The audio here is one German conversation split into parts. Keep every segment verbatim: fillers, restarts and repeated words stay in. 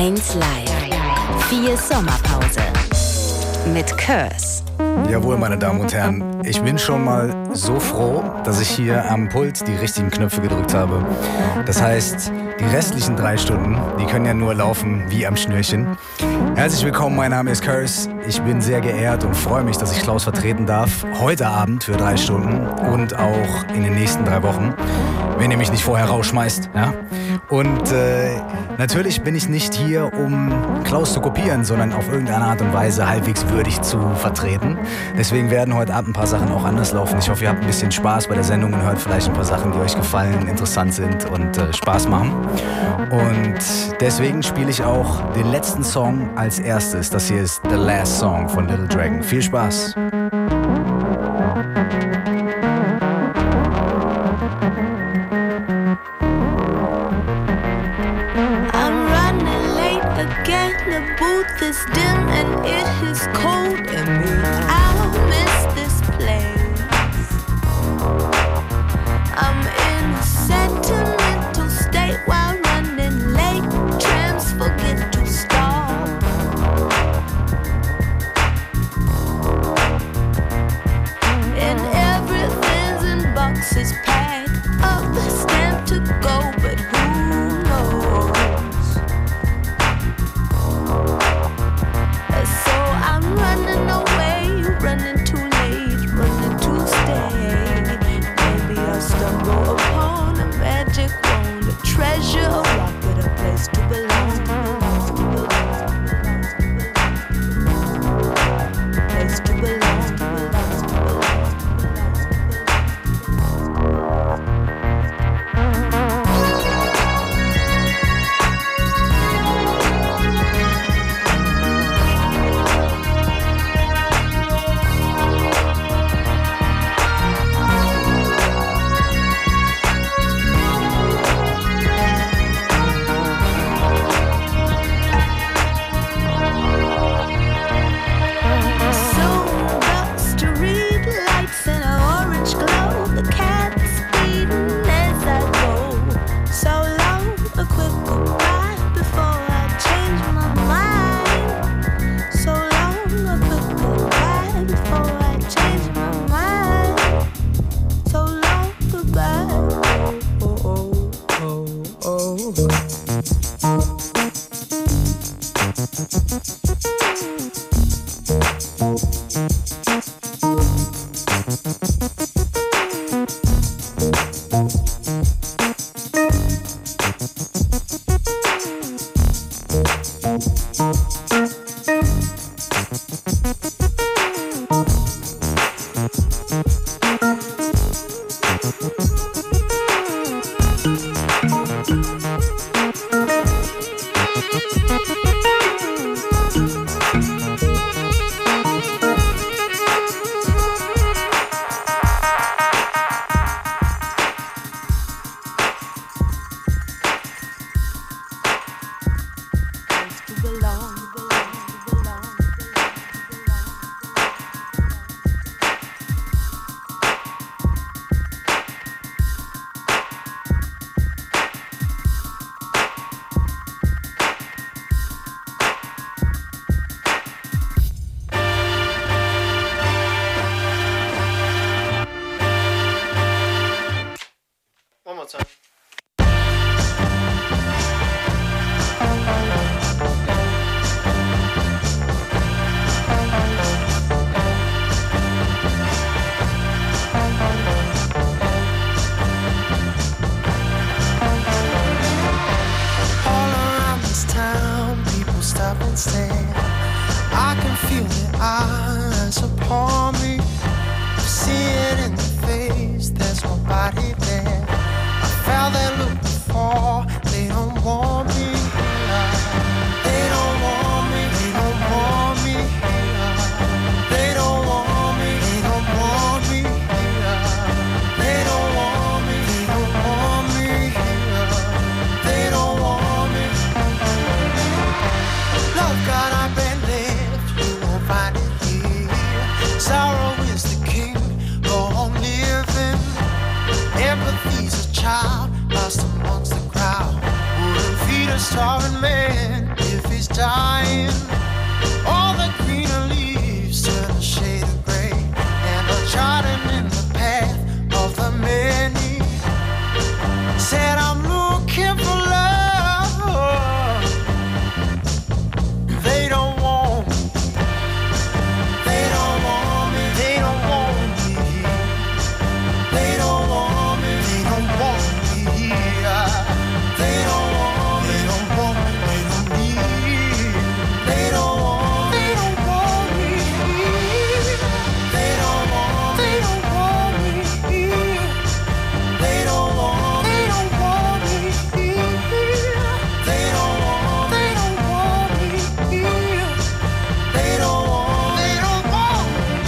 eins Live. Vier Sommerpause. Mit Curse. Jawohl, meine Damen und Herren, ich bin schon mal so froh, dass ich hier am Pult die richtigen Knöpfe gedrückt habe. Das heißt, die restlichen drei Stunden, die können ja nur laufen wie am Schnürchen. Herzlich willkommen, mein Name ist Curse. Ich bin sehr geehrt und freue mich, dass ich Klaus vertreten darf. Heute Abend für drei Stunden und auch in den nächsten drei Wochen, wenn ihr mich nicht vorher rausschmeißt. Ja? Und äh, natürlich bin ich nicht hier, um Klaus zu kopieren, sondern auf irgendeine Art und Weise halbwegs würdig zu vertreten. Deswegen werden heute Abend ein paar Sachen auch anders laufen. Ich hoffe, ihr habt ein bisschen Spaß bei der Sendung und hört vielleicht ein paar Sachen, die euch gefallen, interessant sind und äh, Spaß machen. Und deswegen spiele ich auch den letzten Song als erstes. Das hier ist The Last Song von Little Dragon. Viel Spaß! It's dim and it is cold and me. I'll miss this place. I'm in a sentimental state while running late. Trams forget to stop. And everything's in boxes packed up, stamped to go, but who knows? Running away, running too late, running to stay. Maybe I'll stumble upon a magic wand, a treasure, a rocket, a place to belong, to belong, place to belong, to belong, to belong. Empathy's a child lost amongst the crowd. Wouldn't feed a starving man if dying. All the greener leaves turn a shade of gray, and are charting in the path of the many. Said I'm looking for love. They don't want me. They don't want me. They don't want me. They don't want me. They don't want me. They don't want. They don't want me. They don't need. They don't want. They don't want me. They don't want. They don't want me. They don't want. They don't want me. They don't want. They don't want me. They don't want. They don't want.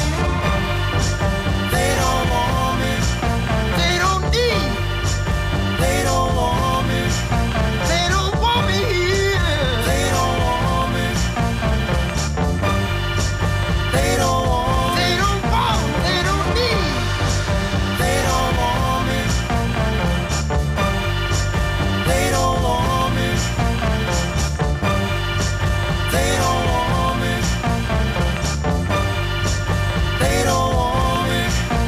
They don't want me. They don't need. They don't want me. They don't want me here. They don't want me. They don't want. They don't want. They don't need. They don't want me. They don't want me. They don't want me. They don't want me.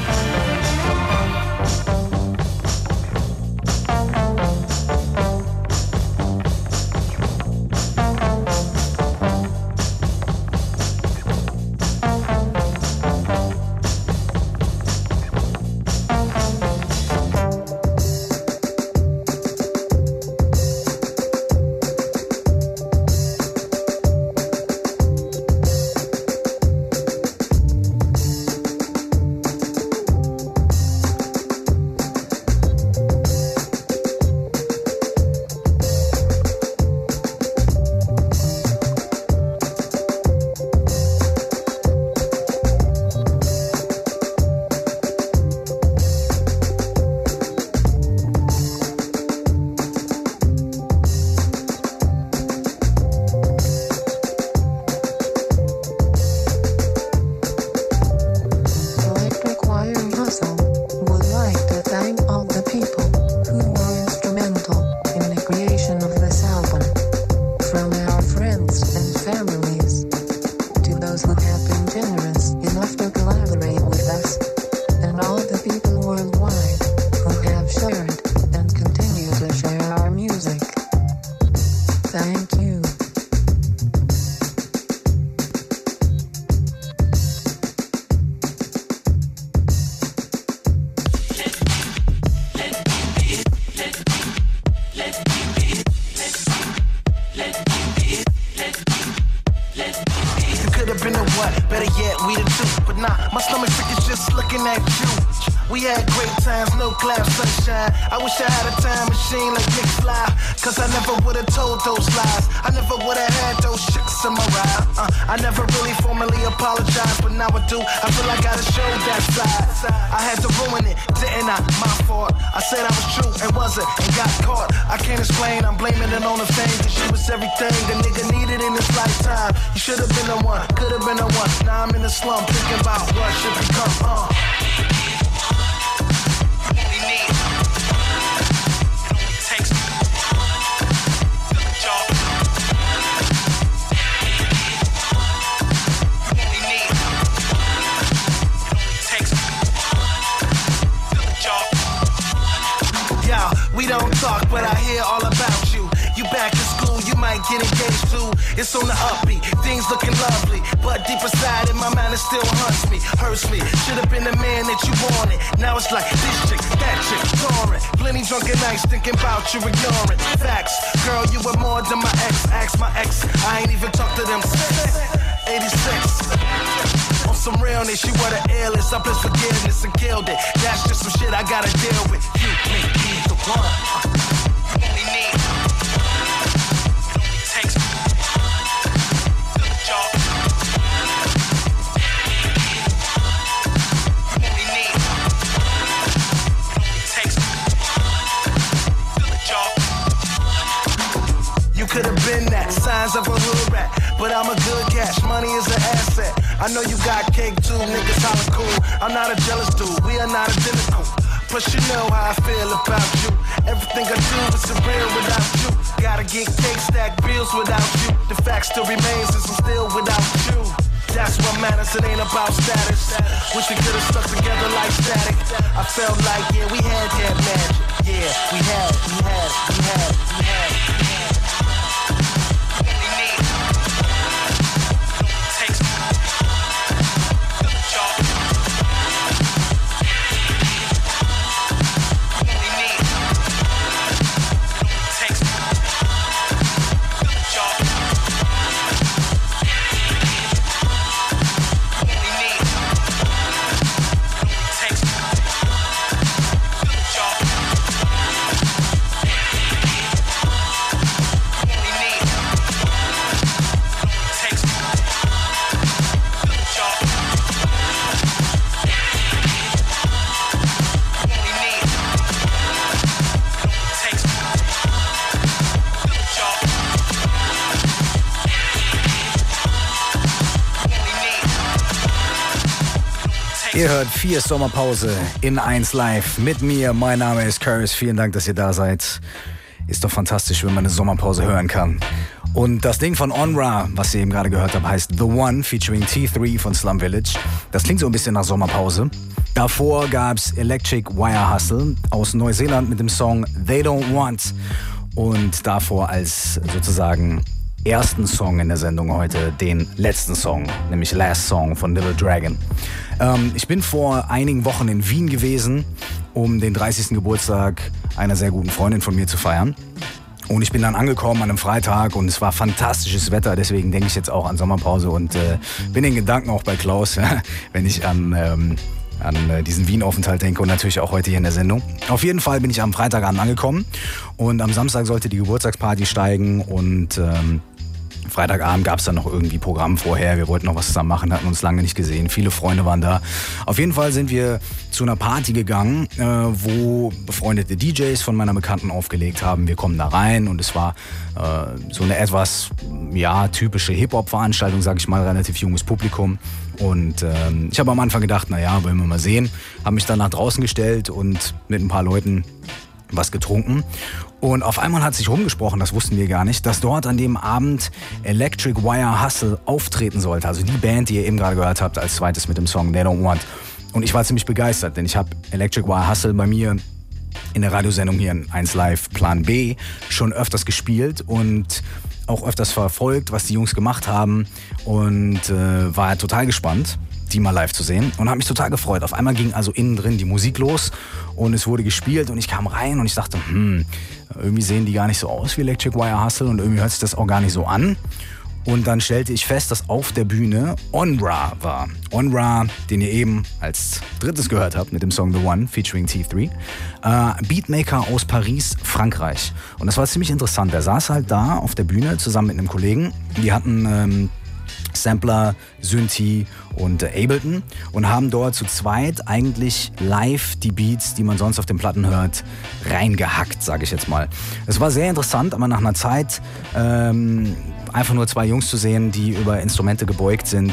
Electric Wire Hustle would like to thank all the people who were instrumental in the creation of this album. From our friends and families to those who have been generous enough to collaborate with us, and all the people worldwide who have shared and continue to share our music. Thank you. You could have been a what? Better yet, we the two. But nah, my stomach sick is just looking at you. We had great times, no clouds, sunshine. I wish I had a time machine like Nick Fly, cause I never would've told those lies. I never would've had those chicks in my ride. Uh, I never really formally apologized, but now I do. I feel I gotta show that side. I had to ruin it, didn't I? My fault. I said I was true and wasn't and got caught. I can't explain, I'm blaming it on the fame, cause she was everything the nigga needed in his lifetime. You should've been the one, could've been the one. Now I'm in the slum thinking about what should become. Uh. We don't talk, but I hear all about you. You back in school, you might get engaged too. It's on the upbeat, things looking lovely, but deep inside in my mind it still haunts me, hurts me. Should've been the man that you wanted. Now it's like this chick, that chick, touring. Plenty drunken nights thinking about you, ignoring facts. Girl, you were more than my ex. Ask my ex, I ain't even talked to them since eighty-six. On some realness, you were the illest. I blessed forgiveness and killed it. That's just some shit I gotta deal with. You may be the one. You only need. It takes. Feel the job. You only need. It takes. Feel the job. You could have been that. Signs of a hood rat. But I'm a good cash, money is an asset. I know you got cake too, niggas holla cool. I'm not a jealous dude, we are not identical. Plus you know how I feel about you. Everything I do is surreal without you. Gotta get cake, stack bills without you. The fact still remains is I'm still without you. That's what matters, it ain't about status. Wish we could've stuck together like static. I felt like, yeah, we had that magic. Yeah, we had, we had, we had, we had, we had. Ihr hört vier Sommerpause in eins live mit mir. Mein Name ist Curse. Vielen Dank, dass ihr da seid. Ist doch fantastisch, wenn man eine Sommerpause hören kann. Und das Ding von Onra, was ihr eben gerade gehört habt, heißt The One featuring T drei von Slum Village. Das klingt so ein bisschen nach Sommerpause. Davor gab's Electric Wire Hustle aus Neuseeland mit dem Song They Don't Want. Und davor als sozusagen ersten Song in der Sendung heute den letzten Song, nämlich Last Song von Little Dragon. Ähm, ich bin vor einigen Wochen in Wien gewesen, um den dreißigsten Geburtstag einer sehr guten Freundin von mir zu feiern. Und ich bin dann angekommen an einem Freitag und es war fantastisches Wetter, deswegen denke ich jetzt auch an Sommerpause und äh, bin in Gedanken auch bei Klaus, wenn ich an, ähm, an äh, diesen Wien-Aufenthalt denke und natürlich auch heute hier in der Sendung. Auf jeden Fall bin ich am Freitagabend angekommen und am Samstag sollte die Geburtstagsparty steigen und ähm, Freitagabend gab es dann noch irgendwie Programm vorher. Wir wollten noch was zusammen machen, hatten uns lange nicht gesehen. Viele Freunde waren da. Auf jeden Fall sind wir zu einer Party gegangen, äh, wo befreundete D Js von meiner Bekannten aufgelegt haben. Wir kommen da rein und es war äh, so eine etwas ja, typische Hip-Hop-Veranstaltung, sage ich mal, relativ junges Publikum. Und ähm, ich habe am Anfang gedacht, naja, wollen wir mal sehen. Habe mich dann nach draußen gestellt und mit ein paar Leuten was getrunken. Und auf einmal hat sich rumgesprochen, das wussten wir gar nicht, dass dort an dem Abend Electric Wire Hustle auftreten sollte. Also die Band, die ihr eben gerade gehört habt, als zweites mit dem Song They Don't Want. Und ich war ziemlich begeistert, denn ich habe Electric Wire Hustle bei mir in der Radiosendung hier in eins Live Plan B schon öfters gespielt und auch öfters verfolgt, was die Jungs gemacht haben. Und äh, war total gespannt, die mal live zu sehen und habe mich total gefreut. Auf einmal ging also innen drin die Musik los und es wurde gespielt und ich kam rein und ich dachte, hm, irgendwie sehen die gar nicht so aus wie Electric Wire Hustle und irgendwie hört sich das auch gar nicht so an. Und dann stellte ich fest, dass auf der Bühne Onra war. Onra, den ihr eben als drittes gehört habt mit dem Song The One featuring T drei. Äh, Beatmaker aus Paris, Frankreich. Und das war ziemlich interessant. Der saß halt da auf der Bühne zusammen mit einem Kollegen. Die hatten ähm, Sampler, Synthi und äh, Ableton und haben dort zu zweit eigentlich live die Beats, die man sonst auf den Platten hört, reingehackt, sage ich jetzt mal. Es war sehr interessant, aber nach einer Zeit ähm, einfach nur zwei Jungs zu sehen, die über Instrumente gebeugt sind,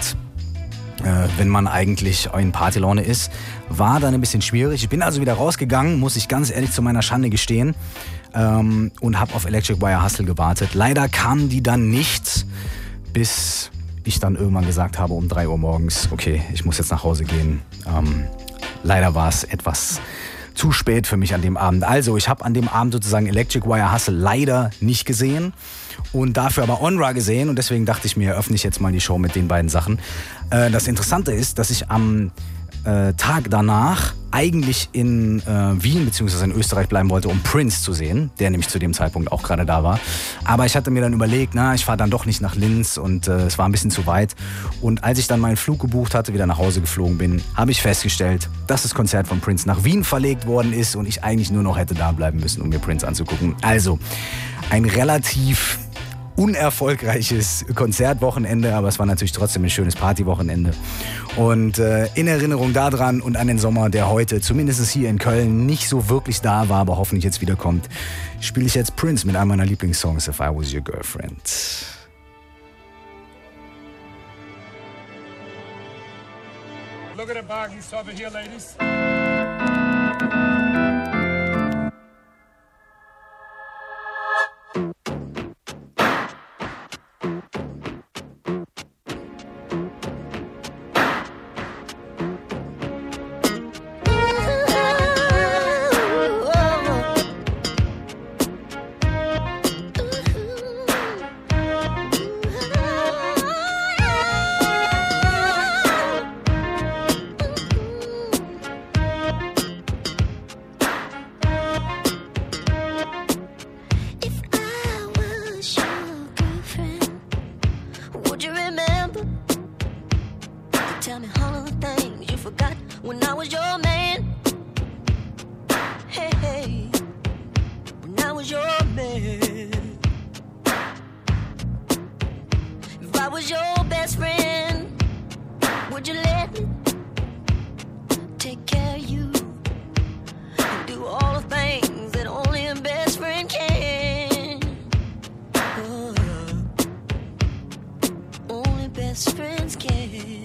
äh, wenn man eigentlich in Partylaune ist, war dann ein bisschen schwierig. Ich bin also wieder rausgegangen, muss ich ganz ehrlich zu meiner Schande gestehen, ähm, und habe auf Electric Wire Hustle gewartet. Leider kamen die dann nicht, bis ich dann irgendwann gesagt habe um drei Uhr morgens, okay, ich muss jetzt nach Hause gehen. Ähm, leider war es etwas zu spät für mich an dem Abend. Also, ich habe an dem Abend sozusagen Electric Wire Hustle leider nicht gesehen und dafür aber Onra gesehen und deswegen dachte ich mir, öffne ich jetzt mal die Show mit den beiden Sachen. Äh, das Interessante ist, dass ich am äh, Tag danach eigentlich in äh, Wien bzw. in Österreich bleiben wollte, um Prince zu sehen, der nämlich zu dem Zeitpunkt auch gerade da war. Aber ich hatte mir dann überlegt, na, ich fahre dann doch nicht nach Linz und äh, es war ein bisschen zu weit. Und als ich dann meinen Flug gebucht hatte, wieder nach Hause geflogen bin, habe ich festgestellt, dass das Konzert von Prince nach Wien verlegt worden ist und ich eigentlich nur noch hätte da bleiben müssen, um mir Prince anzugucken. Also, ein relativ unerfolgreiches Konzertwochenende, aber es war natürlich trotzdem ein schönes Partywochenende. Und äh, in Erinnerung daran und an den Sommer, der heute, zumindest hier in Köln, nicht so wirklich da war, aber hoffentlich jetzt wieder kommt, spiele ich jetzt Prince mit einem meiner Lieblingssongs, If I Was Your Girlfriend. Look at the bag, he's over here, ladies. was your man, if I was your best friend, would you let me take care of you and do all the things that only a best friend can? Oh, only best friends can.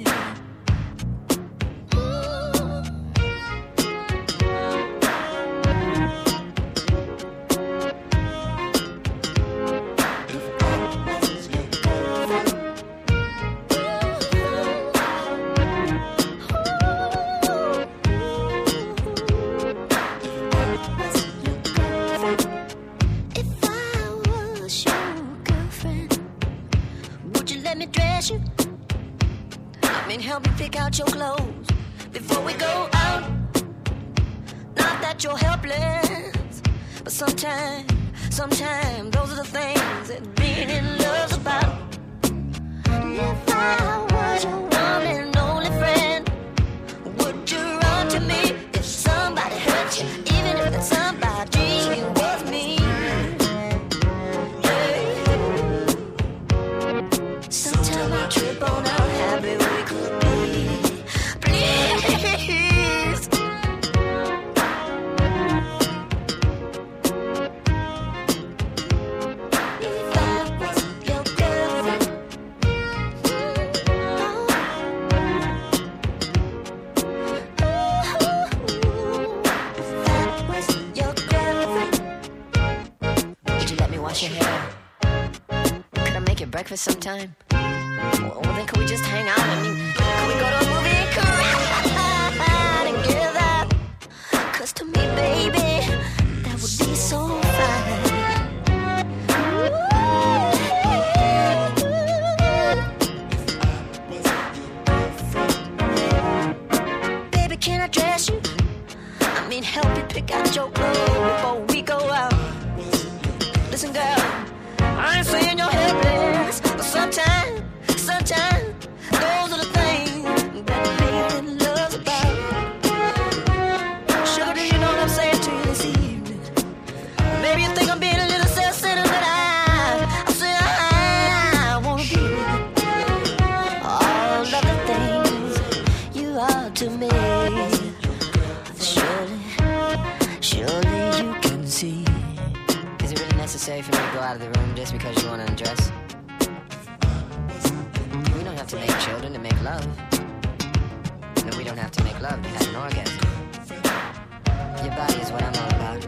Help me pick out your clothes before we go out. Not that you're helpless, but sometimes, sometimes those are the things that being in love's about. If I was your one and only friend, would you run to me if somebody hurt you, even if that somebody was me? Yeah. Sometimes I trip on how happy we could be. Please. If I was your girlfriend, if I was your girlfriend, would you let me wash your hair? Could I make you breakfast sometime? Well, then could we just hang out? I mean, could we go to a movie and cry together? Cause to me, baby, that would be so fine. Baby, can I dress you? I mean, help you pick out your clothes before we go out. Listen, girl, I ain't saying you're helpless, but sometimes, sometimes, those are the things that making love's about. Sugar, do you know what I'm saying to you this evening? Maybe you think I'm being a little self-centered, but I, I say I wanna be all of the things you are to me. Surely, surely you can see. Is it really necessary for me to go out of the room just because you want to undress? We don't have to make children to make love. No, we don't have to make love to have an orgasm. Your body is what I'm all about.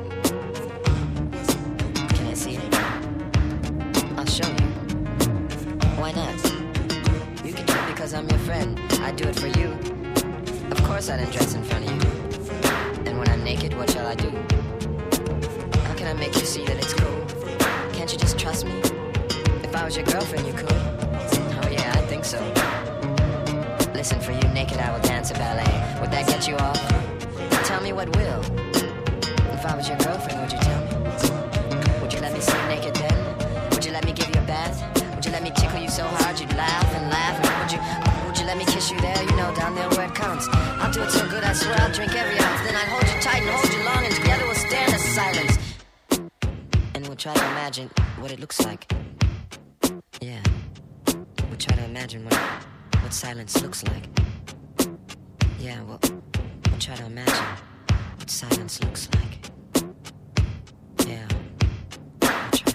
Can I see it? I'll show you. Why not? You can do it because I'm your friend. I do it for you. Of course I'd undress in front of you. And when I'm naked, what shall I do? How can I make you see that it's cool? Can't you just trust me? If I was your girlfriend, you could. Oh yeah, I think so. Listen, for you naked, I will dance a ballet. Would that get you off? Tell me what will. If I was your girlfriend, would you tell me? Would you let me sleep naked then? Would you let me give you a bath? Would you let me tickle you so hard you'd laugh and laugh? And would you, would you let me kiss you there? You know, down there where it counts. I'll do it so good, I swear I'll drink every ounce. Then I'd hold you tight and hold you long, and together we'll stand in silence. And we'll try to imagine what it looks like. Yeah, we'll try to imagine what, what silence looks like. Yeah, we'll, we'll try to imagine what silence looks like. Yeah, we'll try.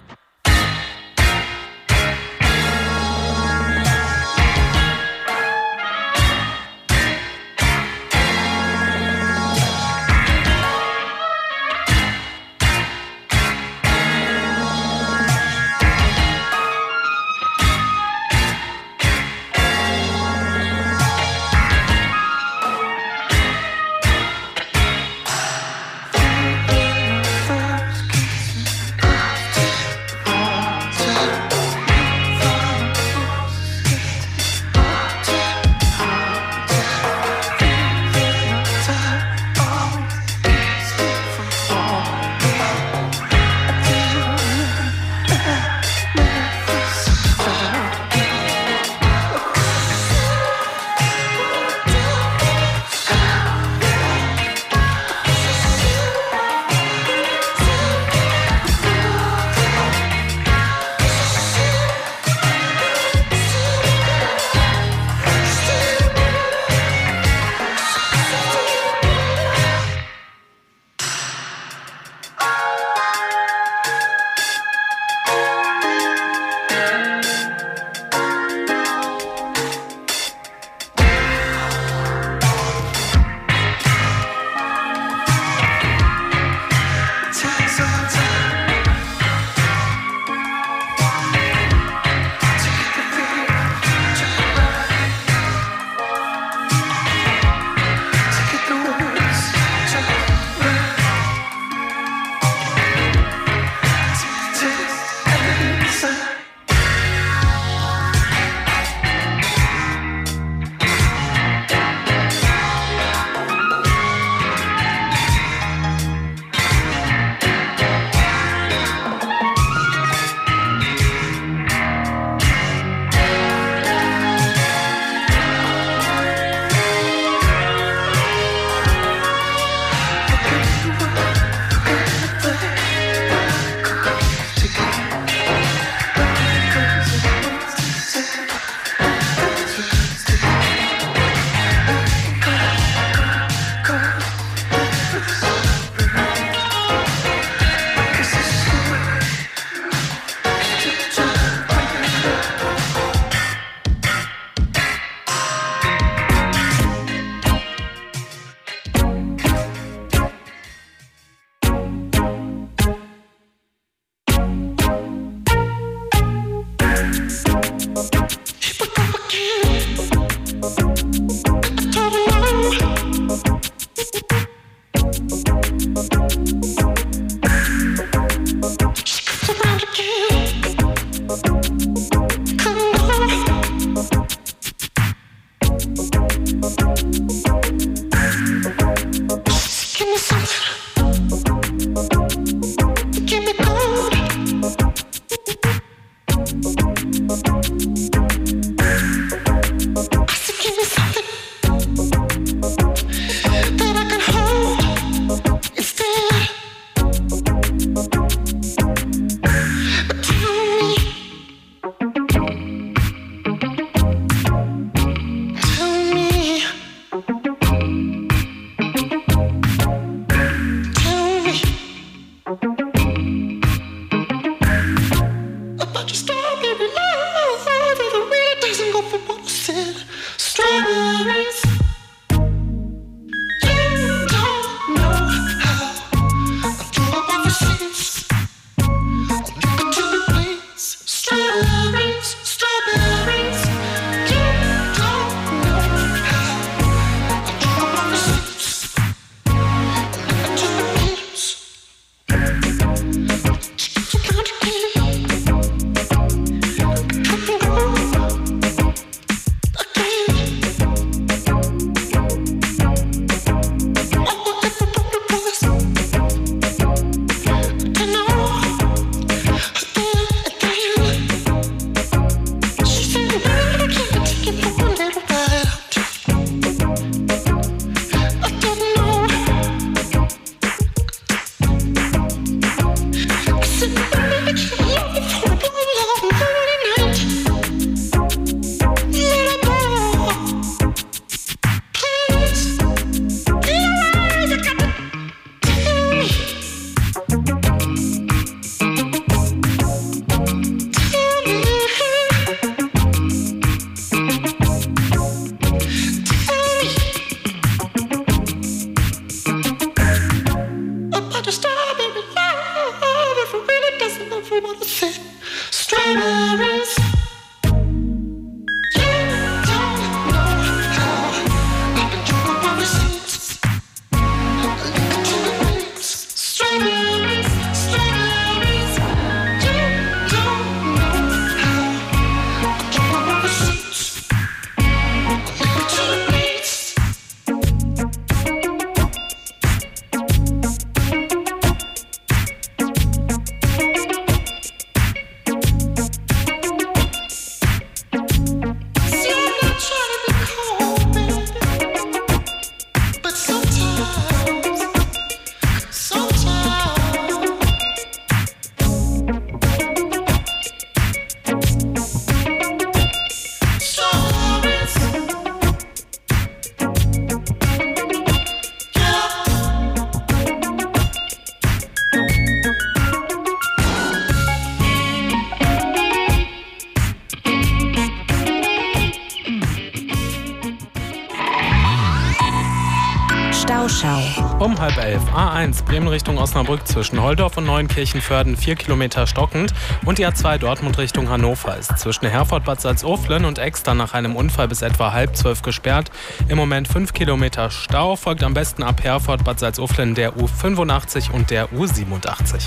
Stauschau. Um halb elf. A eins Bremen Richtung Osnabrück zwischen Holdorf und Neunkirchen-Vörden vier Kilometer stockend. Und die A zwei Dortmund Richtung Hannover ist zwischen Herford, Bad Salzuflen und Exter nach einem Unfall bis etwa halb zwölf gesperrt. Im Moment fünf Kilometer Stau. Folgt am besten ab Herford, Bad Salzuflen der U fünfundachtzig und der U siebenundachtzig.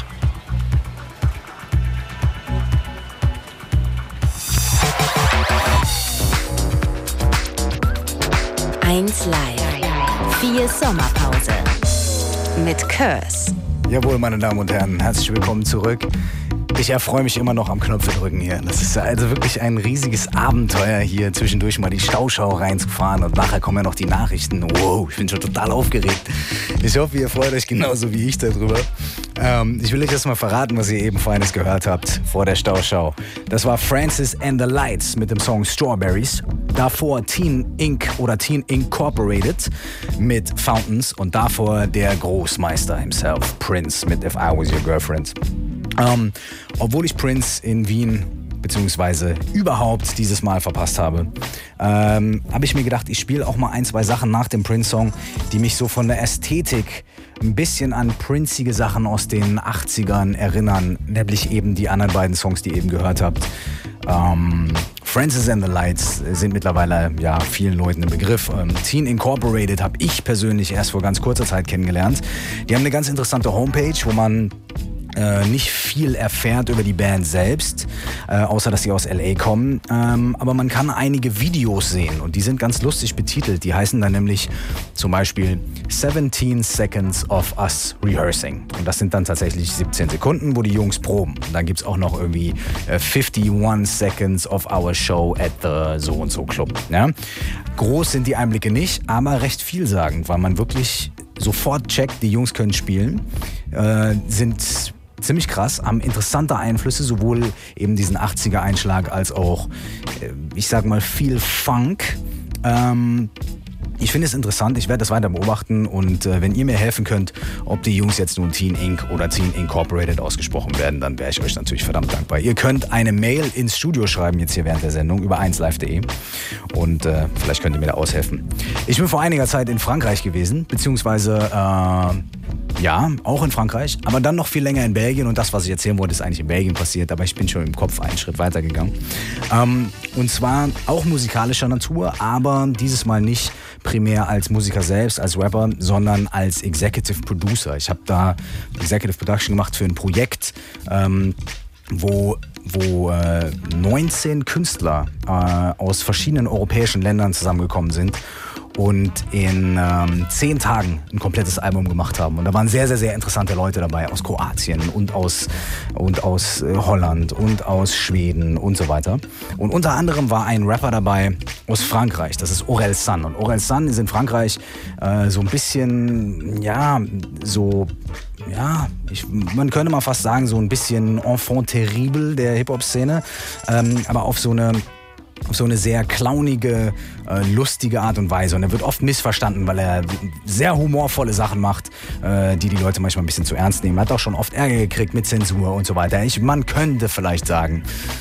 eins Live. vier Sommerpause. Mit Curse. Jawohl, meine Damen und Herren, herzlich willkommen zurück. Ich erfreue mich immer noch am Knöpfe drücken hier. Das ist also wirklich ein riesiges Abenteuer, hier zwischendurch mal die Stauschau reinzufahren. Und nachher kommen ja noch die Nachrichten. Wow, ich bin schon total aufgeregt. Ich hoffe, ihr freut euch genauso wie ich darüber. Ähm, ich will euch erst mal verraten, was ihr eben Feines gehört habt vor der Stauschau. Das war Francis and the Lights mit dem Song Strawberries. Davor Teen Incorporated oder Teen Incorporated mit Fountains. Und davor der Großmeister himself, Prince mit If I Was Your Girlfriend. Ähm, obwohl ich Prince in Wien beziehungsweise überhaupt dieses Mal verpasst habe, ähm, habe ich mir gedacht, ich spiele auch mal ein, zwei Sachen nach dem Prince-Song, die mich so von der Ästhetik ein bisschen an prinzige Sachen aus den achtzigern erinnern, nämlich eben die anderen beiden Songs, die ihr eben gehört habt. Ähm, Francis and the Lights sind mittlerweile ja vielen Leuten ein Begriff. Ähm, Teen Incorporated habe ich persönlich erst vor ganz kurzer Zeit kennengelernt. Die haben eine ganz interessante Homepage, wo man Äh, nicht viel erfährt über die Band selbst, äh, außer dass sie aus L A kommen. Ähm, aber man kann einige Videos sehen und die sind ganz lustig betitelt. Die heißen dann nämlich zum Beispiel seventeen Seconds of Us Rehearsing. Und das sind dann tatsächlich siebzehn Sekunden, wo die Jungs proben. Und dann gibt es auch noch irgendwie äh, fifty-one Seconds of Our Show at the so und so Club. Ja? Groß sind die Einblicke nicht, aber recht vielsagend, weil man wirklich sofort checkt, die Jungs können spielen, äh, sind ziemlich krass, haben interessante Einflüsse, sowohl eben diesen achtziger-Einschlag als auch, ich sag mal, viel Funk. Ähm, ich finde es interessant, ich werde das weiter beobachten und äh, wenn ihr mir helfen könnt, ob die Jungs jetzt nun Teen Inc oder Teen Incorporated ausgesprochen werden, dann wäre ich euch natürlich verdammt dankbar. Ihr könnt eine Mail ins Studio schreiben, jetzt hier während der Sendung, über eins live punkt de und äh, vielleicht könnt ihr mir da aushelfen. Ich bin vor einiger Zeit in Frankreich gewesen, beziehungsweise äh, ja, auch in Frankreich, aber dann noch viel länger in Belgien und das, was ich erzählen wollte, ist eigentlich in Belgien passiert, aber ich bin schon im Kopf einen Schritt weiter gegangen. Ähm, und zwar auch musikalischer Natur, aber dieses Mal nicht primär als Musiker selbst, als Rapper, sondern als Executive Producer. Ich habe da Executive Production gemacht für ein Projekt, ähm, wo wo äh, neunzehn Künstler äh, aus verschiedenen europäischen Ländern zusammengekommen sind und in ähm, zehn Tagen ein komplettes Album gemacht haben. Und da waren sehr, sehr, sehr interessante Leute dabei aus Kroatien und aus, und aus äh, Holland und aus Schweden und so weiter. Und unter anderem war ein Rapper dabei aus Frankreich, das ist Orelsan. Und Orelsan ist in Frankreich äh, so ein bisschen, ja, so... Ja, ich, man könnte mal fast sagen, so ein bisschen enfant terrible der Hip-Hop-Szene, ähm, aber auf so eine, auf so eine sehr clownige, äh, lustige Art und Weise. Und er wird oft missverstanden, weil er sehr humorvolle Sachen macht, äh, die die Leute manchmal ein bisschen zu ernst nehmen. Er hat auch schon oft Ärger gekriegt mit Zensur und so weiter. Ich, man könnte vielleicht sagen,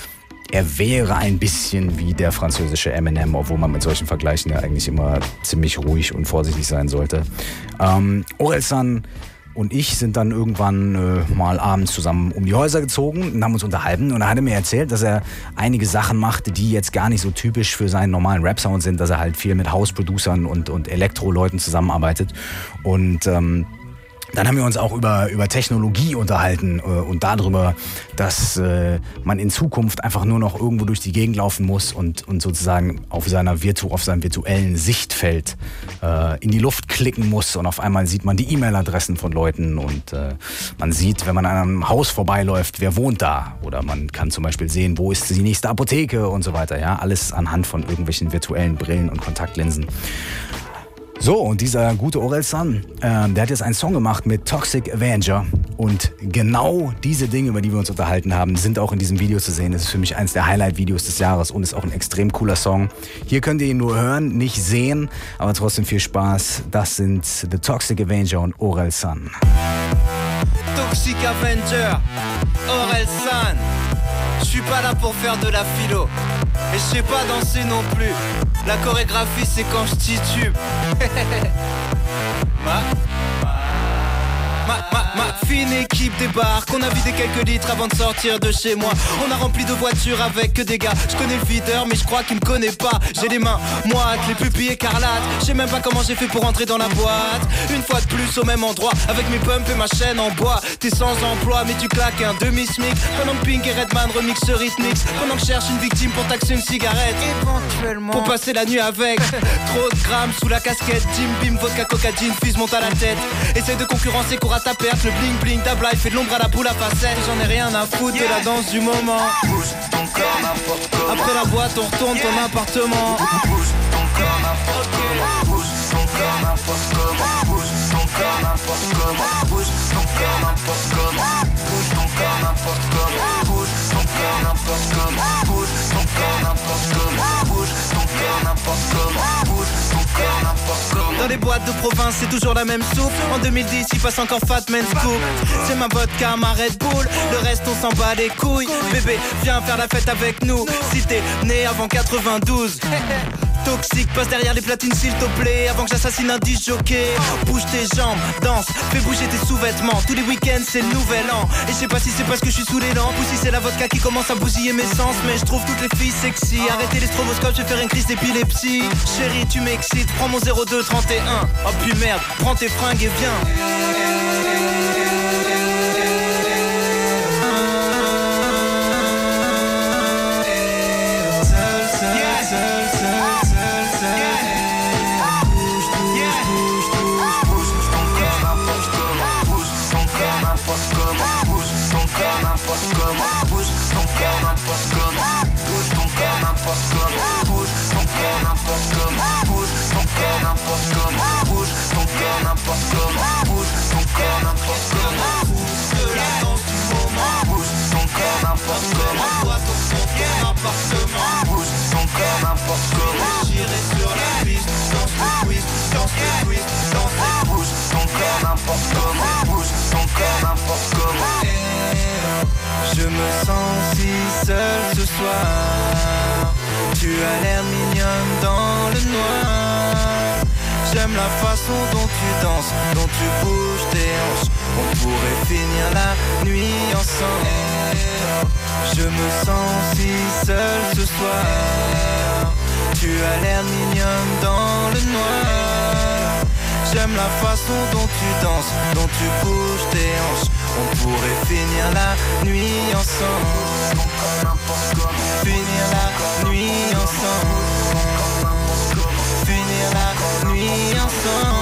er wäre ein bisschen wie der französische Eminem, obwohl man mit solchen Vergleichen ja eigentlich immer ziemlich ruhig und vorsichtig sein sollte. Ähm, Orelsan und ich sind dann irgendwann äh, mal abends zusammen um die Häuser gezogen und haben uns unterhalten. Und er hatte mir erzählt, dass er einige Sachen machte, die jetzt gar nicht so typisch für seinen normalen Rap-Sound sind, dass er halt viel mit House-Producern und, und Elektro-Leuten zusammenarbeitet. Und ähm, dann haben wir uns auch über, über Technologie unterhalten äh, und darüber, dass äh, man in Zukunft einfach nur noch irgendwo durch die Gegend laufen muss und, und sozusagen auf, seiner Virtu, auf seinem virtuellen Sichtfeld äh, in die Luft klicken muss und auf einmal sieht man die E-Mail-Adressen von Leuten und äh, man sieht, wenn man an einem Haus vorbeiläuft, wer wohnt da, oder man kann zum Beispiel sehen, wo ist die nächste Apotheke und so weiter. Ja? Alles anhand von irgendwelchen virtuellen Brillen und Kontaktlinsen. So, und dieser gute Orelsan, äh, der hat jetzt einen Song gemacht mit Toxic Avenger und genau diese Dinge, über die wir uns unterhalten haben, sind auch in diesem Video zu sehen. Das ist für mich eines der Highlight-Videos des Jahres und ist auch ein extrem cooler Song. Hier könnt ihr ihn nur hören, nicht sehen, aber trotzdem viel Spaß. Das sind The Toxic Avenger und Orelsan. Toxic Avenger, Orelsan. Je suis pas là pour faire de la philo. Et je sais pas danser non plus. La chorégraphie c'est quand je titube. Ma Ma, ma, ma fine équipe débarque. On a vidé quelques litres avant de sortir de chez moi. On a rempli de voitures avec que des gars. Je connais le videur mais je crois qu'il me connaît pas. J'ai les mains moites, les pupilles écarlates. Je sais même pas comment j'ai fait pour entrer dans la boîte. Une fois de plus au même endroit, avec mes pumps et ma chaîne en bois. T'es sans emploi mais tu claques un demi-smic. Pendant que Pink et Redman remix ce rythmix. Pendant que je cherche une victime pour taxer une cigarette. Éventuellement pour passer la nuit avec. Trop de grammes sous la casquette. Jim Beam, vodka, coca, gin, fuse monte à la tête. Essaye de concurrencer, cours à ta perte. Le bling bling d'Ablaï fait de l'ombre à la boule à facette. J'en ai rien à foutre de la danse du moment. Bouge ton corps n'importe comment. Après la boîte on retourne ton appartement. Bouge ton corps n'importe comment. Bouge ton corps n'importe comment. Bouge ton corps n'importe comment. Bouge ton corps n'importe comment. Bouge ton corps n'importe comment. Bouge ton corps n'importe comment. Bouge ton corps n'importe comment. Bouge ton corps n'importe comment. Bouge ton corps n'importe comment. Dans les boîtes de province c'est toujours la même soupe. En deux mille dix il passe encore Fat Man Scoop. C'est ma vodka, ma Red Bull. Le reste on s'en bat les couilles. Bébé viens faire la fête avec nous. Si t'es né avant quatre-vingt-douze. Toxique, passe derrière les platines s'il te plaît. Avant que j'assassine un disjockey. Bouge tes jambes, danse, fais bouger tes sous-vêtements. Tous les week-ends c'est le nouvel an. Et je sais pas si c'est parce que je suis sous les lampes ou si c'est la vodka qui commence à bousiller mes sens. Mais je trouve toutes les filles sexy. Arrêtez les stroboscopes, je vais faire une crise d'épilepsie. Chérie tu m'excites, prends mon zéro deux trente et un. Oh puis merde, prends tes fringues et viens. Je me sens si seul ce soir. Tu as l'air mignonne dans le noir. J'aime la façon dont tu danses, dont tu bouges tes hanches. On pourrait finir la nuit ensemble. Je me sens si seul ce soir. Tu as l'air mignonne dans le noir. J'aime la façon dont tu danses, dont tu bouges tes hanches. On pourrait finir la nuit ensemble. Finir la nuit ensemble. Finir la nuit ensemble.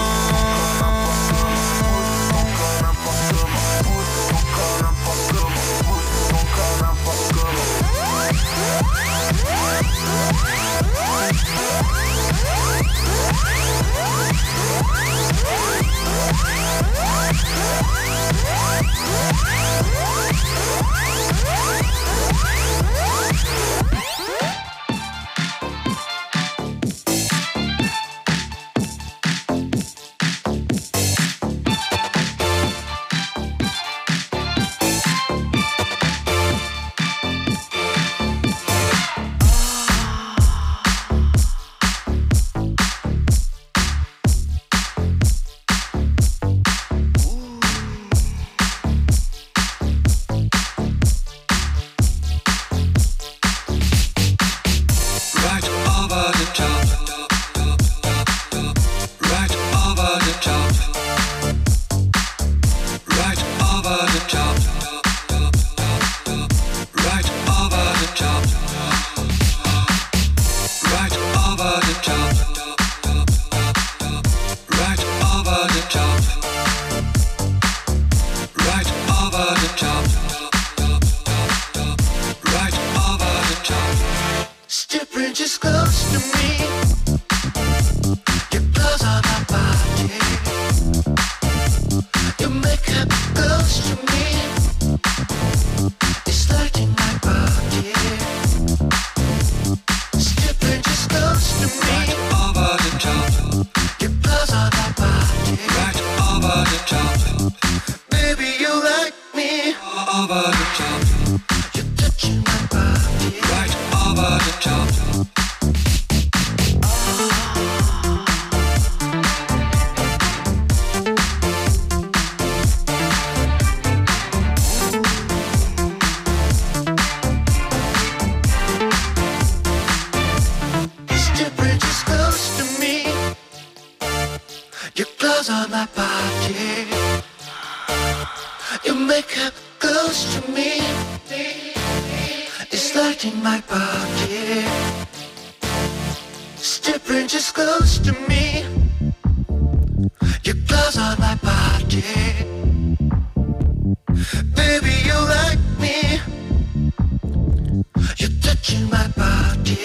on my body. Your makeup close to me. It's lighting my body. Stepping just close to me. Your claws on my body. Baby, you like me. You're touching my body.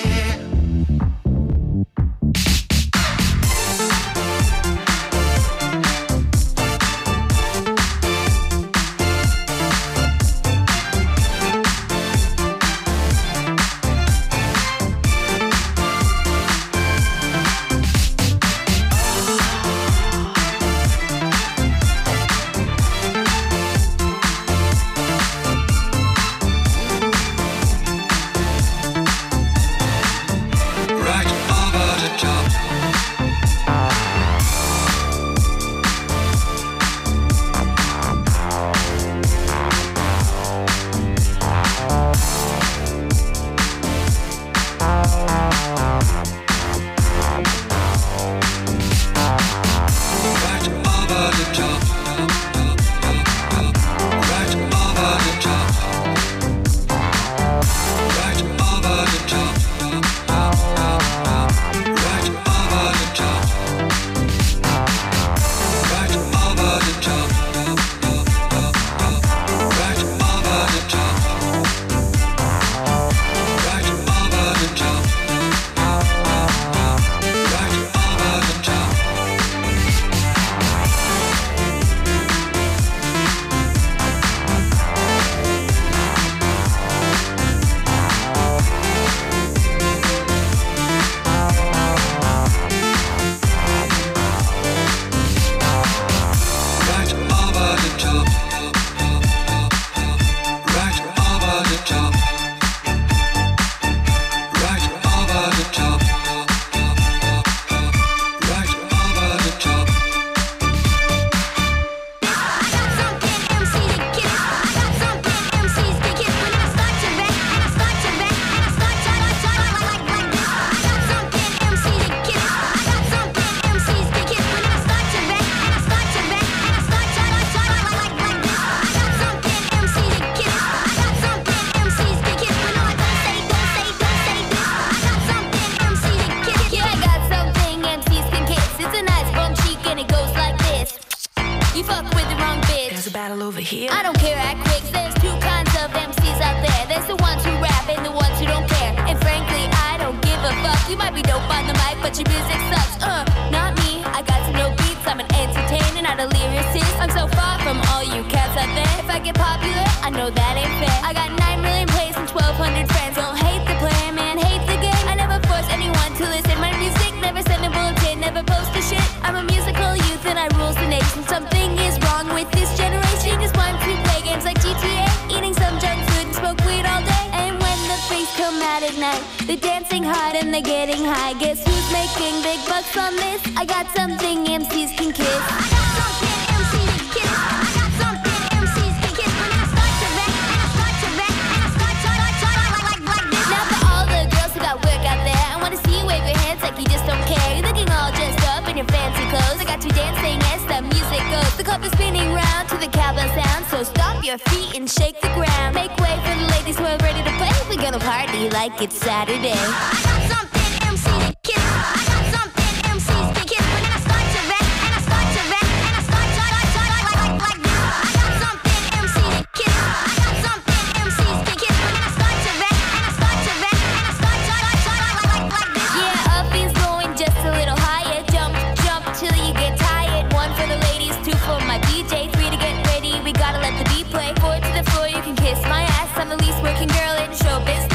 Like it's Saturday. I got something M C to kiss. I got something M Cs to kiss. But then I start to rap, and I start to rap, and I start to like, like, like, like this. I got something M C to kiss. I got something M Cs to kiss. But then I start to rap, and I start to rap, and I start to like, like, like, like this. Yeah, up is going just a little higher. Jump, jump till you get tired. One for the ladies, two for my D J, three to get ready. We gotta let the beat play. Four to the floor, you can kiss my ass. I'm the least working girl in show business.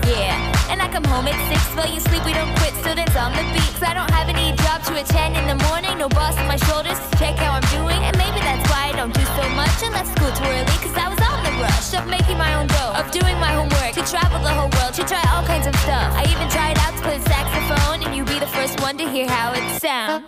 Come home at six while you sleep, we don't quit, students on the beat. Cause I don't have any job to attend in the morning. No boss on my shoulders to check how I'm doing. And maybe that's why I don't do so much and left school too early. Cause I was on the rush of making my own dough, of doing my homework, to travel the whole world, to try all kinds of stuff. I even tried out to play saxophone, and you'd be the first one to hear how it sounds.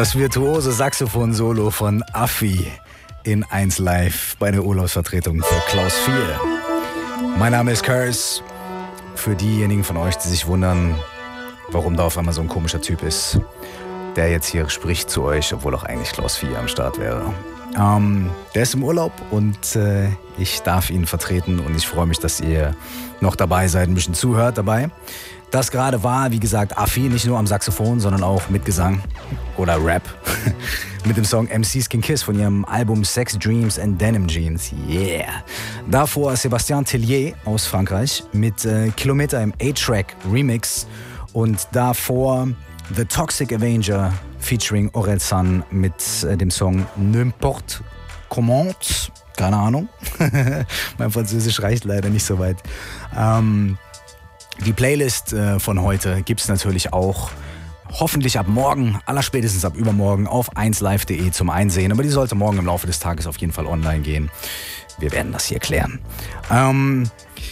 Das virtuose Saxophon-Solo von Affi in eins Live bei der Urlaubsvertretung für Klaus vier. Mein Name ist Curse. Für diejenigen von euch, die sich wundern, warum da auf einmal so ein komischer Typ ist, der jetzt hier spricht zu euch, obwohl auch eigentlich Klaus vier am Start wäre. Ähm, der ist im Urlaub und äh, ich darf ihn vertreten und ich freue mich, dass ihr noch dabei seid, ein bisschen zuhört dabei. Das gerade war, wie gesagt, Affi, nicht nur am Saxophon, sondern auch mit Gesang oder Rap. Mit dem Song M C's Can Kiss von ihrem Album Sex, Dreams and Denim Jeans. Yeah. Davor Sébastien Tellier aus Frankreich mit äh, Kilometer im A-Track Remix. Und davor The Toxic Avenger featuring Orelsan mit äh, dem Song N'importe comment. Keine Ahnung. Mein Französisch reicht leider nicht so weit. Ähm... Die Playlist äh, von heute gibt's natürlich auch hoffentlich ab morgen, allerspätestens ab übermorgen auf eins live punkt de zum Einsehen. Aber die sollte morgen im Laufe des Tages auf jeden Fall online gehen. Wir werden das hier klären. Ähm,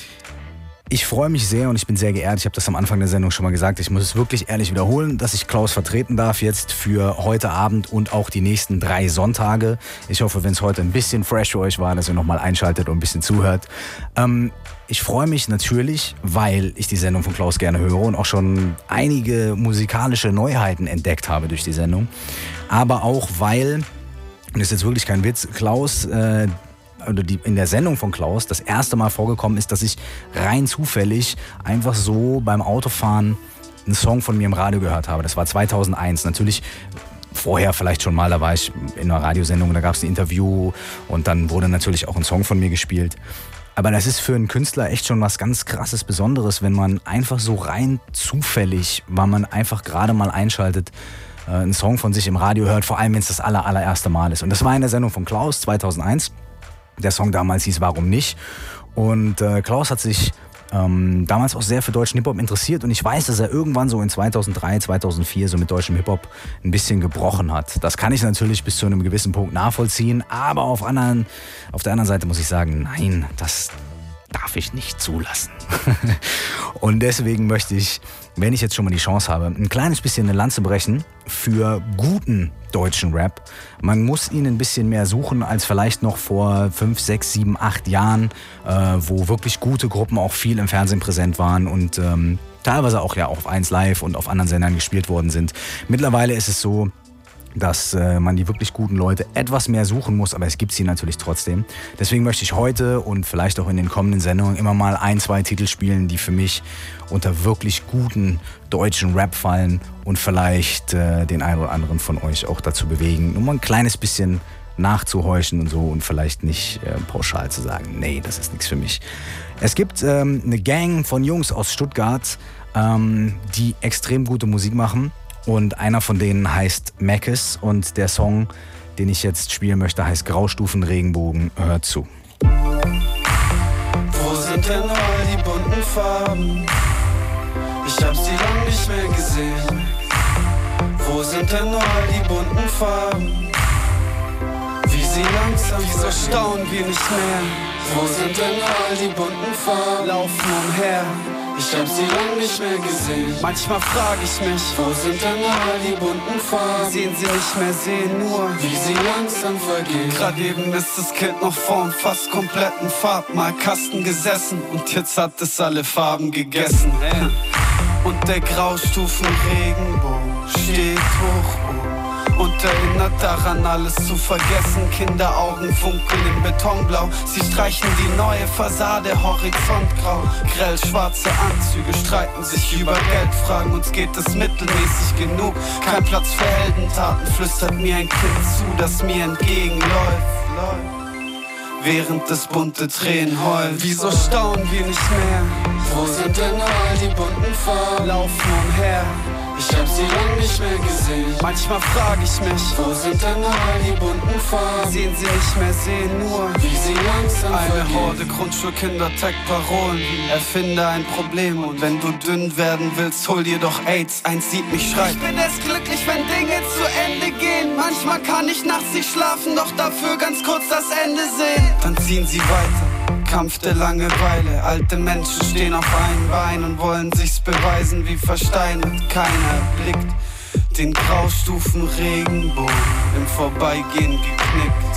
ich freue mich sehr und ich bin sehr geehrt. Ich habe das am Anfang der Sendung schon mal gesagt. Ich muss es wirklich ehrlich wiederholen, dass ich Klaus vertreten darf jetzt für heute Abend und auch die nächsten drei Sonntage. Ich hoffe, wenn es heute ein bisschen fresh für euch war, dass ihr nochmal einschaltet und ein bisschen zuhört. Ähm, Ich freue mich natürlich, weil ich die Sendung von Klaus gerne höre und auch schon einige musikalische Neuheiten entdeckt habe durch die Sendung. Aber auch weil, und das ist jetzt wirklich kein Witz, Klaus, äh, oder die, in der Sendung von Klaus das erste Mal vorgekommen ist, dass ich rein zufällig einfach so beim Autofahren einen Song von mir im Radio gehört habe. Das war zweitausendeins. Natürlich vorher vielleicht schon mal, da war ich in einer Radiosendung, da gab es ein Interview und dann wurde natürlich auch ein Song von mir gespielt. Aber das ist für einen Künstler echt schon was ganz krasses Besonderes, wenn man einfach so rein zufällig, weil man einfach gerade mal einschaltet, äh, einen Song von sich im Radio hört, vor allem wenn es das aller, allererste Mal ist. Und das war in der Sendung von Klaus zweitausendeins. Der Song damals hieß Warum nicht? Und äh, Klaus hat sich ähm, damals auch sehr für deutschen Hip-Hop interessiert und ich weiß, dass er irgendwann so in zweitausenddrei, zweitausendvier so mit deutschem Hip-Hop ein bisschen gebrochen hat. Das kann ich natürlich bis zu einem gewissen Punkt nachvollziehen, aber auf, anderen, auf der anderen Seite muss ich sagen, nein, das darf ich nicht zulassen. Und deswegen möchte ich, wenn ich jetzt schon mal die Chance habe, ein kleines bisschen eine Lanze brechen für guten deutschen Rap. Man muss ihn ein bisschen mehr suchen als vielleicht noch vor fünf, sechs, sieben, acht Jahren, äh, wo wirklich gute Gruppen auch viel im Fernsehen präsent waren und ähm, teilweise auch ja auf eins Live und auf anderen Sendern gespielt worden sind. Mittlerweile ist es so, dass äh, man die wirklich guten Leute etwas mehr suchen muss, aber es gibt sie natürlich trotzdem. Deswegen möchte ich heute und vielleicht auch in den kommenden Sendungen immer mal ein, zwei Titel spielen, die für mich unter wirklich guten deutschen Rap fallen und vielleicht äh, den einen oder anderen von euch auch dazu bewegen, nur mal ein kleines bisschen nachzuhorchen und so und vielleicht nicht äh, pauschal zu sagen, nee, das ist nichts für mich. Es gibt ähm, eine Gang von Jungs aus Stuttgart, ähm, die extrem gute Musik machen. Und einer von denen heißt Mackes und der Song, den ich jetzt spielen möchte, heißt Graustufen Regenbogen. Hört zu. Wo sind denn all die bunten Farben? Ich hab sie lang nicht mehr gesehen. Wo sind denn all die bunten Farben? Wie sie langsam, wieso staunen wir nicht mehr? Wo sind denn all die bunten Farben? Laufen umher. Ich hab sie lang nicht mehr gesehen. Manchmal frag ich mich, wo sind denn all die bunten Farben? Sehen sie nicht mehr, sehen nur, wie sie langsam vergehen. Gerade eben ist das Kind noch vorm fast kompletten Farbmalkasten gesessen und jetzt hat es alle Farben gegessen. Und der Graustufen-Regenbogen steht hoch und erinnert daran, alles zu vergessen. Kinderaugen funkeln im Betonblau. Sie streichen die neue Fassade horizontgrau. Grell schwarze Anzüge streiten sich über Geld, fragen uns, geht es mittelmäßig genug? Kein Platz für Heldentaten, flüstert mir ein Kind zu, das mir entgegenläuft, während es bunte Tränen heulen. Wieso staunen wir nicht mehr? Wo sind denn all die bunten Farben? Laufen umher. Ich hab sie lang nicht mehr gesehen. Manchmal frag ich mich, wo sind denn all die bunten Farben? Sehen sie nicht mehr, sehen nur, wie sie langsam Eine vergehen. Horde Grundschulkinder, Tech-Parolen. Erfinde ein Problem und wenn du dünn werden willst, hol dir doch AIDS. Eins sieht mich schreien. Ich bin erst glücklich, wenn Dinge zu Ende gehen. Manchmal kann ich nachts nicht schlafen, doch dafür ganz kurz das Ende sehen. Dann ziehen sie weiter. Kampf der Langeweile. Alte Menschen stehen auf einem Bein und wollen sich's beweisen wie versteinert. Keiner blickt den Graustufen Regenbogen im Vorbeigehen geknickt.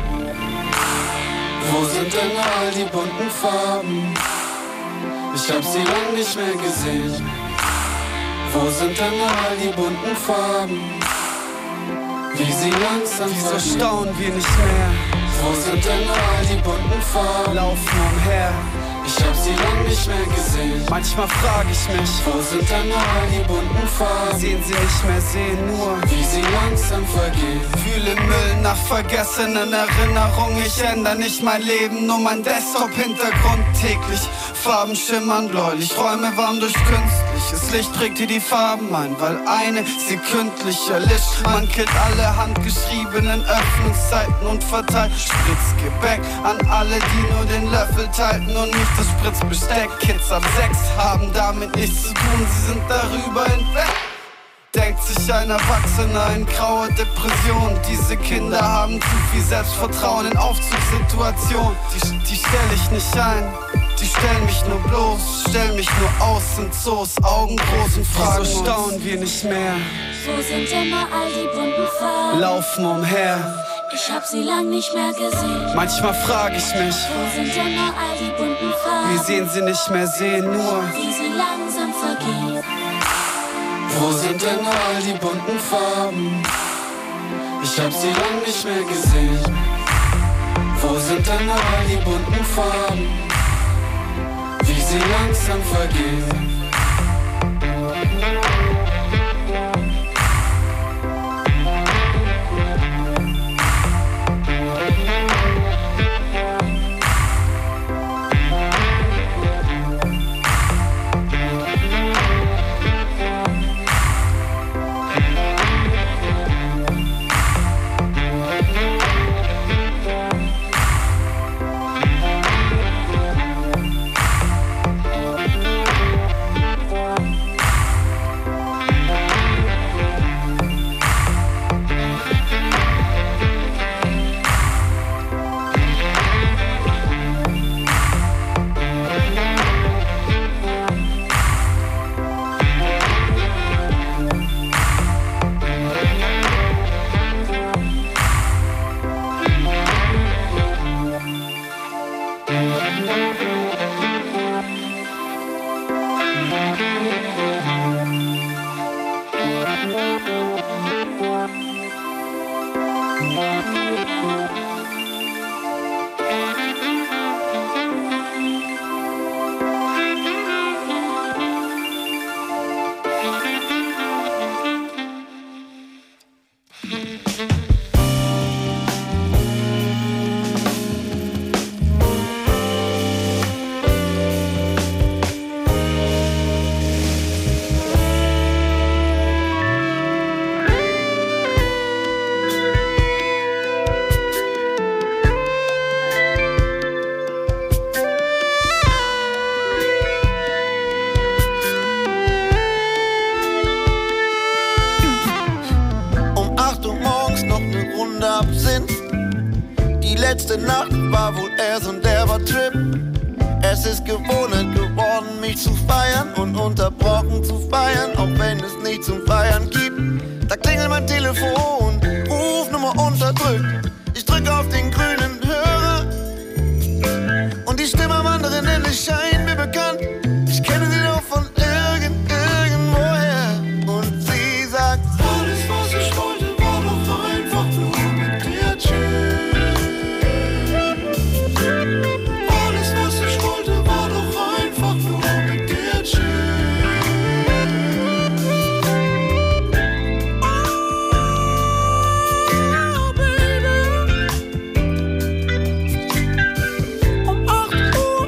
Wo sind denn all die bunten Farben? Ich hab sie lang nicht mehr gesehen. Wo sind denn all die bunten Farben? Wie sie langsam Wieso vergehen. Staunen wir nicht mehr? Wo sind denn all die bunten Farben? Laufen umher. Ich hab sie lang nicht mehr gesehen. Manchmal frag ich mich, wo sind denn all die bunten Farben? Sehen sie nicht mehr, sehen nur, wie sie langsam vergehen. Fühle Müll nach vergessenen Erinnerungen. Ich ändere nicht mein Leben, nur mein Desktop-Hintergrund täglich. Farben schimmern bläulich, Räume warm durch künstliches Licht prägt hier die Farben ein, weil eine sekündlich erlischt. Man killt alle handgeschriebenen Öffnungszeiten und verteilt Spritzgebäck an alle, die nur den Löffel teilten und nicht das Spritzbesteck. Kids ab sechs haben damit nichts zu tun, sie sind darüber hinweg. Denkt sich ein Erwachsener in grauer Depression. Diese Kinder haben zu viel Selbstvertrauen in Aufzugssituationen. Die, die stell ich nicht ein, die stellen mich nur bloß, stellen mich nur aus in Zoos, Augen groß und fragen uns. So staunen wir nicht mehr. Wo sind immer all die bunten Farben? Laufen umher. Ich hab sie lang nicht mehr gesehen. Manchmal frag ich mich, wo sind immer all die bunten Farben? Wir sehen sie nicht mehr, sehen nur, wie sie langsam vergehen. Wo sind denn all die bunten Farben? Ich hab sie lang nicht mehr gesehen. Wo sind denn all die bunten Farben? Wie sie langsam vergehen. Letzte Nacht war wohl er und der war Trip. Es ist Gewohnheit geworden, mich zu feiern und unterbrochen zu feiern, auch wenn es nichts zum Feiern gibt. Da klingelt mein Telefon, Rufnummer unterdrückt. Ich drücke auf den grünen Hörer und die Stimme am anderen Ende scheint mir bekannt. Ich kenne sie doch von irgend, irgendwoher. Und sie sagt: Alles, was ich wollte, war doch einfach nur mit dir chillen. Um acht Uhr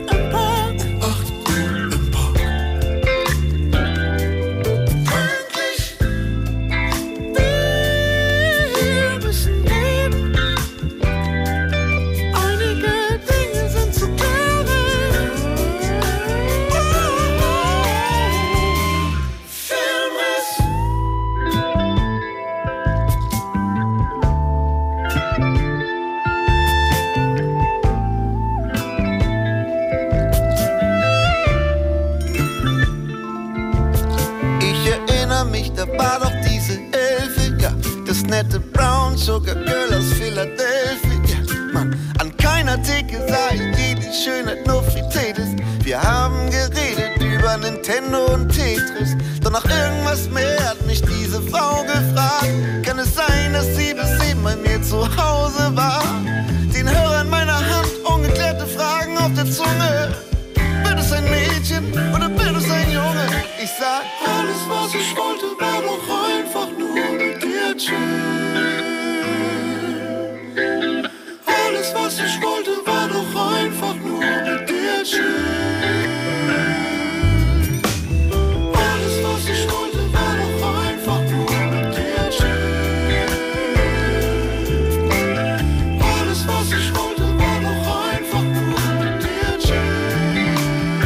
Theke sah ich die, die Schönheit nur frittiert ist. Wir haben geredet über Nintendo und Tetris, doch nach irgendwas mehr hat mich diese Frau gefragt. Kann es sein, dass sie bis eben bei mir zu Hause war? Den Hörer in meiner Hand, ungeklärte Fragen auf der Zunge. Wird es ein Mädchen oder wird es ein Junge? Ich sag, alles was ich wollte war doch einfach nur mit dir chillen. Alles was ich wollte war doch einfach nur mit dir chillen. Alles was ich wollte war doch einfach nur mit dir chillen. Alles was ich wollte war doch einfach nur mit dir chillen.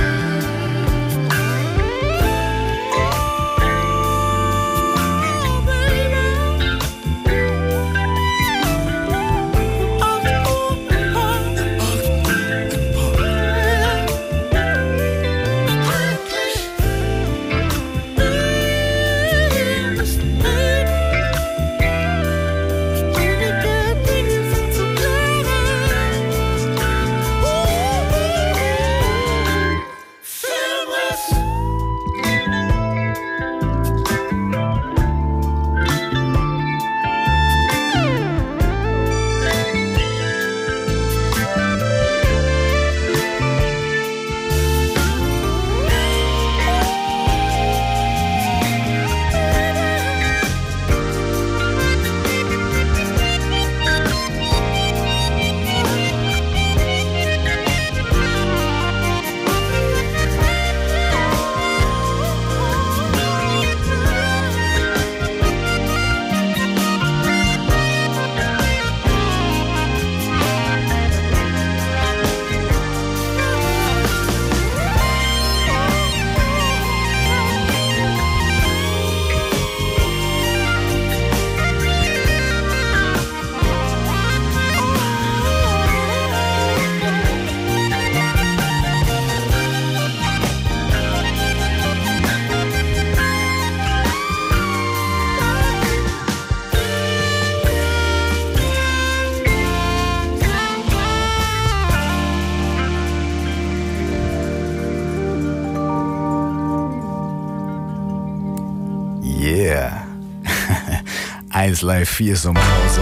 eins Live vier Sommerpause.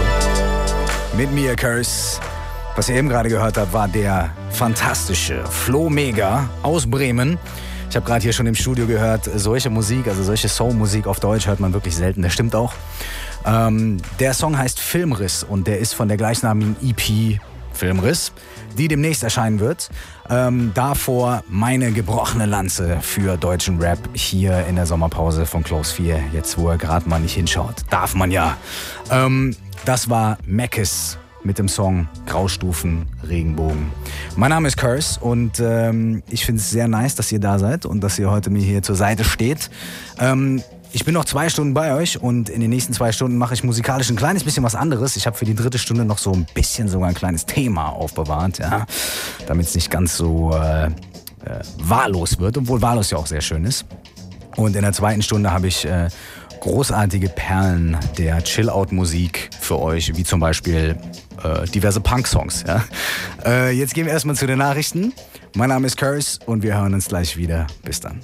Mit mir, Curse. Was ihr eben gerade gehört habt, war der fantastische Flo Mega aus Bremen. Ich habe gerade hier schon im Studio gehört, solche Musik, also solche Soul-Musik auf Deutsch hört man wirklich selten. Das stimmt auch. Ähm, der Song heißt Filmriss und der ist von der gleichnamigen E P Filmriss, die demnächst erscheinen wird. Ähm, davor meine gebrochene Lanze für deutschen Rap hier in der Sommerpause von Close vier. Jetzt, wo er gerade mal nicht hinschaut. Darf man ja. Ähm, das war Meckes mit dem Song Graustufen Regenbogen. Mein Name ist Curse und ähm, ich finde es sehr nice, dass ihr da seid und dass ihr heute mir hier zur Seite steht. Ähm, Ich bin noch zwei Stunden bei euch und in den nächsten zwei Stunden mache ich musikalisch ein kleines bisschen was anderes. Ich habe für die dritte Stunde noch so ein bisschen sogar ein kleines Thema aufbewahrt, ja, damit es nicht ganz so äh, äh, wahllos wird, obwohl wahllos ja auch sehr schön ist. Und in der zweiten Stunde habe ich äh, großartige Perlen der Chill-Out-Musik für euch, wie zum Beispiel äh, diverse Punk-Songs. Ja. Äh, jetzt gehen wir erstmal zu den Nachrichten. Mein Name ist Curse und wir hören uns gleich wieder. Bis dann.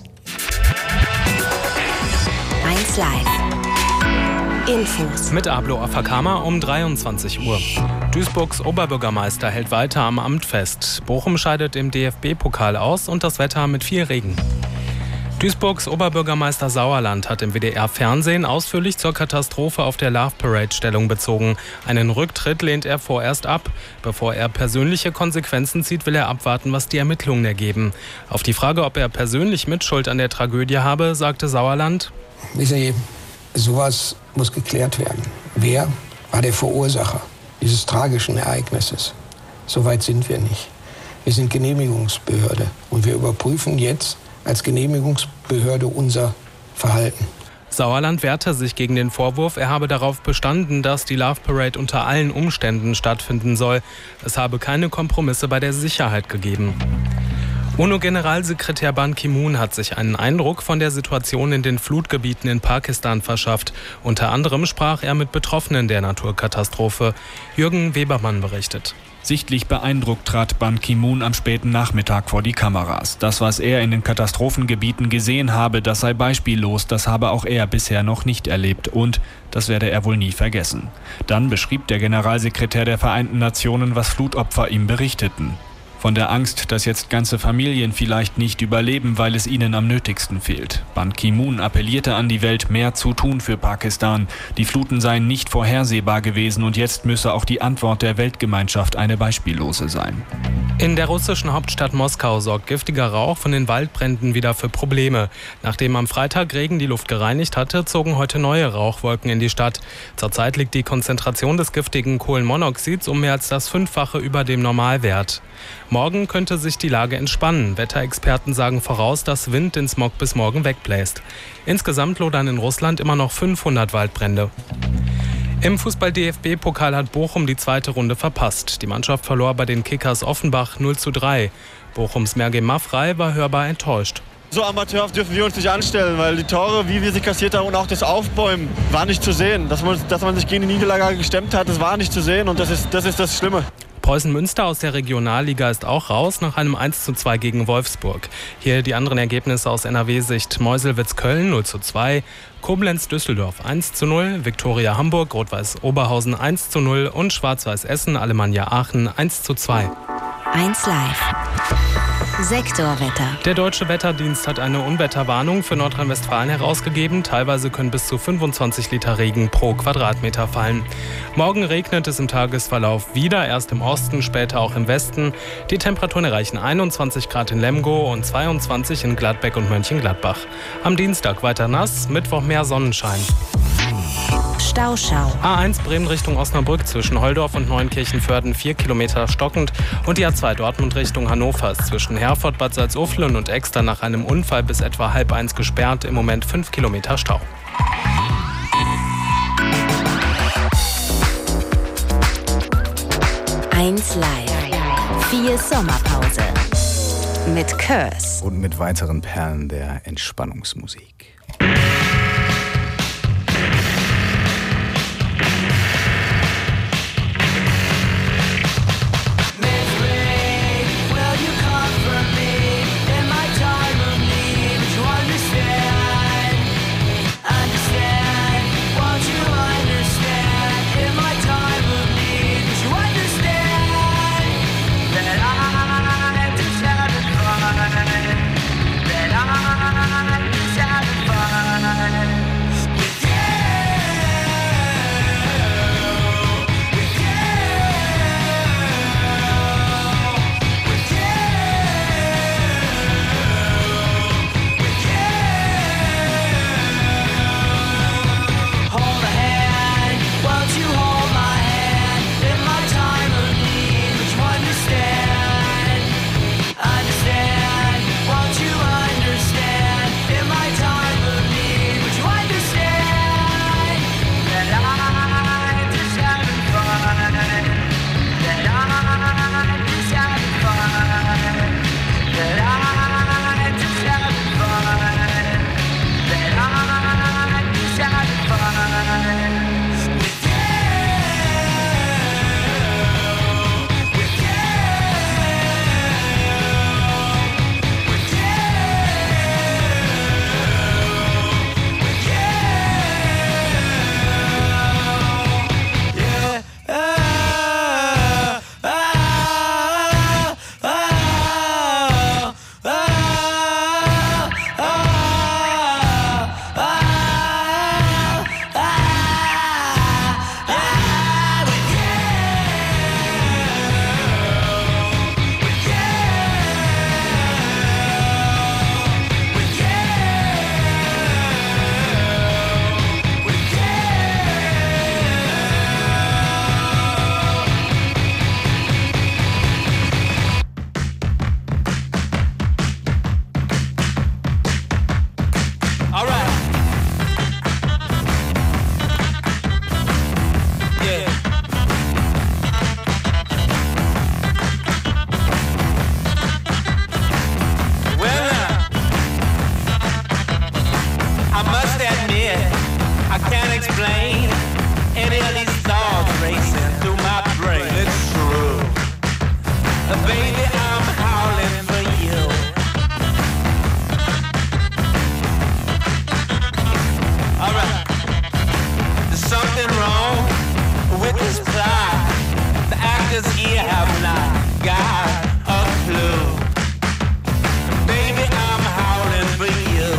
eins Live. Infos. Mit Ablo Afakama um dreiundzwanzig Uhr. Duisburgs Oberbürgermeister hält weiter am Amt fest. Bochum scheidet im D F B-Pokal aus und das Wetter mit viel Regen. Duisburgs Oberbürgermeister Sauerland hat im W D R-Fernsehen ausführlich zur Katastrophe auf der Love Parade Stellung bezogen. Einen Rücktritt lehnt er vorerst ab. Bevor er persönliche Konsequenzen zieht, will er abwarten, was die Ermittlungen ergeben. Auf die Frage, ob er persönlich Mitschuld an der Tragödie habe, sagte Sauerland: Wissen Sie, sowas muss geklärt werden. Wer war der Verursacher dieses tragischen Ereignisses? So weit sind wir nicht. Wir sind Genehmigungsbehörde und wir überprüfen jetzt als Genehmigungsbehörde unser Verhalten. Sauerland wehrte sich gegen den Vorwurf, er habe darauf bestanden, dass die Love Parade unter allen Umständen stattfinden soll. Es habe keine Kompromisse bei der Sicherheit gegeben. UNO-Generalsekretär Ban Ki-moon hat sich einen Eindruck von der Situation in den Flutgebieten in Pakistan verschafft. Unter anderem sprach er mit Betroffenen der Naturkatastrophe. Jürgen Webermann berichtet. Sichtlich beeindruckt trat Ban Ki-moon am späten Nachmittag vor die Kameras. Das, was er in den Katastrophengebieten gesehen habe, das sei beispiellos, das habe auch er bisher noch nicht erlebt und das werde er wohl nie vergessen. Dann beschrieb der Generalsekretär der Vereinten Nationen, was Flutopfer ihm berichteten. Von der Angst, dass jetzt ganze Familien vielleicht nicht überleben, weil es ihnen am nötigsten fehlt. Ban Ki-moon appellierte an die Welt, mehr zu tun für Pakistan. Die Fluten seien nicht vorhersehbar gewesen und jetzt müsse auch die Antwort der Weltgemeinschaft eine beispiellose sein. In der russischen Hauptstadt Moskau sorgt giftiger Rauch von den Waldbränden wieder für Probleme. Nachdem am Freitag Regen die Luft gereinigt hatte, zogen heute neue Rauchwolken in die Stadt. Zurzeit liegt die Konzentration des giftigen Kohlenmonoxids um mehr als das Fünffache über dem Normalwert. Morgen könnte sich die Lage entspannen. Wetterexperten sagen voraus, dass Wind den Smog bis morgen wegbläst. Insgesamt lodern in Russland immer noch fünfhundert Waldbrände. Im Fußball-D F B-Pokal hat Bochum die zweite Runde verpasst. Die Mannschaft verlor bei den Kickers Offenbach null zu drei. Bochums Mergem Maffrey war hörbar enttäuscht. So amateurhaft dürfen wir uns nicht anstellen, weil die Tore, wie wir sie kassiert haben und auch das Aufbäumen, war nicht zu sehen. Dass man, dass man sich gegen die Niederlage gestemmt hat, das war nicht zu sehen und das ist das, ist das Schlimme. Preußen Münster aus der Regionalliga ist auch raus nach einem eins zu zwei gegen Wolfsburg. Hier die anderen Ergebnisse aus N R W-Sicht. Meuselwitz Köln null zu zwei, Koblenz Düsseldorf eins zu null, Viktoria Hamburg, Rot-Weiß Oberhausen eins zu null und Schwarz-Weiß Essen Alemannia Aachen eins zu zwei. eins Live. Sektorwetter. Der Deutsche Wetterdienst hat eine Unwetterwarnung für Nordrhein-Westfalen herausgegeben. Teilweise können bis zu fünfundzwanzig Liter Regen pro Quadratmeter fallen. Morgen regnet es im Tagesverlauf wieder, erst im Osten, später auch im Westen. Die Temperaturen erreichen einundzwanzig Grad in Lemgo und zweiundzwanzig in Gladbeck und Mönchengladbach. Am Dienstag weiter nass, Mittwoch mehr Sonnenschein. Stauschau. A eins Bremen Richtung Osnabrück zwischen Holdorf und Neunkirchen-Vörden vier Kilometer stockend und die A zwei Dortmund Richtung Hannover ist zwischen Herford, Bad Salzuflen und Exter nach einem Unfall bis etwa halb eins gesperrt, im Moment fünf Kilometer Stau. eins Live. Vier Sommerpause. Mit Curse. Und mit weiteren Perlen der Entspannungsmusik. That I just haven't Baby, I'm howling for you. Alright. There's something wrong with this plot. The actors here have not got a clue. Baby, I'm howling for you.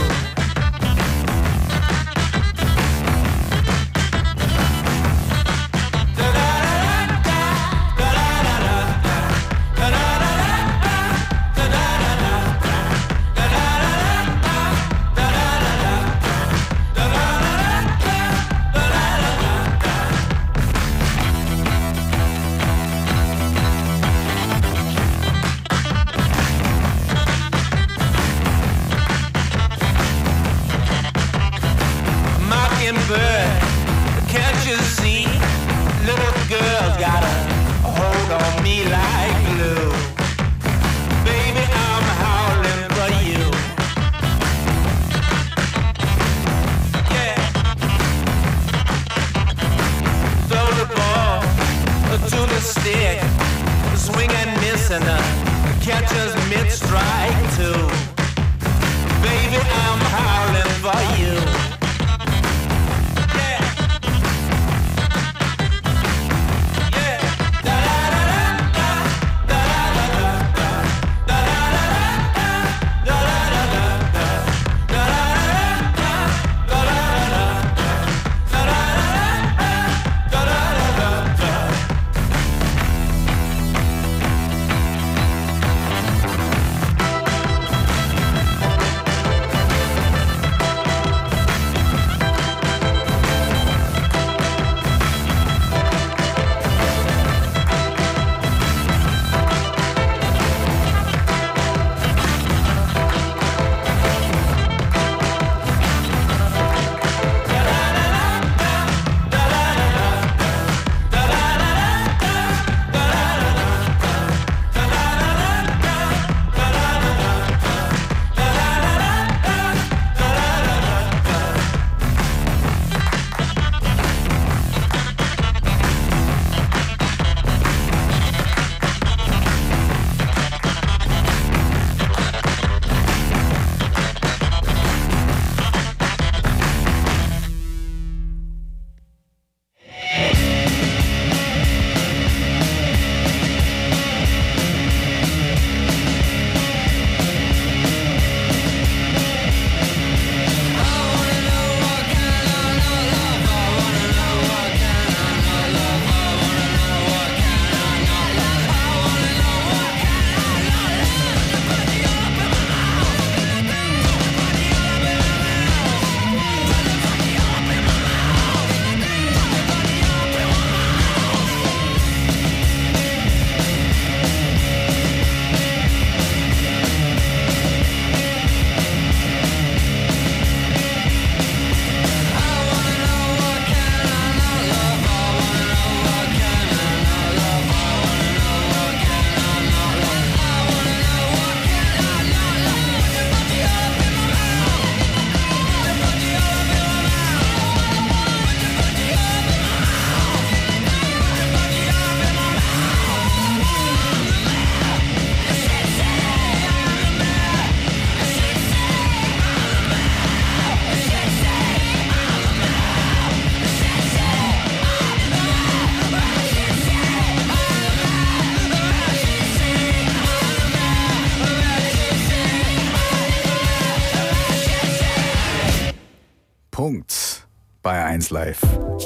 Mockingbird, can't you see? Little girl's got a hold on me like glue. Baby, I'm howling for you. Yeah. Throw the ball to the stick, swing and miss and uh, catch us mid-strike too. Baby, I'm howling for you. Punkt bei eins Live.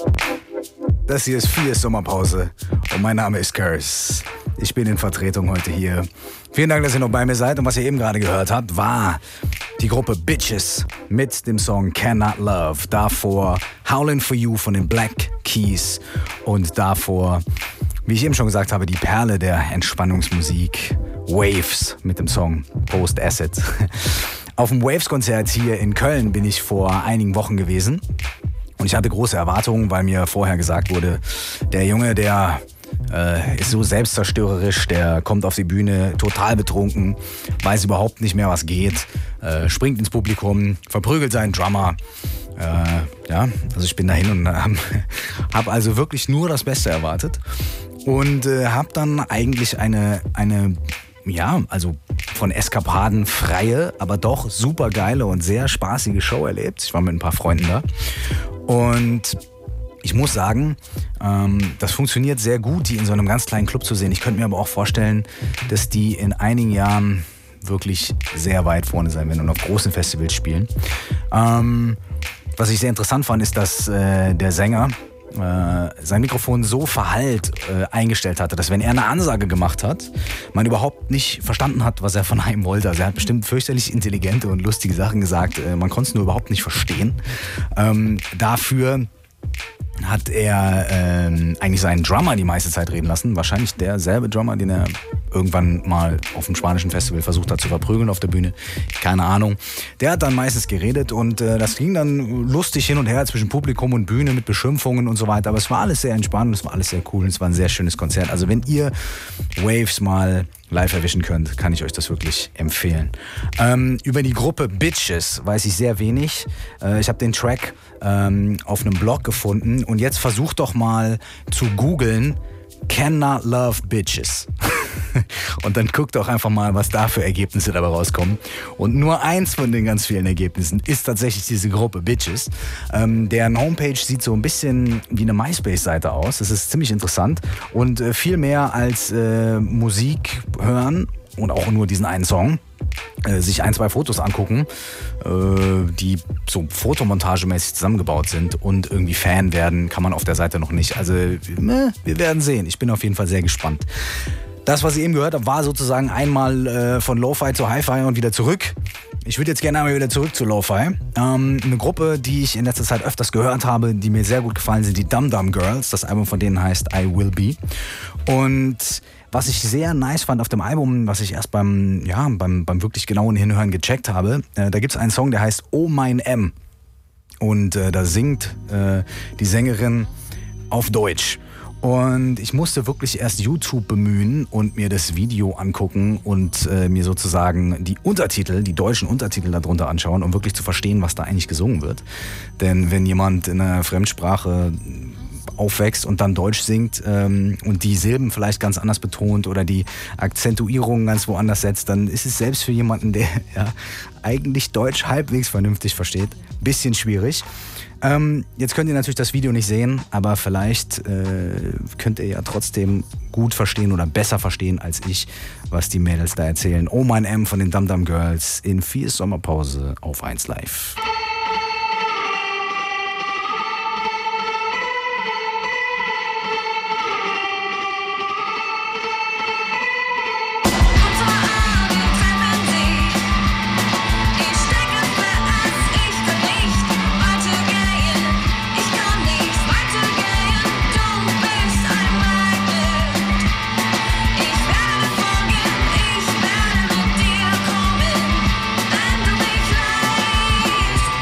Das hier ist vier Sommerpause und mein Name ist Curse. Ich bin in Vertretung heute hier. Vielen Dank, dass ihr noch bei mir seid. Und was ihr eben gerade gehört habt, war die Gruppe Bitches mit dem Song Cannot Love. Davor Howlin' For You von den Black Keys. Und davor, wie ich eben schon gesagt habe, die Perle der Entspannungsmusik Waves mit dem Song Post Acid. Auf dem Waves-Konzert hier in Köln bin ich vor einigen Wochen gewesen. Und ich hatte große Erwartungen, weil mir vorher gesagt wurde, der Junge, der äh, ist so selbstzerstörerisch, der kommt auf die Bühne total betrunken, weiß überhaupt nicht mehr, was geht, äh, springt ins Publikum, verprügelt seinen Drummer. Äh, ja, also ich bin dahin und habe hab also wirklich nur das Beste erwartet. und äh, habe dann eigentlich eine, eine, ja, also von Eskapaden freie, aber doch super geile und sehr spaßige Show erlebt. Ich war mit ein paar Freunden da und ich muss sagen, ähm, das funktioniert sehr gut, die in so einem ganz kleinen Club zu sehen. Ich könnte mir aber auch vorstellen, dass die in einigen Jahren wirklich sehr weit vorne sein werden und auf großen Festivals spielen. Ähm, was ich sehr interessant fand, ist, dass äh, der Sänger äh, sein Mikrofon so verhallt äh, eingestellt hatte, dass wenn er eine Ansage gemacht hat, man überhaupt nicht verstanden hat, was er von einem wollte. Also er hat bestimmt fürchterlich intelligente und lustige Sachen gesagt, äh, man konnte es nur überhaupt nicht verstehen. Ähm, dafür hat er ähm, eigentlich seinen Drummer die meiste Zeit reden lassen. Wahrscheinlich derselbe Drummer, den er irgendwann mal auf dem spanischen Festival versucht hat zu verprügeln auf der Bühne. Keine Ahnung. Der hat dann meistens geredet und äh, das ging dann lustig hin und her zwischen Publikum und Bühne mit Beschimpfungen und so weiter. Aber es war alles sehr entspannt und es war alles sehr cool und es war ein sehr schönes Konzert. Also wenn ihr Waves mal live erwischen könnt, kann ich euch das wirklich empfehlen. Ähm, über die Gruppe Bitches weiß ich sehr wenig. Äh, ich habe den Track ähm, auf einem Blog gefunden und jetzt versucht doch mal zu googeln Cannot Love Bitches. Und dann guckt doch einfach mal, was da für Ergebnisse dabei rauskommen. Und nur eins von den ganz vielen Ergebnissen ist tatsächlich diese Gruppe Bitches. Ähm, deren Homepage sieht so ein bisschen wie eine MySpace-Seite aus. Das ist ziemlich interessant. Und äh, viel mehr als äh, Musik hören und auch nur diesen einen Song, äh, sich ein, zwei Fotos angucken, äh, die so fotomontagemäßig zusammengebaut sind und irgendwie Fan werden, kann man auf der Seite noch nicht. Also äh, wir werden sehen. Ich bin auf jeden Fall sehr gespannt. Das, was ihr eben gehört habt, war sozusagen einmal äh, von Lo-Fi zu Hi-Fi und wieder zurück. Ich würde jetzt gerne einmal wieder zurück zu Lo-Fi. Ähm, eine Gruppe, die ich in letzter Zeit öfters gehört habe, die mir sehr gut gefallen, sind die Dum Dum Girls. Das Album von denen heißt I Will Be. Und was ich sehr nice fand auf dem Album, was ich erst beim, ja, beim, beim wirklich genauen Hinhören gecheckt habe, äh, da gibt es einen Song, der heißt Oh Mein M. Und äh, da singt äh, die Sängerin auf Deutsch. Und ich musste wirklich erst YouTube bemühen und mir das Video angucken und äh, mir sozusagen die Untertitel, die deutschen Untertitel darunter anschauen, um wirklich zu verstehen, was da eigentlich gesungen wird. Denn wenn jemand in einer Fremdsprache aufwächst und dann Deutsch singt ähm, und die Silben vielleicht ganz anders betont oder die Akzentuierung ganz woanders setzt, dann ist es selbst für jemanden, der ja, eigentlich Deutsch halbwegs vernünftig versteht, ein bisschen schwierig. Ähm, jetzt könnt ihr natürlich das Video nicht sehen, aber vielleicht äh, könnt ihr ja trotzdem gut verstehen oder besser verstehen als ich, was die Mädels da erzählen. Oh Mein M von den Dum Dum Girls in vier Sommerpause auf eins Live. Ich werde mit dir kommen, wenn du mich leihst.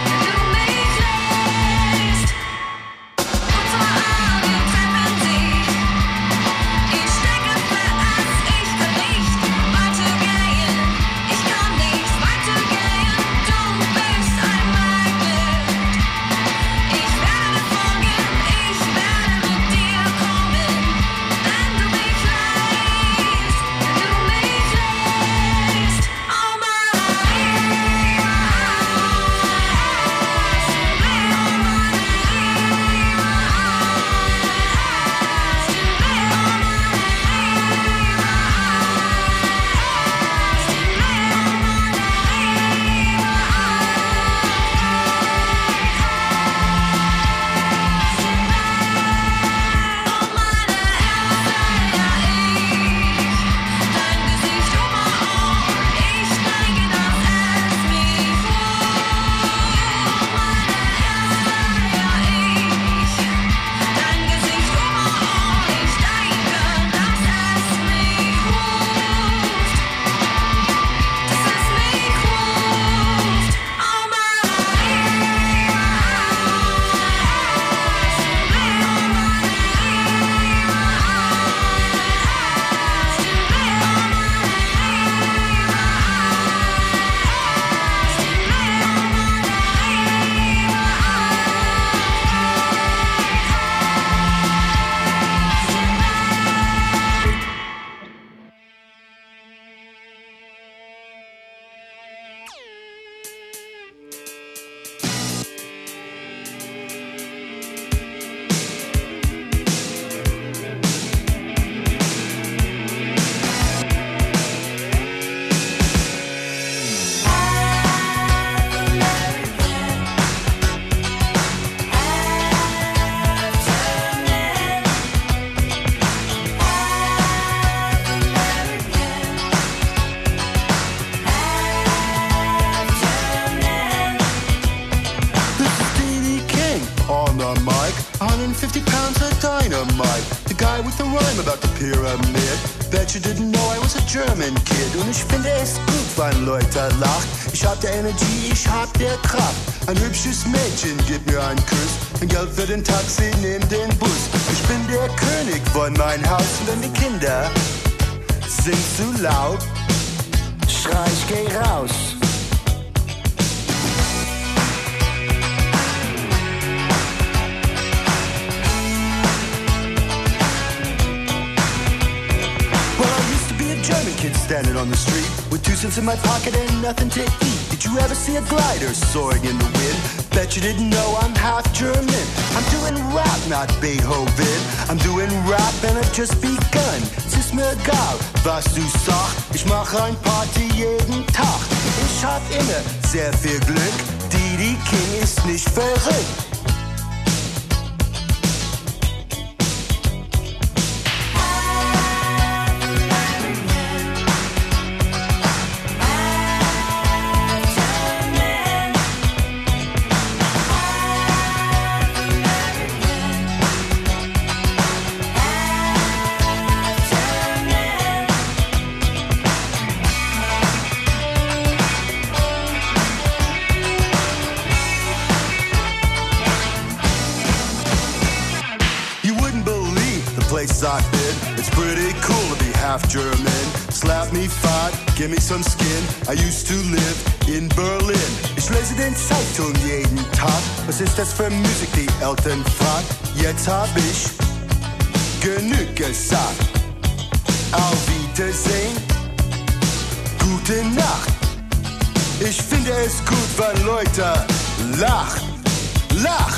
them about the Pyramid. Bet you didn't know I was a German kid. Und ich finde es gut, wenn Leute lacht. Ich hab der Energie, ich hab der Kraft. Ein hübsches Mädchen gibt mir einen Kuss. Ein Geld für den Taxi, nehm den Bus. Ich bin der König von mein Haus. Und wenn die Kinder sind zu laut, schrei ich, geh raus. German kid standing on the street with two cents in my pocket and nothing to eat. Did you ever see a glider soaring in the wind? Bet you didn't know I'm half German. I'm doing rap, not Beethoven. I'm doing rap and I've just begun. Es ist mir egal, was du sagst. Ich mach ein Party jeden Tag. Ich hab immer sehr viel Glück. Didi King ist nicht verrückt. I've been. It's pretty cool to be half German. Slap me fat, give me some skin. I used to live in Berlin. Ich lese den Zeitung jeden Tag. Was ist das für Musik, die Eltern fragt? Jetzt hab ich genug gesagt. Auf Wiedersehen, gute Nacht. Ich finde es gut, wenn Leute lacht, lacht.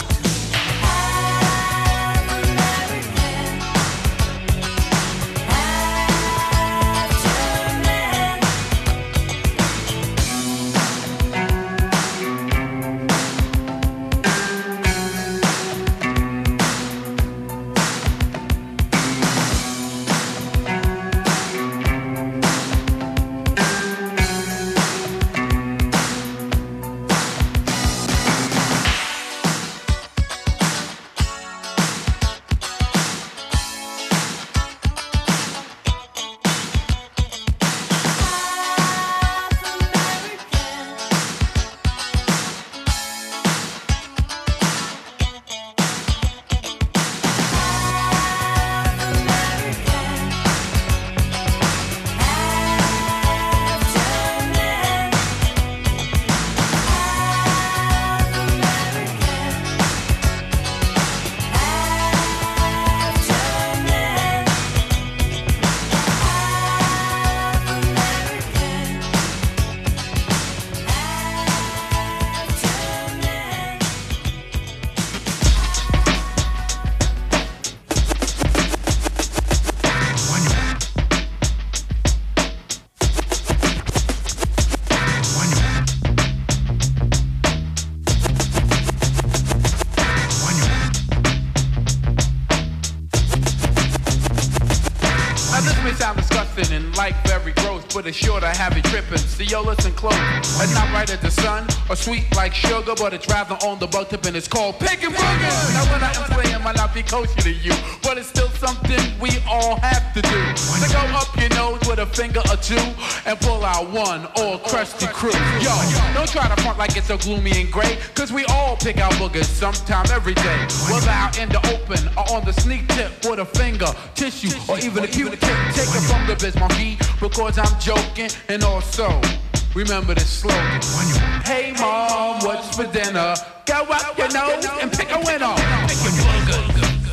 But it's sure to have you tripping. See, yo, listen close. It's not right at the sun or sweet like sugar, but it's rather on the bug tip and it's called picking boogers. Now when I am playing might not be kosher to you, but it's still something we all have to do. So go up your nose with a finger or two and pull out one or crusty crew. Yo, don't try to front like it's so gloomy and gray, cause we all pick out boogers sometime every day. Whether out in the open or on the sneak tip with a finger, tissue, or even a Q-tip. Take it from the biz monkey, because I'm joking, and also remember this slogan. Hey mom, what's for dinner? Go up your nose and pick a winner. Pick a burger.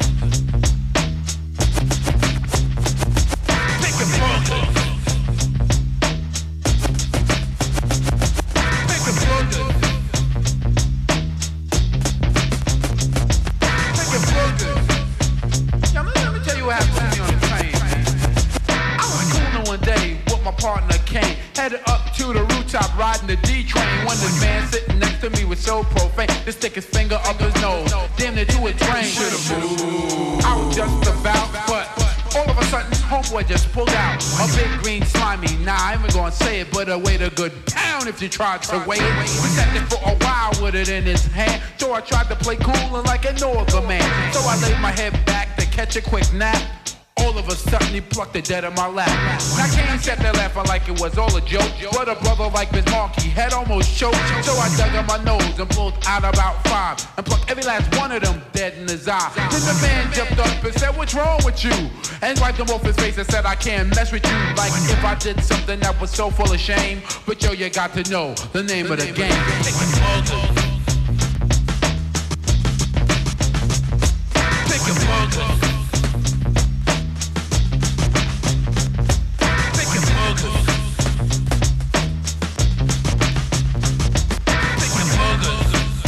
Pick a burger. Pick a burger. Pick a burger. Now let me tell you what happened to me on the train, man. I was cooling one day with my partner Kane, headed up to the rooftop riding the D train. When this man sitting next to me was so profane, to stick his finger up his nose, damn near to a drain. Should've moved. I was just about, but all of a sudden, homeboy just pulled out a big green slimy. Nah, I ain't gonna say it, but I weighed a good pound if you tried to weigh it. We sat there for a while with it in his hand, so I tried to play cool and like a Northern man. So I laid my head back to catch a quick nap. All of a sudden he plucked the dead in my lap. Now Kane sat there laughing like it was all a joke, but a brother like Miss Markey had almost choked. So I dug in my nose and pulled out about five and plucked every last one of them dead in his eye. Then the man jumped up and said, "What's wrong with you?" And wiped him off his face and said, "I can't mess with you." Like if I did something that was so full of shame. But yo, you got to know the name the of the name game. Pickin' burgers. Pickin' burgers. Pickin' burgers. Pickin' burgers.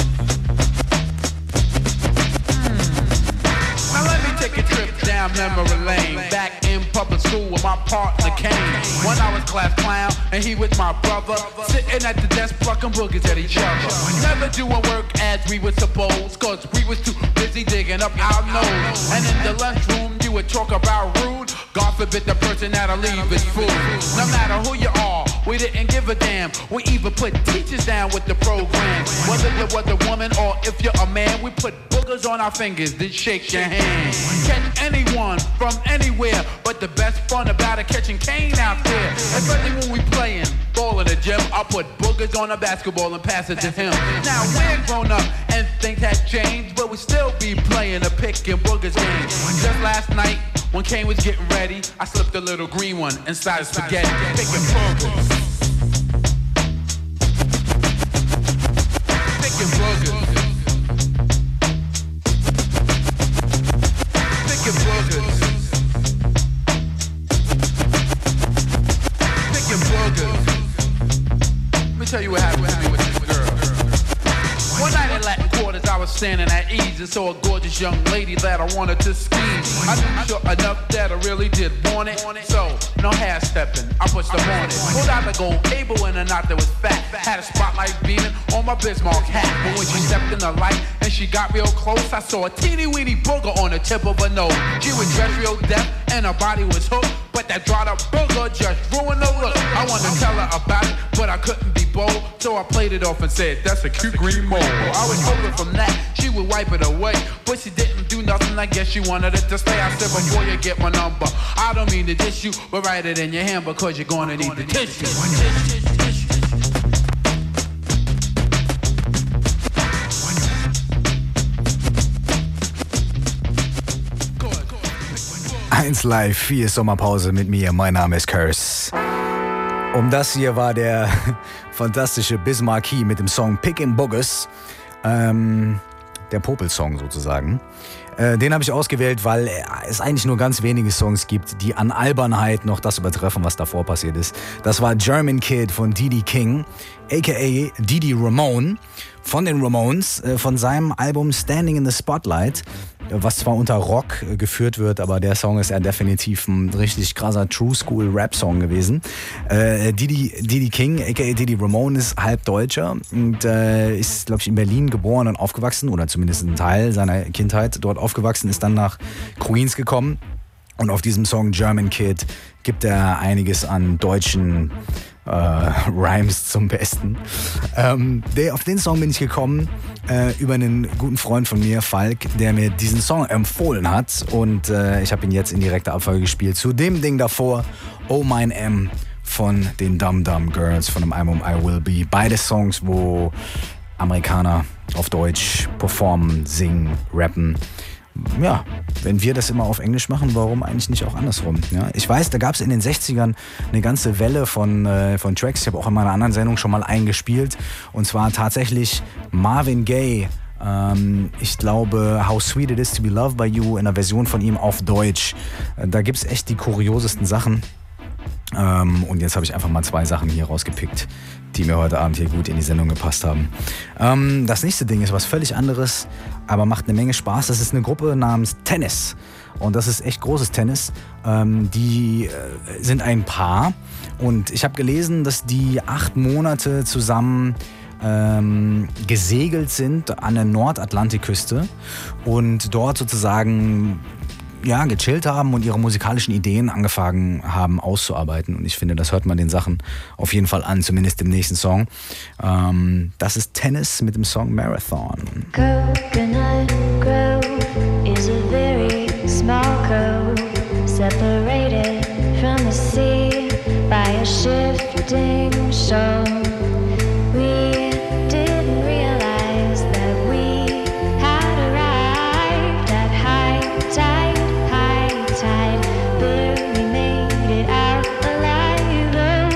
Now let me take a trip down memory lane. Back in public school with my partner Kane. When I was class clown and he was my brother, sitting at the desk plucking boogers at each other. Never doing work as we were supposed, cause we was too busy digging up our nose. And in the lunchroom you would talk about rude. God forbid the person that'll leave is food. No matter who you are, we didn't give a damn. We even put teachers down with the program. Whether you was a woman or if you're a man, we put boogers on our fingers, then shake your hand. Catch anyone from anywhere, but the best fun about it catching Kane out there. Especially when we playin' ball in the gym, I put boogers on a basketball and pass it to him. Now we're grown up and things have changed, but we still be playing a pick and boogers game. Just last night, when Kane was getting ready, I slipped a little green one inside his spaghetti. Picking burgers. Picking burgers. Picking burgers. Picking burgers. Let me tell you what happened to me with this girl. One night in Latin Quarters, I was standing at ease and saw a gorgeous young lady that I wanted to squeeze. I knew sure enough that I really did want it, so no half stepping, I pushed the on it. Pulled out the gold cable in a knot that was fat. Had a spotlight beaming on my Bismarck hat. But when she stepped in the light and she got real close, I saw a teeny weeny booger on the tip of her nose. She was dressed real deaf and her body was hooked, but that dried up booger just ruined the look. I wanted to tell her about it, but I couldn't be bold, so I played it off and said, "That's a cute green mole." I was hoping from that she would wipe it away, but she didn't do nothing. I guess she wanted it to stay. I said, "Before you get my number, I don't mean to diss you, but write it in your hand because you're gonna need the tissue." eins Live, vier Sommerpause mit mir. Mein Name ist Curse. Und das hier war der fantastische Biz Markie mit dem Song Pickin' Boogers. Ähm, der Popelsong sozusagen. Äh, den habe ich ausgewählt, weil es eigentlich nur ganz wenige Songs gibt, die an Albernheit noch das übertreffen, was davor passiert ist. Das war German Kid von Diddy King, aka Didi Ramone, von den Ramones, äh, von seinem Album Standing in the Spotlight, was zwar unter Rock äh, geführt wird, aber der Song ist ja definitiv ein richtig krasser True-School-Rap-Song gewesen. Äh, Diddy, Diddy King, aka Didi Ramone, ist halb Deutscher und äh, ist, glaube ich, in Berlin geboren und aufgewachsen, oder zumindest ein Teil seiner Kindheit dort aufgewachsen, ist dann nach Queens gekommen und auf diesem Song German Kid gibt er einiges an deutschen äh, Rhymes zum Besten. Ähm, der, auf den Song bin ich gekommen äh, über einen guten Freund von mir, Falk, der mir diesen Song empfohlen hat und äh, ich habe ihn jetzt in direkter Abfolge gespielt zu dem Ding davor, Oh Mein M von den Dum Dum Girls von dem Album I Will Be. Beide Songs, wo Amerikaner auf Deutsch performen, singen, rappen. Ja, wenn wir das immer auf Englisch machen, warum eigentlich nicht auch andersrum? Ja, ich weiß, da gab es in den sechzigern eine ganze Welle von, äh, von Tracks. Ich habe auch in meiner anderen Sendung schon mal eingespielt. Und zwar tatsächlich Marvin Gaye. Ähm, ich glaube, How Sweet It Is to Be Loved by You in einer Version von ihm auf Deutsch. Äh, da gibt es echt die kuriosesten Sachen. Ähm, und jetzt habe ich einfach mal zwei Sachen hier rausgepickt, die mir heute Abend hier gut in die Sendung gepasst haben. Ähm, das nächste Ding ist was völlig anderes, aber macht eine Menge Spaß. Das ist eine Gruppe namens Tennis. Und das ist echt großes Tennis. Ähm, die äh, sind ein Paar. Und ich habe gelesen, dass die acht Monate zusammen ähm, gesegelt sind an der Nordatlantikküste und dort sozusagen ja, gechillt haben und ihre musikalischen Ideen angefangen haben auszuarbeiten. Und ich finde, das hört man den Sachen auf jeden Fall an, zumindest im nächsten Song. Ähm, das ist Tennis mit dem Song Marathon. Coconut Grove is a very small cove. shifting show. We didn't realize that we had arrived at high tide, high tide. Barely made it out alive.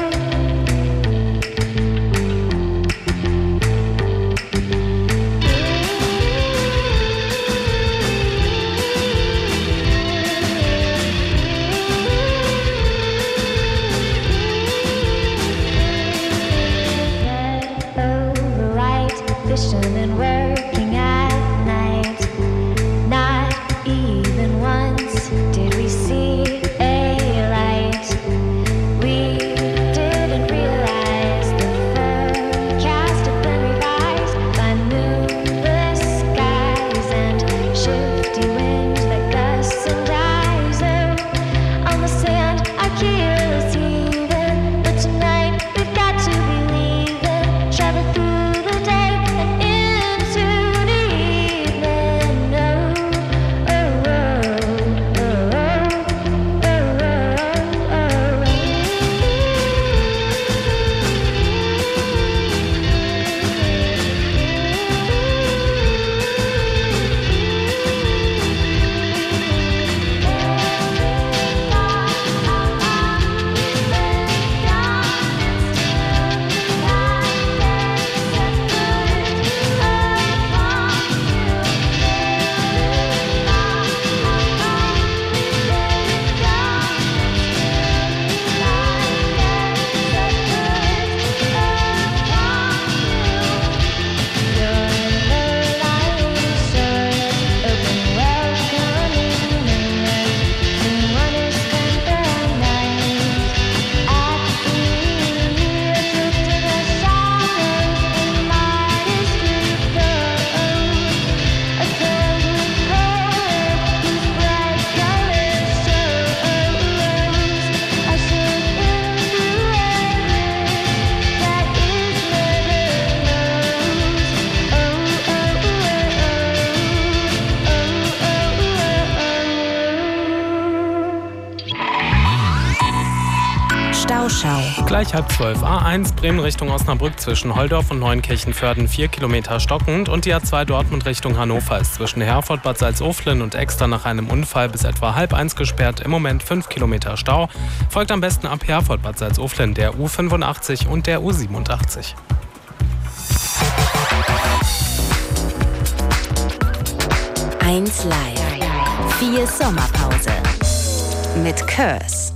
Fishing and working at night. Not even once did we see a light. We didn't realize the forecast had been revised by moonless skies and shifty winds that gust and dies. Oh, on the sand our keel is heaving, but tonight we've got to be leaving. Travel through the day. Gleich halb zwölf. A eins Bremen Richtung Osnabrück zwischen Holdorf und Neunkirchenförden vier Kilometer stockend und die A zwei Dortmund Richtung Hannover ist zwischen Herford, Bad Salzuflen und Exter nach einem Unfall bis etwa halb eins gesperrt. Im Moment fünf Kilometer Stau. Folgt am besten ab Herford, Bad Salzuflen der U fünfundachtzig und der U siebenundachtzig. eins Live. Vier Sommerpause. Mit Curse.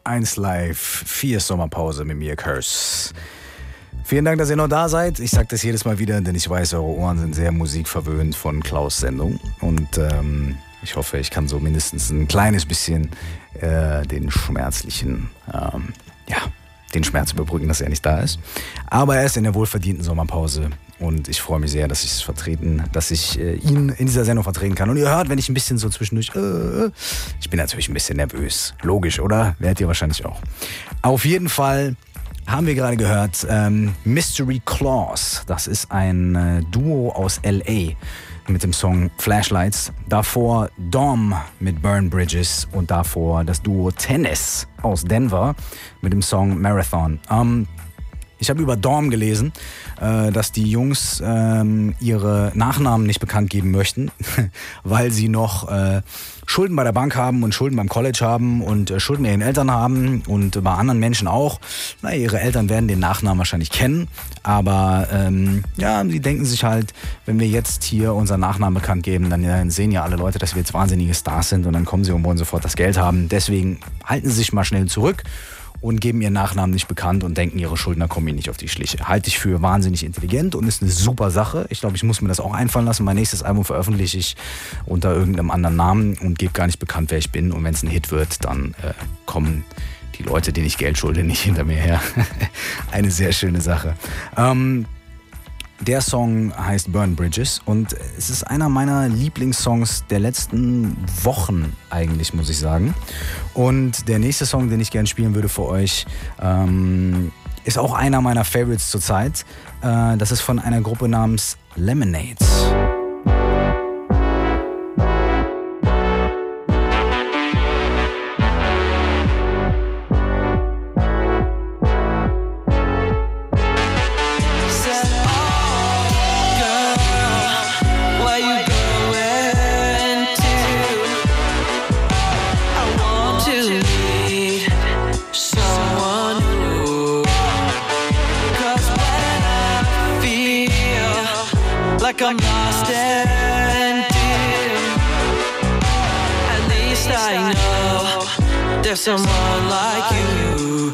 eins Live, vier Sommerpause mit mir, Curse. Vielen Dank, dass ihr noch da seid. Ich sage das jedes Mal wieder, denn ich weiß, eure Ohren sind sehr musikverwöhnt von Klaus' Sendung. Und ähm, ich hoffe, ich kann so mindestens ein kleines bisschen äh, den schmerzlichen, ähm, ja, den Schmerz überbrücken, dass er nicht da ist. Aber er ist in der wohlverdienten Sommerpause. Und ich freue mich sehr, dass ich es vertreten, dass ich äh, ihn in dieser Sendung vertreten kann. Und ihr hört, wenn ich ein bisschen so zwischendurch, äh, ich bin natürlich ein bisschen nervös. Logisch, oder? Werdet ihr wahrscheinlich auch. Auf jeden Fall haben wir gerade gehört, ähm, Mystery Claws. Das ist ein äh, Duo aus L A mit dem Song Flashlights. Davor Dom mit Burn Bridges und davor das Duo Tennis aus Denver mit dem Song Marathon. Ähm, Ich habe über Dorm gelesen, äh, dass die Jungs ähm, ihre Nachnamen nicht bekannt geben möchten, weil sie noch äh, Schulden bei der Bank haben und Schulden beim College haben und äh, Schulden bei ihren Eltern haben und bei anderen Menschen auch. Na, ihre Eltern werden den Nachnamen wahrscheinlich kennen, aber ähm, ja, sie denken sich halt, wenn wir jetzt hier unseren Nachnamen bekannt geben, dann, dann sehen ja alle Leute, dass wir jetzt wahnsinnige Stars sind und dann kommen sie und wollen sofort das Geld haben. Deswegen halten sie sich mal schnell zurück und geben ihren Nachnamen nicht bekannt und denken, ihre Schuldner kommen ihnen nicht auf die Schliche. Halte ich für wahnsinnig intelligent und ist eine super Sache. Ich glaube, ich muss mir das auch einfallen lassen. Mein nächstes Album veröffentliche ich unter irgendeinem anderen Namen und gebe gar nicht bekannt, wer ich bin. Und wenn es ein Hit wird, dann äh, kommen die Leute, denen ich Geld schulde, nicht hinter mir her. Eine sehr schöne Sache. Ähm, Der Song heißt Burn Bridges und es ist einer meiner Lieblingssongs der letzten Wochen eigentlich, muss ich sagen. Und der nächste Song, den ich gerne spielen würde für euch, ähm, ist auch einer meiner Favorites zurzeit. Äh, das ist von einer Gruppe namens Lemonades. Like I'm lost and dim. At least I know there's someone like you.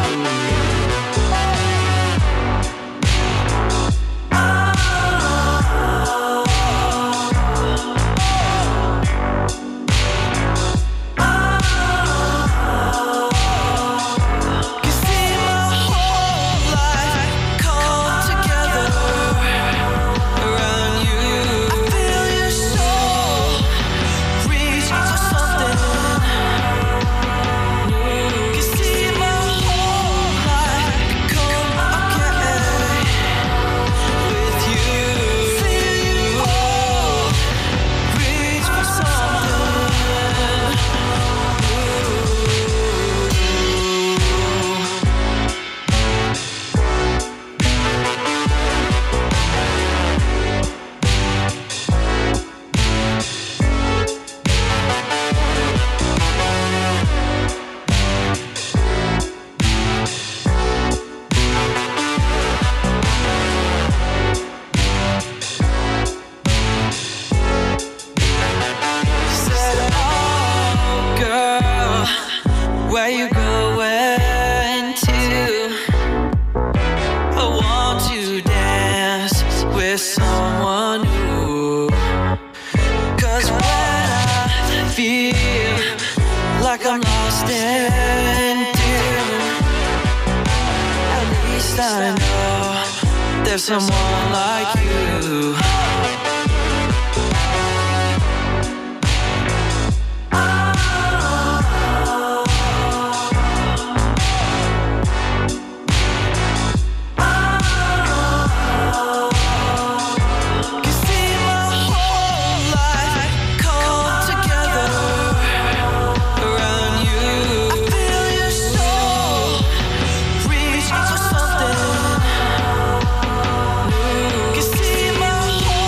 Where you going to? I want to dance with someone new. Cause when I feel like I'm lost and dim, at least I know there's someone like you. Something new. Can see my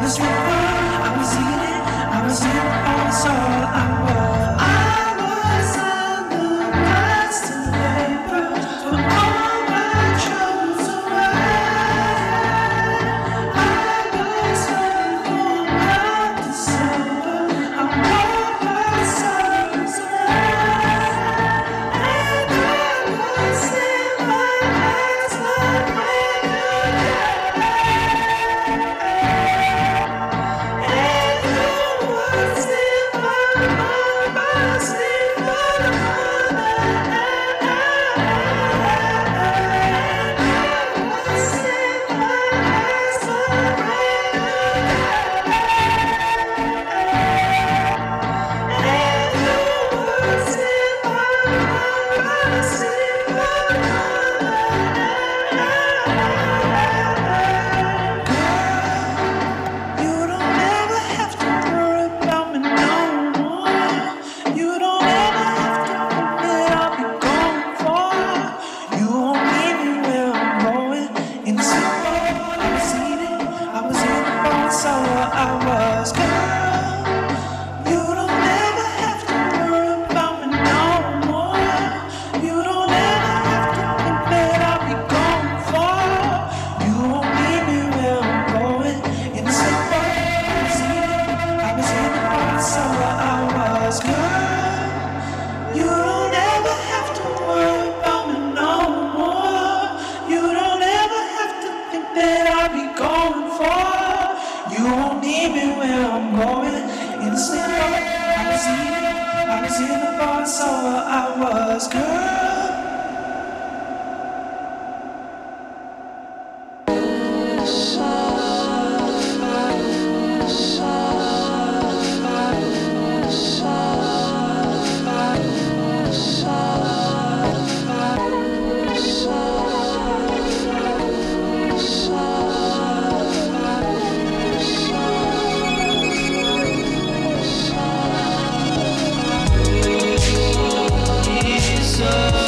was with her, I was in it, I was in it, that's all I was. I was on the rise to labor for all my troubles away. I was on the December, I wore my sorrows away. And I was in my eyes like so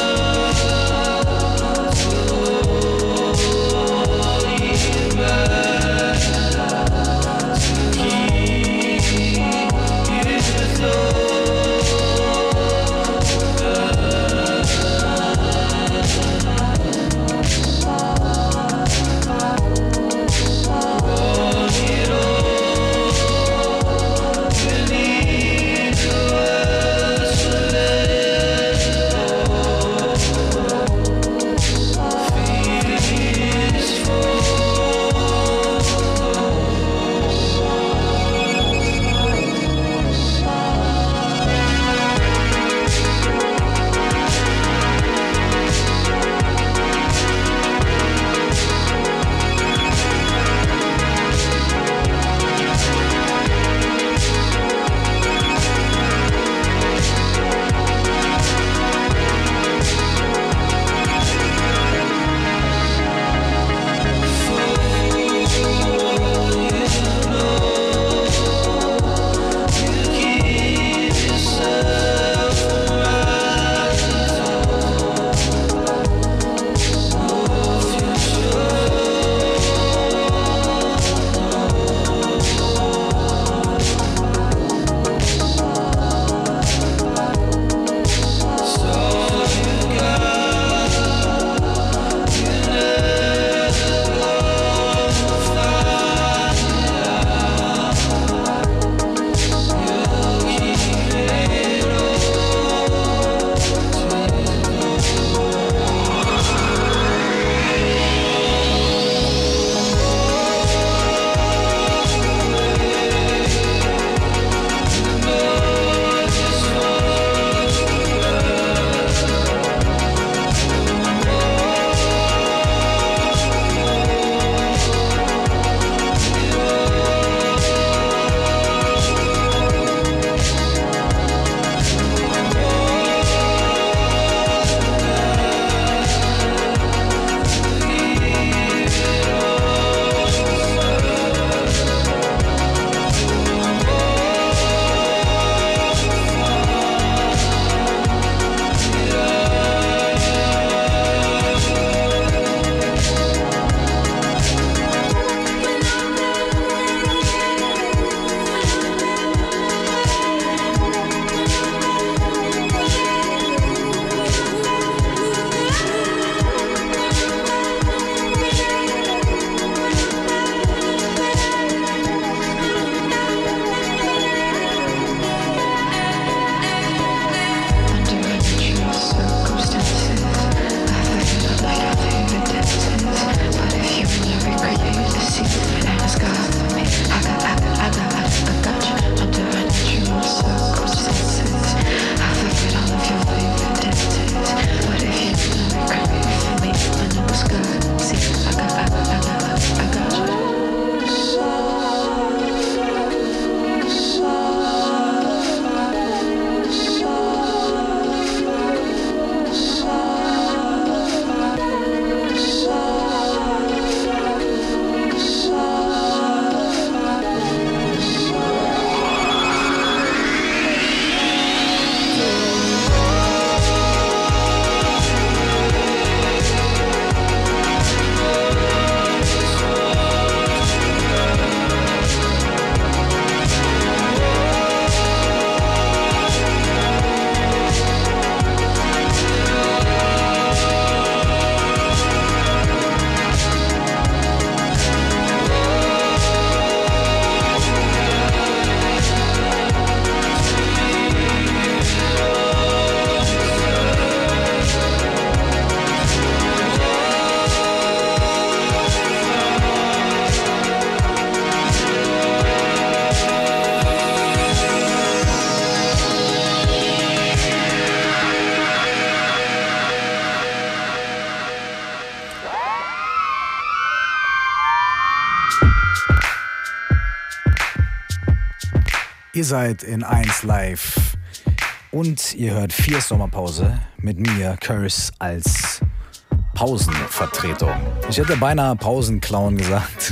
Ihr seid in eins Live und ihr hört vier Sommerpause mit mir, Curse, als Pausenvertretung. Ich hätte beinahe Pausenclown gesagt.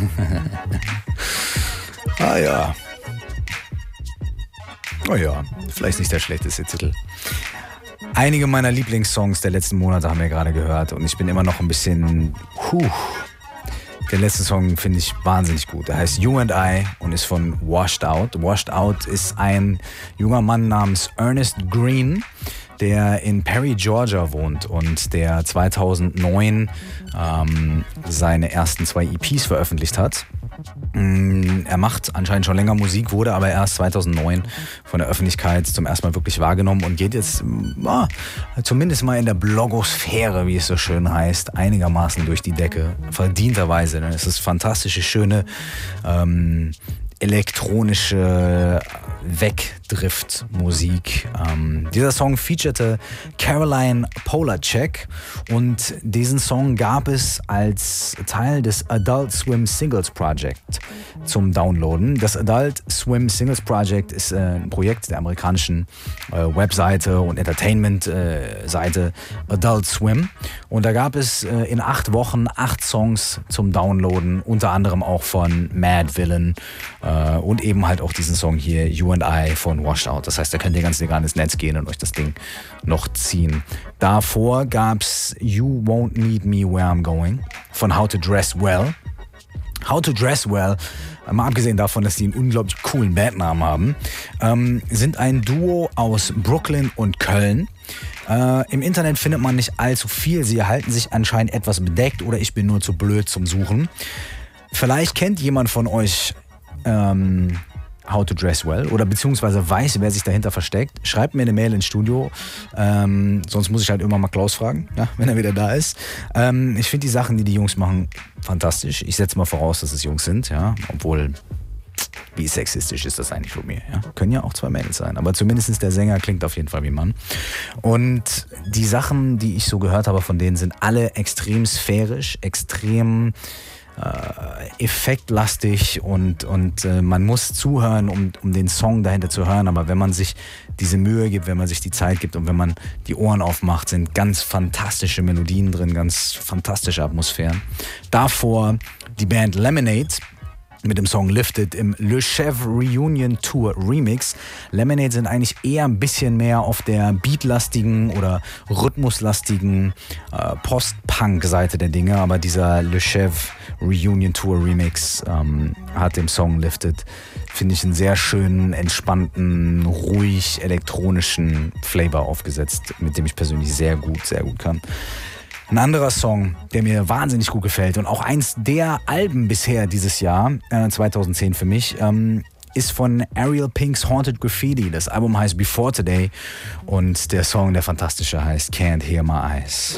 Ah ja. Oh ja, vielleicht nicht der schlechteste Titel. Einige meiner Lieblingssongs der letzten Monate haben wir gerade gehört und ich bin immer noch ein bisschen... Huh. Den letzten Song finde ich wahnsinnig gut. Der heißt You and I und ist von Washed Out. Washed Out ist ein junger Mann namens Ernest Green, der in Perry, Georgia wohnt und der zweitausendneun ähm, seine ersten zwei E Ps veröffentlicht hat. Er macht anscheinend schon länger Musik, wurde aber erst zweitausendneun von der Öffentlichkeit zum ersten Mal wirklich wahrgenommen und geht jetzt ah, zumindest mal in der Blogosphäre, wie es so schön heißt, einigermaßen durch die Decke. Verdienterweise. Ne? Es ist fantastische, schöne, ähm, elektronische Wegdrift-Musik. Ähm, dieser Song featurete Caroline Polacek und diesen Song gab es als Teil des Adult Swim Singles Project zum Downloaden. Das Adult Swim Singles Project ist äh, ein Projekt der amerikanischen äh, Webseite und Entertainment-Seite äh, Adult Swim und da gab es äh, in acht Wochen acht Songs zum Downloaden, unter anderem auch von Mad Villain äh, und eben halt auch diesen Song hier You and I von Washed Out. Das heißt, da könnt ihr ganz legal ins Netz gehen und euch das Ding noch ziehen. Davor gab's You Won't Need Me Where I'm Going von How to Dress Well. How to Dress Well, mal abgesehen davon, dass die einen unglaublich coolen Bandnamen haben, ähm, sind ein Duo aus Brooklyn und Köln. Äh, Im Internet findet man nicht allzu viel. Sie halten sich anscheinend etwas bedeckt oder ich bin nur zu blöd zum Suchen. Vielleicht kennt jemand von euch ähm, How to Dress Well oder beziehungsweise weiß, wer sich dahinter versteckt. Schreibt mir eine Mail ins Studio, ähm, sonst muss ich halt immer mal Klaus fragen, ja, wenn er wieder da ist. Ähm, ich finde die Sachen, die die Jungs machen, fantastisch. Ich setze mal voraus, dass es Jungs sind, ja, obwohl, wie sexistisch ist das eigentlich von mir, ja. Können ja auch zwei Mädels sein, aber zumindest der Sänger klingt auf jeden Fall wie Mann. Und die Sachen, die ich so gehört habe von denen, sind alle extrem sphärisch, extrem Äh, effektlastig und, und äh, man muss zuhören, um, um den Song dahinter zu hören, aber wenn man sich diese Mühe gibt, wenn man sich die Zeit gibt und wenn man die Ohren aufmacht, sind ganz fantastische Melodien drin, ganz fantastische Atmosphären. Davor die Band Lemonade mit dem Song Lifted im Le Chef Reunion Tour Remix. Lemonade sind eigentlich eher ein bisschen mehr auf der beatlastigen oder rhythmuslastigen äh, Post-Punk-Seite der Dinge, aber dieser Le Chef Reunion Tour Remix ähm, hat dem Song Lifted, finde ich, einen sehr schönen, entspannten, ruhig elektronischen Flavor aufgesetzt, mit dem ich persönlich sehr gut, sehr gut kann. Ein anderer Song, der mir wahnsinnig gut gefällt und auch eins der Alben bisher dieses Jahr, äh, zweitausendzehn für mich, ähm, ist von Ariel Pink's Haunted Graffiti. Das Album heißt Before Today und der Song, der fantastische, heißt Can't Hear My Eyes.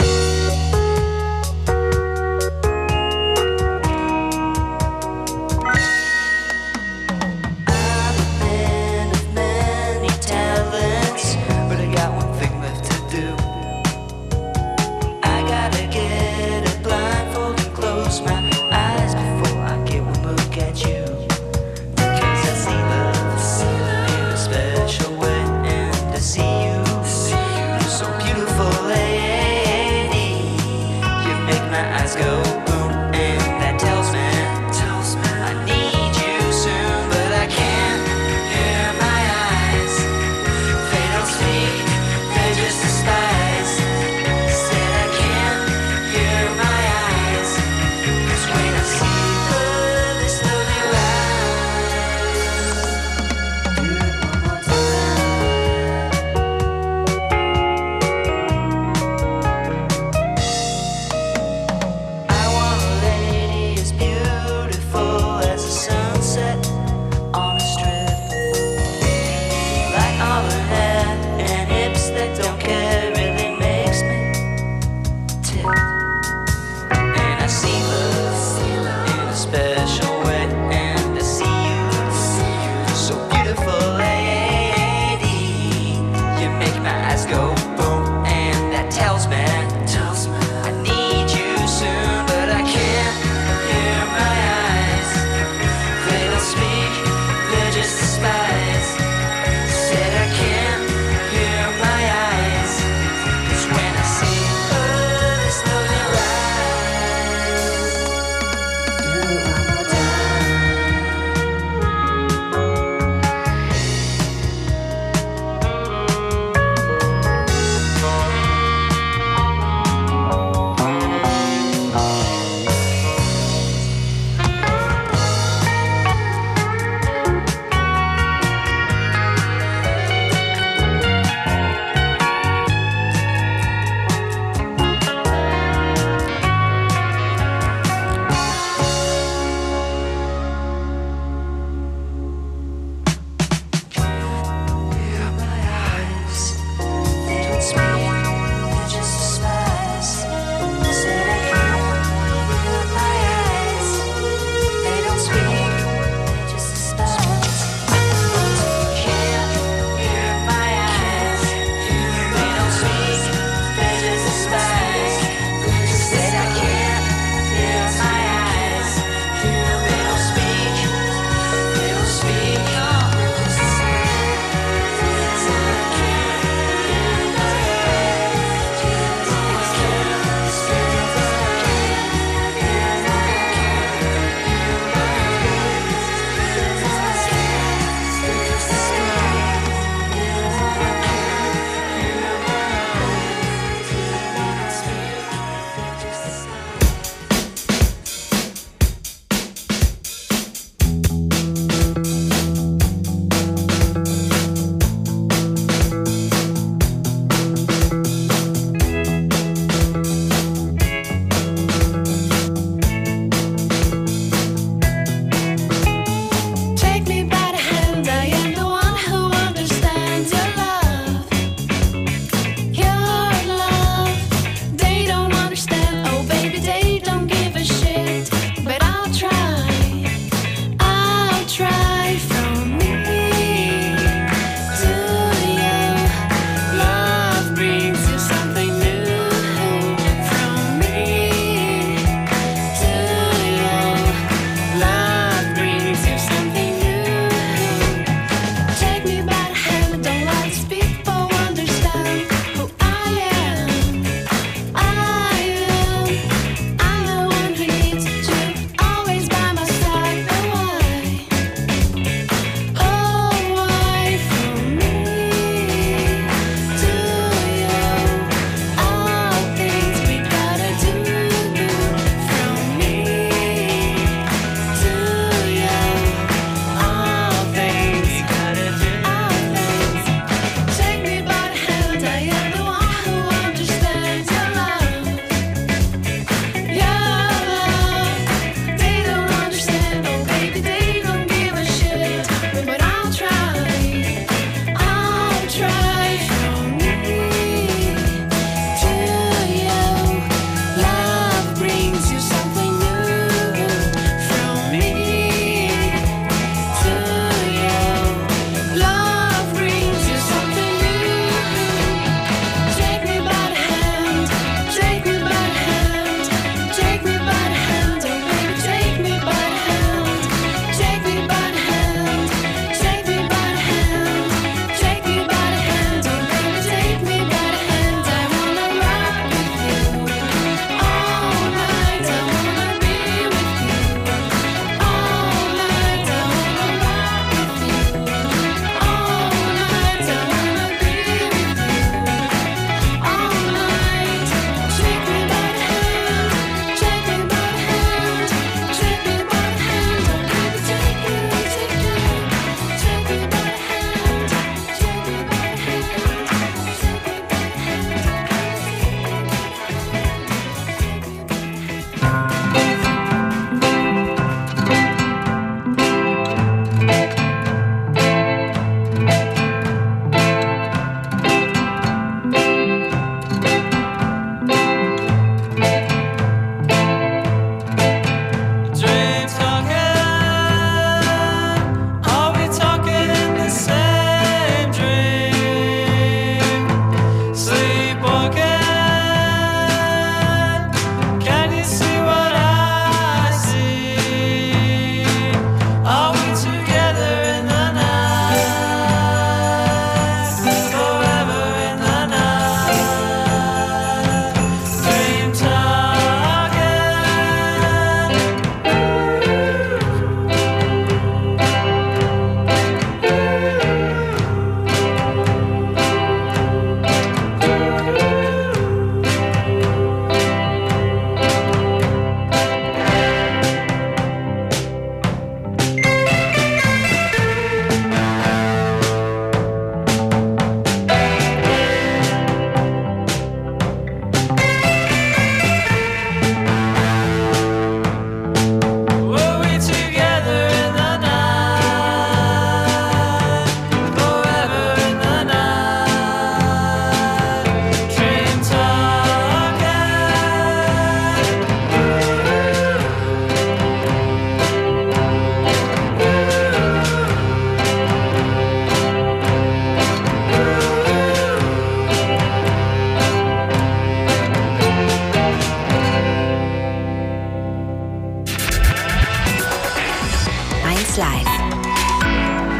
See you, you're so beautiful, lady.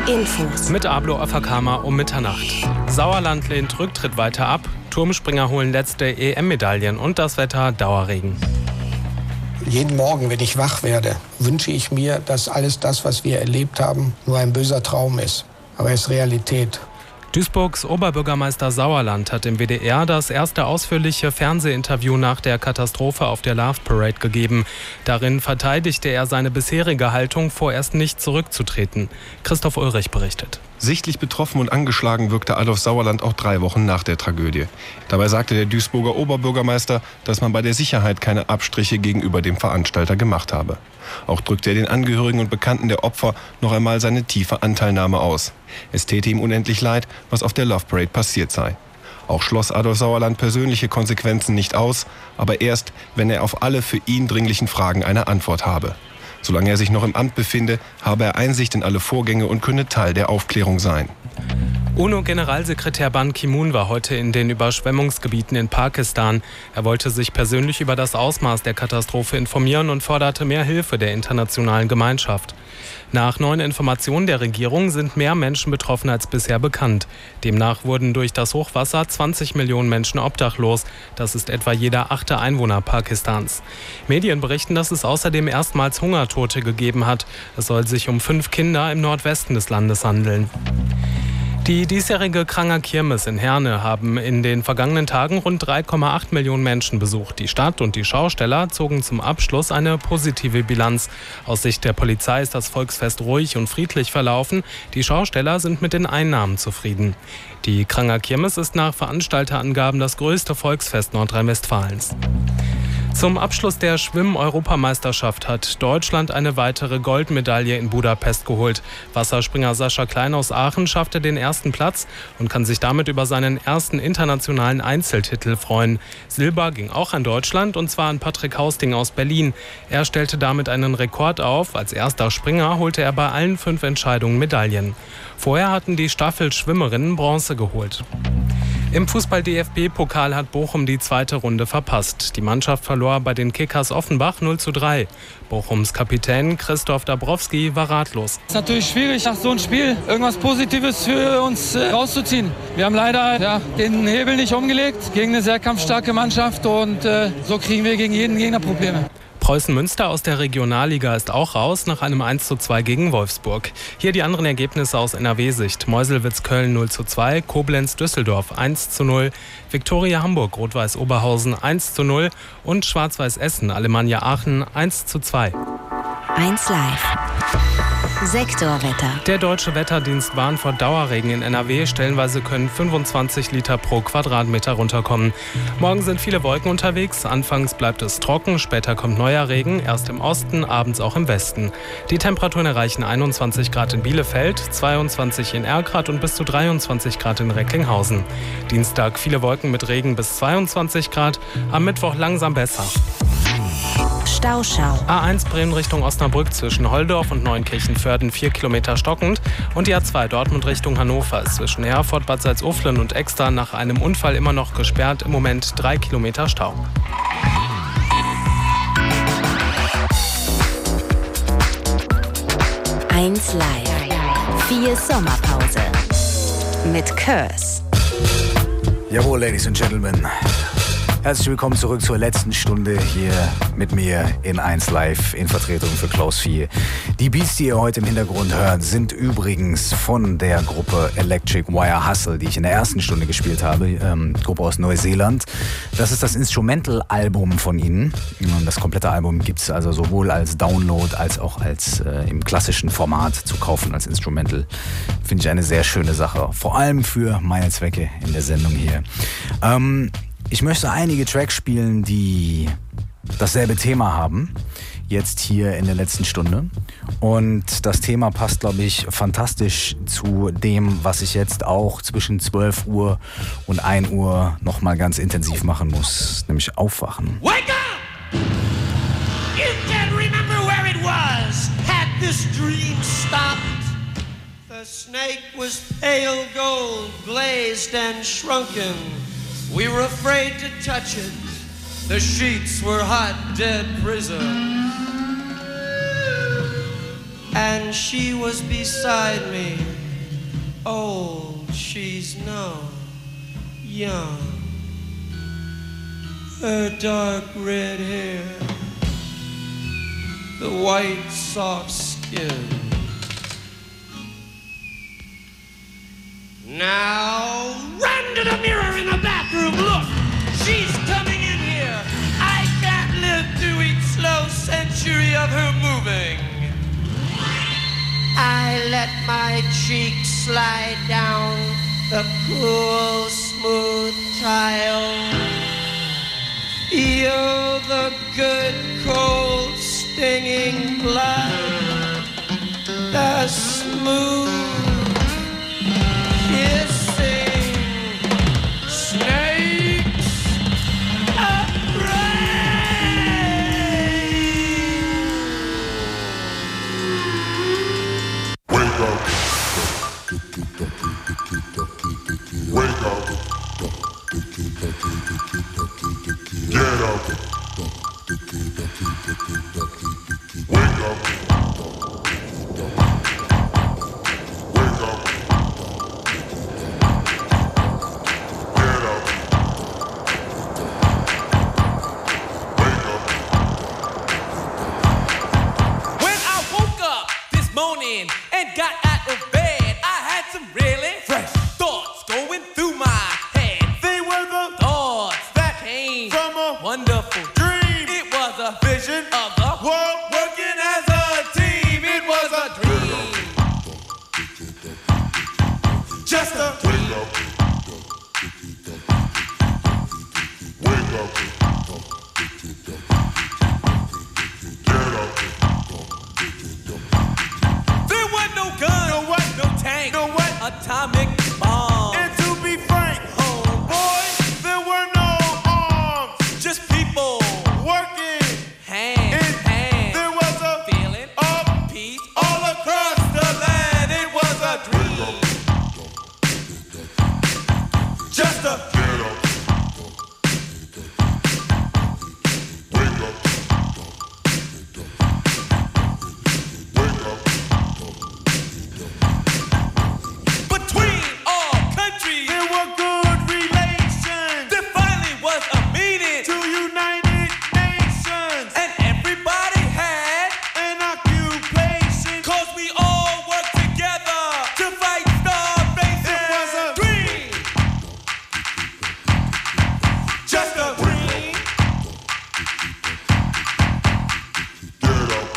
Infos. Mit Ablo Afakama um Mitternacht. Sauerland lehnt Rücktritt weiter ab. Turmspringer holen letzte E M-Medaillen und das Wetter Dauerregen. Jeden Morgen, wenn ich wach werde, wünsche ich mir, dass alles das, was wir erlebt haben, nur ein böser Traum ist. Aber es ist Realität. Duisburgs Oberbürgermeister Sauerland hat im W D R das erste ausführliche Fernsehinterview nach der Katastrophe auf der Love Parade gegeben. Darin verteidigte er seine bisherige Haltung, vorerst nicht zurückzutreten. Christoph Ulrich berichtet. Sichtlich betroffen und angeschlagen wirkte Adolf Sauerland auch drei Wochen nach der Tragödie. Dabei sagte der Duisburger Oberbürgermeister, dass man bei der Sicherheit keine Abstriche gegenüber dem Veranstalter gemacht habe. Auch drückte er den Angehörigen und Bekannten der Opfer noch einmal seine tiefe Anteilnahme aus. Es täte ihm unendlich leid, was auf der Love Parade passiert sei. Auch schloss Adolf Sauerland persönliche Konsequenzen nicht aus, aber erst, wenn er auf alle für ihn dringlichen Fragen eine Antwort habe. Solange er sich noch im Amt befinde, habe er Einsicht in alle Vorgänge und könne Teil der Aufklärung sein. UNO-Generalsekretär Ban Ki-moon war heute in den Überschwemmungsgebieten in Pakistan. Er wollte sich persönlich über das Ausmaß der Katastrophe informieren und forderte mehr Hilfe der internationalen Gemeinschaft. Nach neuen Informationen der Regierung sind mehr Menschen betroffen als bisher bekannt. Demnach wurden durch das Hochwasser zwanzig Millionen Menschen obdachlos. Das ist etwa jeder achte Einwohner Pakistans. Medien berichten, dass es außerdem erstmals Hungertote gegeben hat. Es soll sich um fünf Kinder im Nordwesten des Landes handeln. Die diesjährige Kranger Kirmes in Herne haben in den vergangenen Tagen rund drei Komma acht Millionen Menschen besucht. Die Stadt und die Schausteller zogen zum Abschluss eine positive Bilanz. Aus Sicht der Polizei ist das Volksfest ruhig und friedlich verlaufen. Die Schausteller sind mit den Einnahmen zufrieden. Die Kranger Kirmes ist nach Veranstalterangaben das größte Volksfest Nordrhein-Westfalens. Zum Abschluss der Schwimm-Europameisterschaft hat Deutschland eine weitere Goldmedaille in Budapest geholt. Wasserspringer Sascha Klein aus Aachen schaffte den ersten Platz und kann sich damit über seinen ersten internationalen Einzeltitel freuen. Silber ging auch an Deutschland, und zwar an Patrick Hausting aus Berlin. Er stellte damit einen Rekord auf. Als erster Springer holte er bei allen fünf Entscheidungen Medaillen. Vorher hatten die Staffelschwimmerinnen Bronze geholt. Im Fußball-D F B-Pokal hat Bochum die zweite Runde verpasst. Die Mannschaft verlor bei den Kickers Offenbach null zu drei. Bochums Kapitän Christoph Dabrowski war ratlos. Es ist natürlich schwierig, nach so einem Spiel irgendwas Positives für uns äh, rauszuziehen. Wir haben leider ja, den Hebel nicht umgelegt gegen eine sehr kampfstarke Mannschaft, und äh, so kriegen wir gegen jeden Gegner Probleme. Preußen Münster aus der Regionalliga ist auch raus nach einem eins zu zwei gegen Wolfsburg. Hier die anderen Ergebnisse aus N R W-Sicht. Meuselwitz Köln null zu zwei, Koblenz Düsseldorf eins zu null, Viktoria Hamburg Rot-Weiß Oberhausen eins zu null und Schwarz-Weiß Essen Alemannia Aachen eins zu zwei. eins Live. Sektorwetter. Der Deutsche Wetterdienst warnt vor Dauerregen in N R W. Stellenweise können fünfundzwanzig Liter pro Quadratmeter runterkommen. Morgen sind viele Wolken unterwegs. Anfangs bleibt es trocken, später kommt neuer Regen, erst im Osten, abends auch im Westen. Die Temperaturen erreichen einundzwanzig Grad in Bielefeld, zweiundzwanzig in Erkrath und bis zu dreiundzwanzig Grad in Recklinghausen. Dienstag viele Wolken mit Regen bis zweiundzwanzig Grad, am Mittwoch langsam besser. Stauschau. A eins Bremen Richtung Osnabrück zwischen Holdorf und Neunkirchen-Vörden vier Kilometer stockend. Und die A zwei Dortmund Richtung Hannover ist zwischen Herford, Bad Salzuflen und Exter nach einem Unfall immer noch gesperrt. Im Moment drei Kilometer Stau. eins Live. Vier Sommerpause. Mit Curse. Jawohl, Ladies and Gentlemen. Herzlich willkommen zurück zur letzten Stunde hier mit mir in eins Live in Vertretung für Klaus vier. Die Beats, die ihr heute im Hintergrund hört, sind übrigens von der Gruppe Electric Wire Hustle, die ich in der ersten Stunde gespielt habe, ähm, Gruppe aus Neuseeland. Das ist das Instrumental-Album von ihnen. Das komplette Album gibt es also sowohl als Download als auch als äh, im klassischen Format zu kaufen als Instrumental. Finde ich eine sehr schöne Sache, vor allem für meine Zwecke in der Sendung hier. Ähm, Ich möchte einige Tracks spielen, die dasselbe Thema haben, jetzt hier in der letzten Stunde. Und das Thema passt, glaube ich, fantastisch zu dem, was ich jetzt auch zwischen zwölf Uhr und ein Uhr nochmal ganz intensiv machen muss, nämlich aufwachen. Wake up! You can't remember where it was. Had this dream stopped? The snake was pale gold, glazed and shrunken. We were afraid to touch it. The sheets were hot, dead prison. And she was beside me. old, she's no young. Her dark red hair, the white soft skin. Now run to the mirror in the bathroom, look, she's coming in here. I can't live through each slow century of her moving. I let my cheeks slide down the cool, smooth tile. Feel the good, cold, stinging blood. The smooth, kissing snakes of Wake up. Wake up. Get up. Wake up. Wake up. Get up. Wake up. When I woke up this morning and got out of bed, I had some really fresh thoughts going through my head. They were the thoughts that came from a wonderful dream. It was a vision of the world working as a team. It was a dream. Just a dream. Wake up. Get up. There was no gun, no what, no tank, no what, atomic bomb. And to be frank, homeboy, there were no arms, just people working hand in hand. There was a feeling of peace all across the land. It was a dream, just a Get up. Wake up. Wake up. between all countries. There were good relations. There finally was a meeting to United Nations, and everybody had an occupation. Cause we all worked together to fight starvation. It was a dream, just a dream. Get up.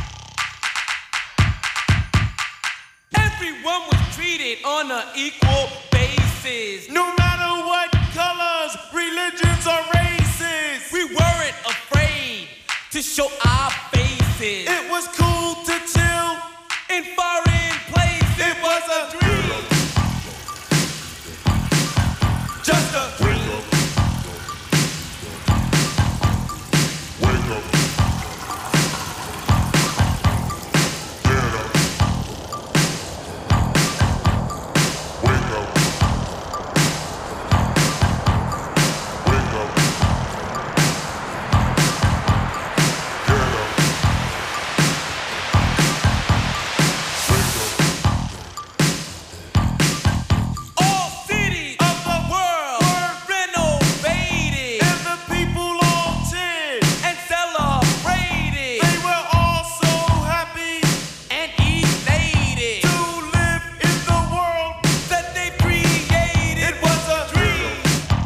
Everyone was treated on an equal basis. No matter what colors, religions, or races. We weren't afraid to show our faces. It was cool to chill in foreign places. It was a dream, just a dream. Wake up. Get up. Wake up. Wake up. Get up. All cities of the world were renovated, and the people all cheered and celebrated. They were all so happy and elated to live in the world that they created. It was a dream,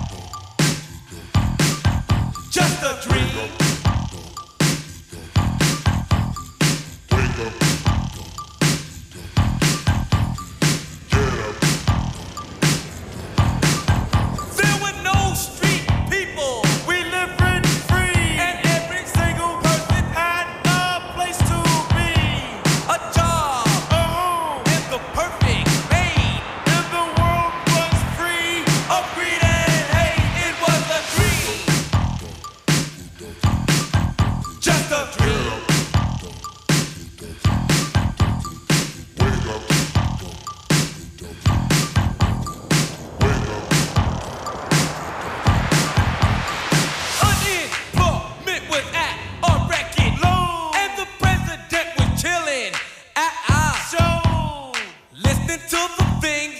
just a dream. Wake up. Get up. There were no street people. We lived rent free, and every single person had a place to be, a job, a home, and the perfect mate. And the world was free of greed and hate. It was a dream, just a dream. Wake up. Wake up. Unemployment was at a record low, and the president was chilling at our show, listening to the things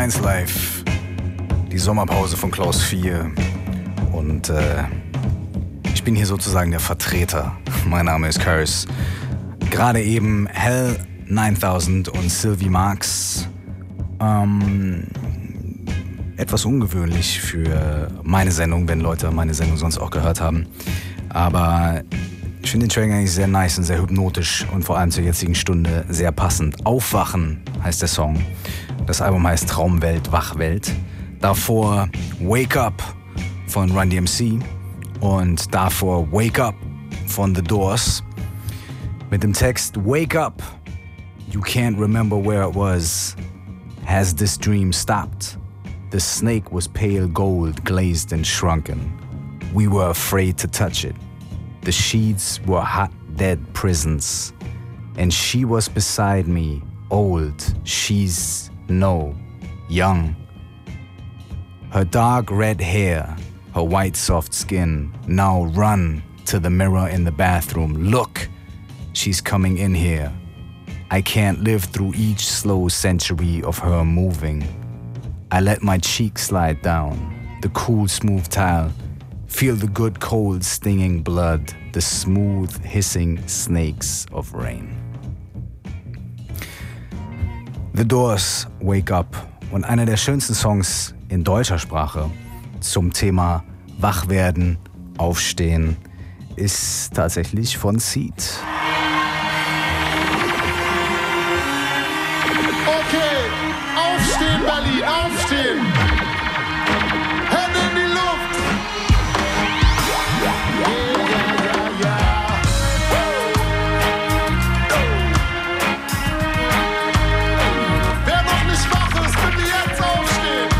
eins Live, die Sommerpause von Klaus vier. Und äh, ich bin hier sozusagen der Vertreter. Mein Name ist Curse. Gerade eben Hell neuntausend und Sylvie Marx. Ähm, etwas ungewöhnlich für meine Sendung, wenn Leute meine Sendung sonst auch gehört haben. Aber ich finde den Track eigentlich sehr nice und sehr hypnotisch und vor allem zur jetzigen Stunde sehr passend. Aufwachen heißt der Song. Das Album heißt Traumwelt, Wachwelt. Davor Wake Up von Run D M C und davor Wake Up von The Doors. Mit dem Text Wake up, you can't remember where it was. Has this dream stopped? The snake was pale gold, glazed and shrunken. We were afraid to touch it. The sheets were hot, dead prisons. And she was beside me, old, she's no, young. Her dark red hair, her white soft skin. Now run to the mirror in the bathroom. Look, she's coming in here. I can't live through each slow century of her moving. I let my cheek slide down, the cool smooth tile. Feel the good cold stinging blood, the smooth hissing snakes of rain. The Doors, Wake Up. Und einer der schönsten Songs in deutscher Sprache zum Thema Wachwerden, Aufstehen ist tatsächlich von Seed. Okay, aufstehen Berlin, aufstehen! Hände in die Luft! Yeah, yeah, yeah, yeah. Wer noch nicht wach ist, bitte jetzt aufstehen!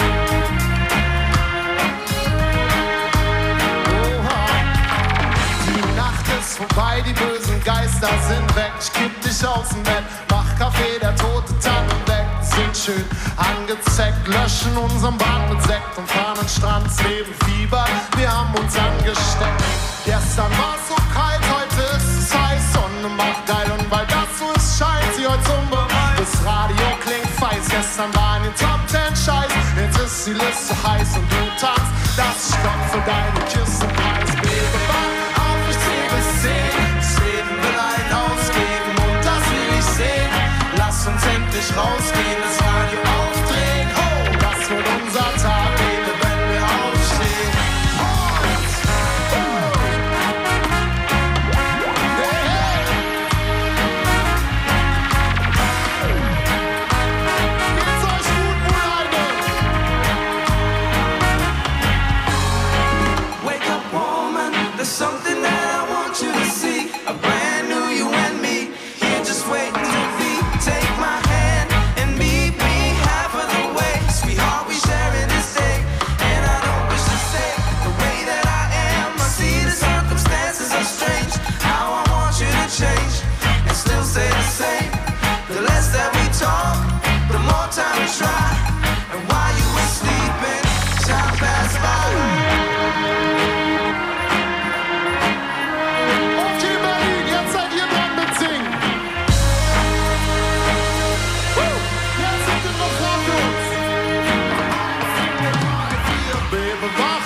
Oha! Die Nacht ist vorbei, die bösen Geister sind weg. Ich kipp dich aus dem Bett, mach Kaffee, der tote Tannen weg. Sind schön angezeckt, löschen unseren Bad mit Sekt und fahren an den Strand, leben Fieber, wir haben uns angesteckt. Gestern war's so kalt, heute ist es heiß, Sonne macht geil und weil das so ist, scheint sie heute unbereit. Das Radio klingt feiß, gestern war in den Top Ten Scheiß, jetzt ist die Liste heiß und du tanzt, das Stopp für deine Küsse Preis. Baby, wach auf, ich zähl bis zehn, das Leben will ein ausgeben und das will ich sehen. Lass uns endlich rausgehen, das Radio aufdrehen. Oh, das wird unser Tag, Baby, wenn wir aufstehen. Und, oh. Hey, hey. Geht's euch gut, Freunde? Wake up, woman, there's something that I want you to see. A brand new you and me, here just waiting to be. Take my hand and meet me half of the way. Sweetheart, we sharing this day, and I don't wish to stay the way that I am. I see the circumstances are strange. How I want you to change and still stay the same. The less that we talk, the more time we try. And while you were sleeping, time passed by. Okay, Berlin, jetzt seid ihr dran mit Singen. Woo! Jetzt sind wir noch vor uns. Baby, wach.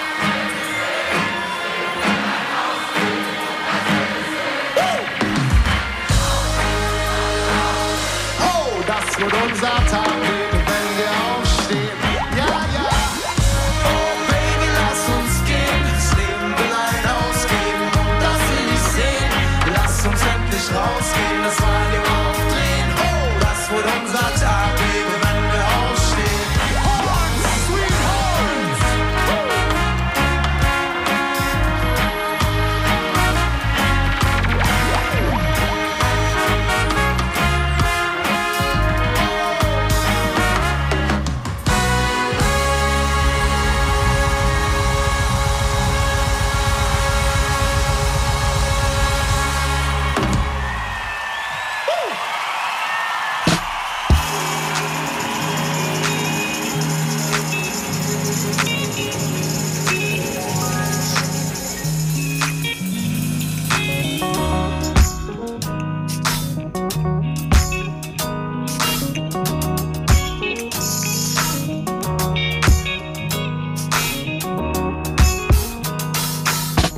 Woo! Oh, das wird unser Tag, Baby, wenn wir aufstehen. Ja, ja. Oh Baby, lass uns gehen. Das Leben will ein ausgeben und das will ich sehen. Lass uns endlich rausgehen, das Radio aufdrehen. Oh, das wird unser Tag, Baby, wenn wir aufstehen. Horns, sweet horns.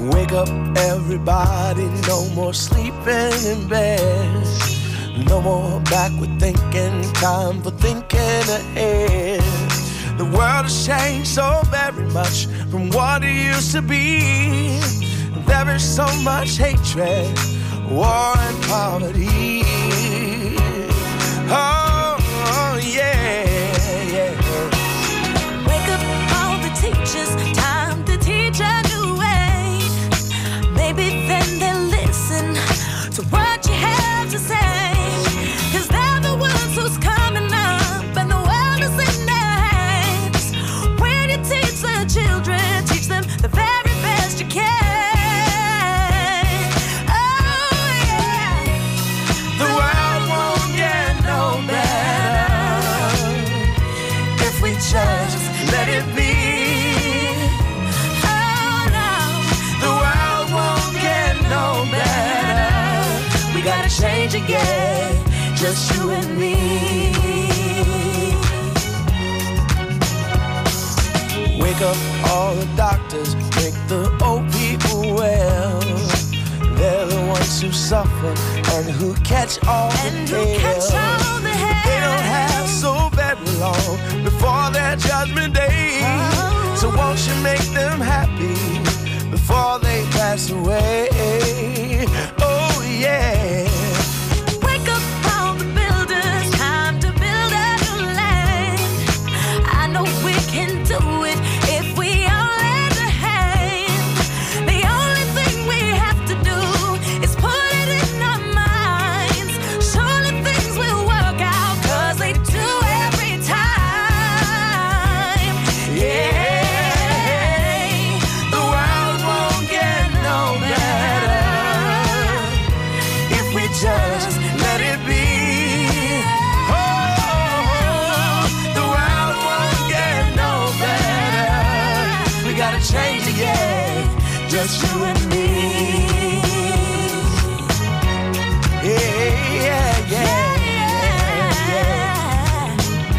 Wake up everybody, no more sleeping in bed. No more backward thinking, time for thinking ahead. The world has changed so very much from what it used to be. There is so much hatred, war and poverty. Oh, oh yeah, yeah. Wake up all the teachers, time to teach a new way. Maybe then they'll listen to what you have to say. Cause they're the ones who's coming up and the world is in their hands. When you teach the children, teach them the very best you can. Just let it be. Oh no, the world won't get no better. We gotta change again, just you and me. Wake up all the doctors, make the old people well. They're the ones who suffer and who catch all and the who hell. catch all the hell. They don't have so very long before their judgment day. Oh. So won't you make them happy before they pass away? Oh yeah. Wake up all the builders, time to build a new land. I know we can do it if we all lend a hand. The only thing we have to do is put it in our minds. Surely things will work out, cause they do every time. Yeah, the world won't get no better if we just let it be. Oh, the world won't get no better. We gotta change it, yeah, just you and me. Yeah, yeah, yeah, yeah, yeah.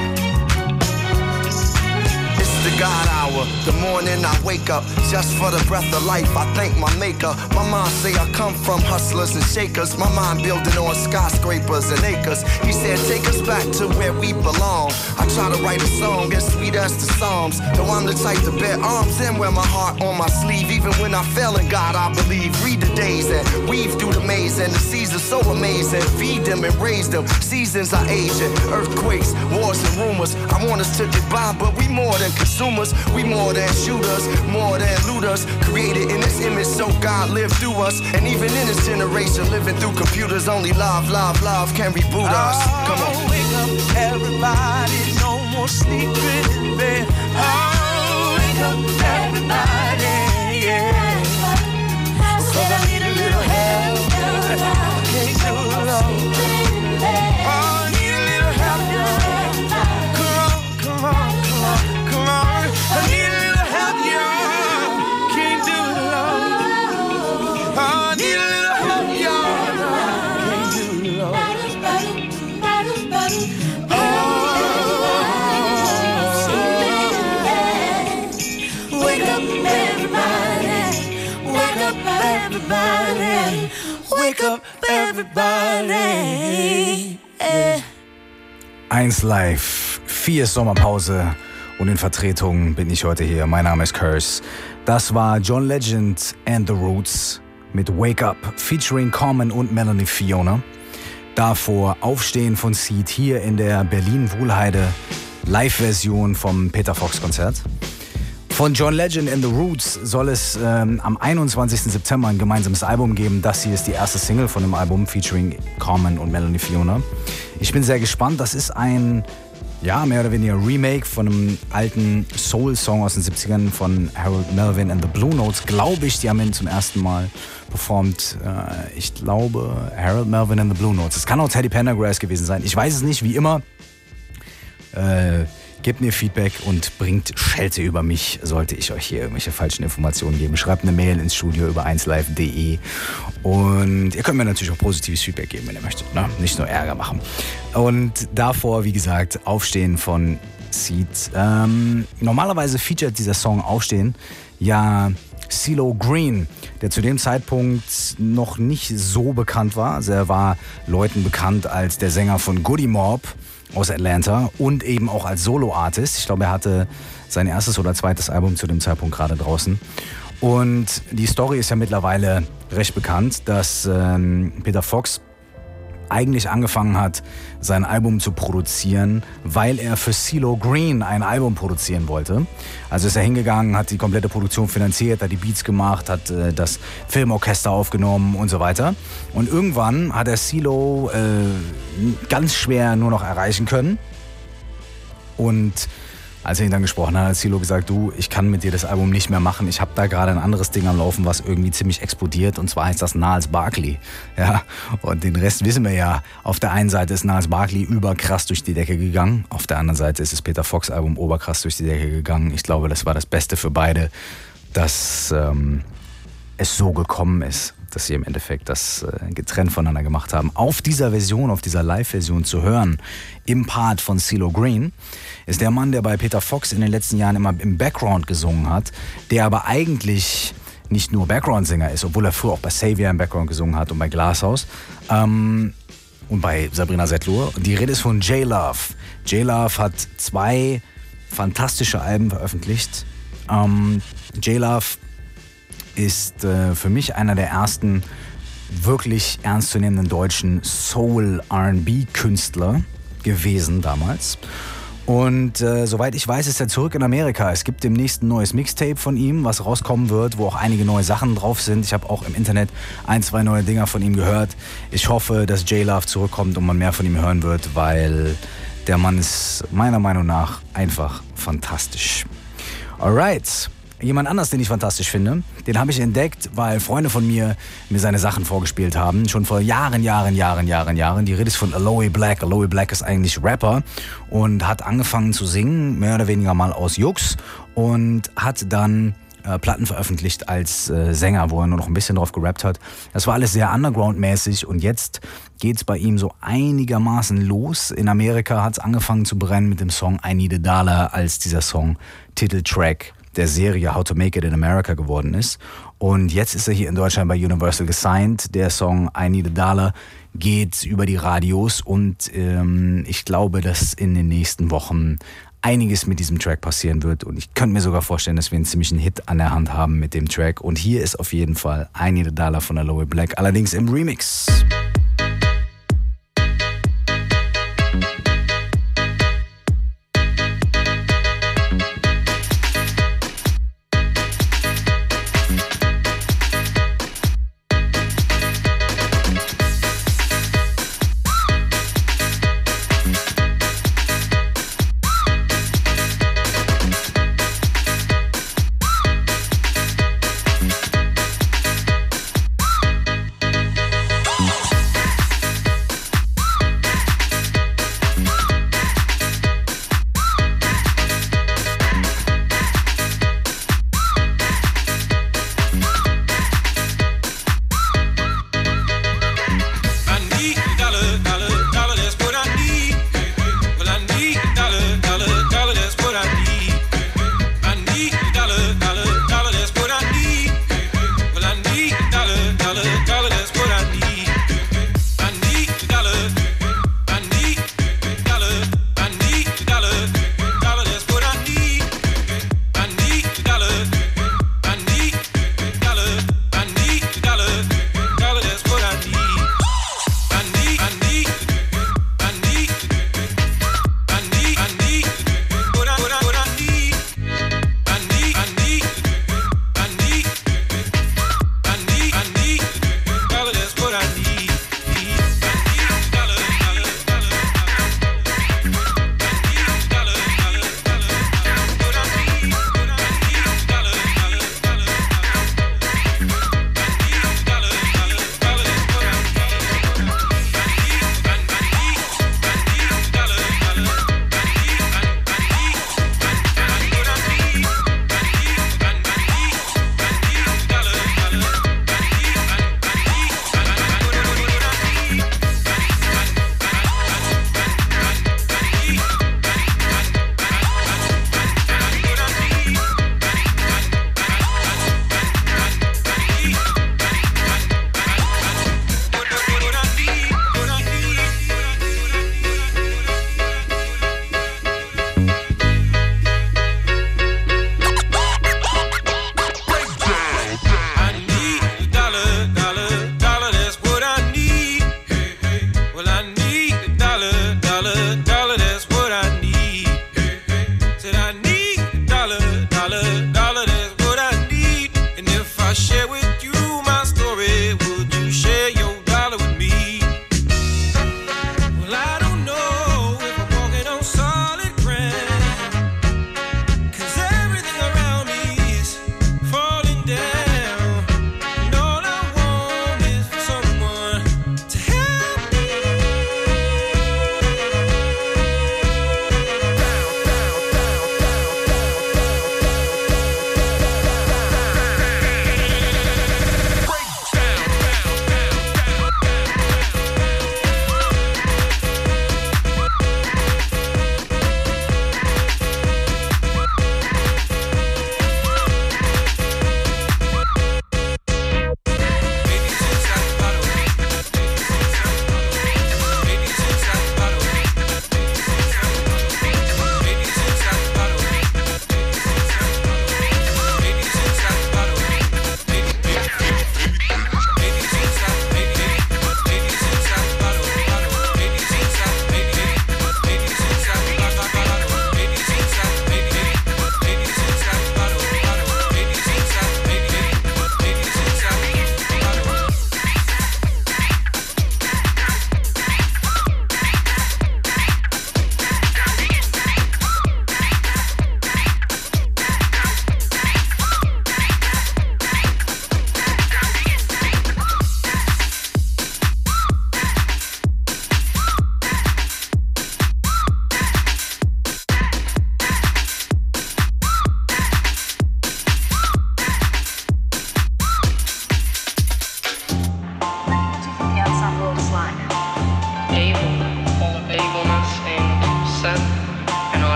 It's the God hour, the morning I wake up just for the breath of life. I thank my maker. My mom say I come from hustlers and shakers. My mind building on skyscrapers and acres. He said take us back to where we belong. I try to write a song as sweet as the Psalms. Though I'm the type to bear arms and wear my heart on my sleeve. Even when I fail in God I believe. Read the days and weave through the maze. And the seasons so amazing. Feed them and raise them. Seasons are aging. Earthquakes, wars and rumors. I want us to get by, but we more than consumers. We more than shooters, more than looters. Created in this image so God lived through us. And even in this generation living through computers, only love, love, love can reboot us. Come on. Oh, wake up everybody, no more sleeping in bed. Oh, wake up everybody, yeah. Cause I need a little help. I can't do it alone. Oh, I need a little help, yeah. Come on, come on, come on, come on. I need a little help, yeah. Can't do it alone. Oh, I need a little help, yeah. Can't do it alone. Wake up everybody, wake up everybody, wake up everybody. Eh. eins Live, vier Sommerpause und in Vertretung bin ich heute hier. Mein Name ist Curse. Das war John Legend and the Roots mit Wake Up featuring Common und Melanie Fiona. Davor Aufstehen von Seed hier in der Berlin-Wuhlheide Live-Version vom Peter Fox-Konzert. Von John Legend and the Roots soll es ähm, am einundzwanzigsten September ein gemeinsames Album geben. Das hier ist die erste Single von dem Album featuring Common und Melanie Fiona. Ich bin sehr gespannt. Das ist ein, ja, mehr oder weniger Remake von einem alten Soul-Song aus den siebzigern von Harold Melvin and the Blue Notes. Glaube ich, die haben ihn zum ersten Mal performt. Äh, ich glaube, Harold Melvin and the Blue Notes. Es kann auch Teddy Pendergrass gewesen sein. Ich weiß es nicht, wie immer. Äh, Gebt mir Feedback und bringt Schelte über mich, sollte ich euch hier irgendwelche falschen Informationen geben. Schreibt eine Mail ins Studio über eins live punkt de und ihr könnt mir natürlich auch positives Feedback geben, wenn ihr möchtet, ne? Nicht nur Ärger machen. Und davor, wie gesagt, Aufstehen von Seed. Ähm, normalerweise featuret dieser Song Aufstehen ja CeeLo Green, der zu dem Zeitpunkt noch nicht so bekannt war. Also er war Leuten bekannt als der Sänger von Goody Mob aus Atlanta und eben auch als Solo-Artist. Ich glaube, er hatte sein erstes oder zweites Album zu dem Zeitpunkt gerade draußen. Und die Story ist ja mittlerweile recht bekannt, dass ähm, Peter Fox eigentlich angefangen hat, sein Album zu produzieren, weil er für CeeLo Green ein Album produzieren wollte. Also ist er hingegangen, hat die komplette Produktion finanziert, hat die Beats gemacht, hat äh, das Filmorchester aufgenommen und so weiter. Und irgendwann hat er CeeLo äh, ganz schwer nur noch erreichen können. Und als er ihn dann gesprochen hat, hat CeeLo gesagt, du, ich kann mit dir das Album nicht mehr machen. Ich habe da gerade ein anderes Ding am Laufen, was irgendwie ziemlich explodiert. Und zwar heißt das Gnarls Barkley. Ja, und den Rest wissen wir ja. Auf der einen Seite ist Gnarls Barkley überkrass durch die Decke gegangen. Auf der anderen Seite ist das Peter Fox Album oberkrass durch die Decke gegangen. Ich glaube, das war das Beste für beide, dass ähm, es so gekommen ist, dass sie im Endeffekt das äh, getrennt voneinander gemacht haben. Auf dieser Version, auf dieser Live-Version zu hören, im Part von CeeLo Green, ist der Mann, der bei Peter Fox in den letzten Jahren immer im Background gesungen hat, der aber eigentlich nicht nur Background-Sänger ist, obwohl er früher auch bei Savior im Background gesungen hat und bei Glasshouse ähm, und bei Sabrina Setlur. Die Rede ist von J-Love. J-Love hat zwei fantastische Alben veröffentlicht. Ähm, J-Love ist äh, für mich einer der ersten wirklich ernstzunehmenden deutschen Soul-R and B-Künstler gewesen damals. Und äh, soweit ich weiß, ist er zurück in Amerika. Es gibt demnächst ein neues Mixtape von ihm, was rauskommen wird, wo auch einige neue Sachen drauf sind. Ich habe auch im Internet ein, zwei neue Dinger von ihm gehört. Ich hoffe, dass J-Love zurückkommt und man mehr von ihm hören wird, weil der Mann ist meiner Meinung nach einfach fantastisch. Alright. Jemand anders, den ich fantastisch finde, den habe ich entdeckt, weil Freunde von mir mir seine Sachen vorgespielt haben. Schon vor Jahren, Jahren, Jahren, Jahren, Jahren. Die Rede ist von Aloe Black. Aloe Black ist eigentlich Rapper und hat angefangen zu singen, mehr oder weniger mal aus Jux. Und hat dann äh, Platten veröffentlicht als äh, Sänger, wo er nur noch ein bisschen drauf gerappt hat. Das war alles sehr underground-mäßig und jetzt geht's bei ihm so einigermaßen los. In Amerika hat's angefangen zu brennen mit dem Song I Need a Dollar, als dieser Song Titeltrack der Serie How to Make It in America geworden ist. Und jetzt ist er hier in Deutschland bei Universal gesigned. Der Song I Need a Dollar geht über die Radios und ähm, ich glaube, dass in den nächsten Wochen einiges mit diesem Track passieren wird. Und ich könnte mir sogar vorstellen, dass wir einen ziemlichen Hit an der Hand haben mit dem Track. Und hier ist auf jeden Fall I Need a Dollar von Aloe Black, allerdings im Remix.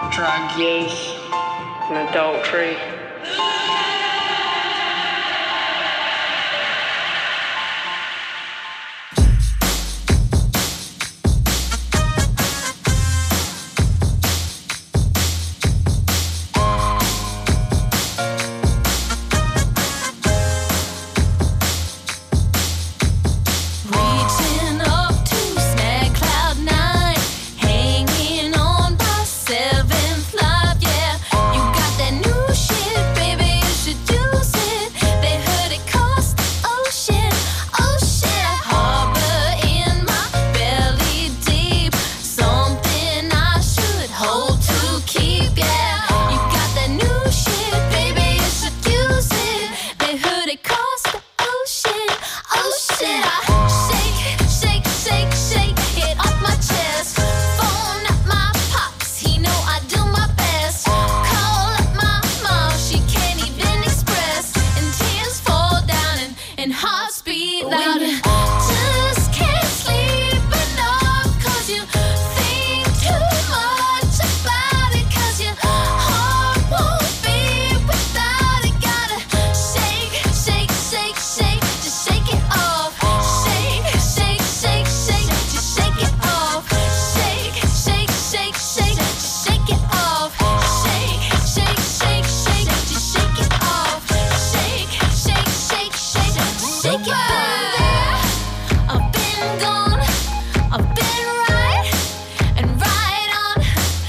drug use and adultery. Reaching up to snag cloud nine, hanging on by seventh life. Yeah, you got that new shit, baby. You should use it. They heard it cost the ocean. Oh shit, harbor in my belly deep. Something I should hold to keep. Yeah, you got that new shit, baby. You should use it. They heard it cost the ocean. Oh shit, I shake, shake, shake, shake it off my chest. Phone up my pops, he know I do my best. Call up my mom, she can't even express. And tears fall down and, and heart speed louder. Just can't sleep enough, cause you think too much about it. Cause your heart won't be without it. Gotta shake, shake, shake, shake, just shake it off. Shake, shake, shake, shake, just shake it off. Shake, shake, shake, shake, just shake it off. Shake, shake, shake, shake, just shake it off. Shake, shake, shake, shake, just shake it off. I've been gone, I've been right and right on.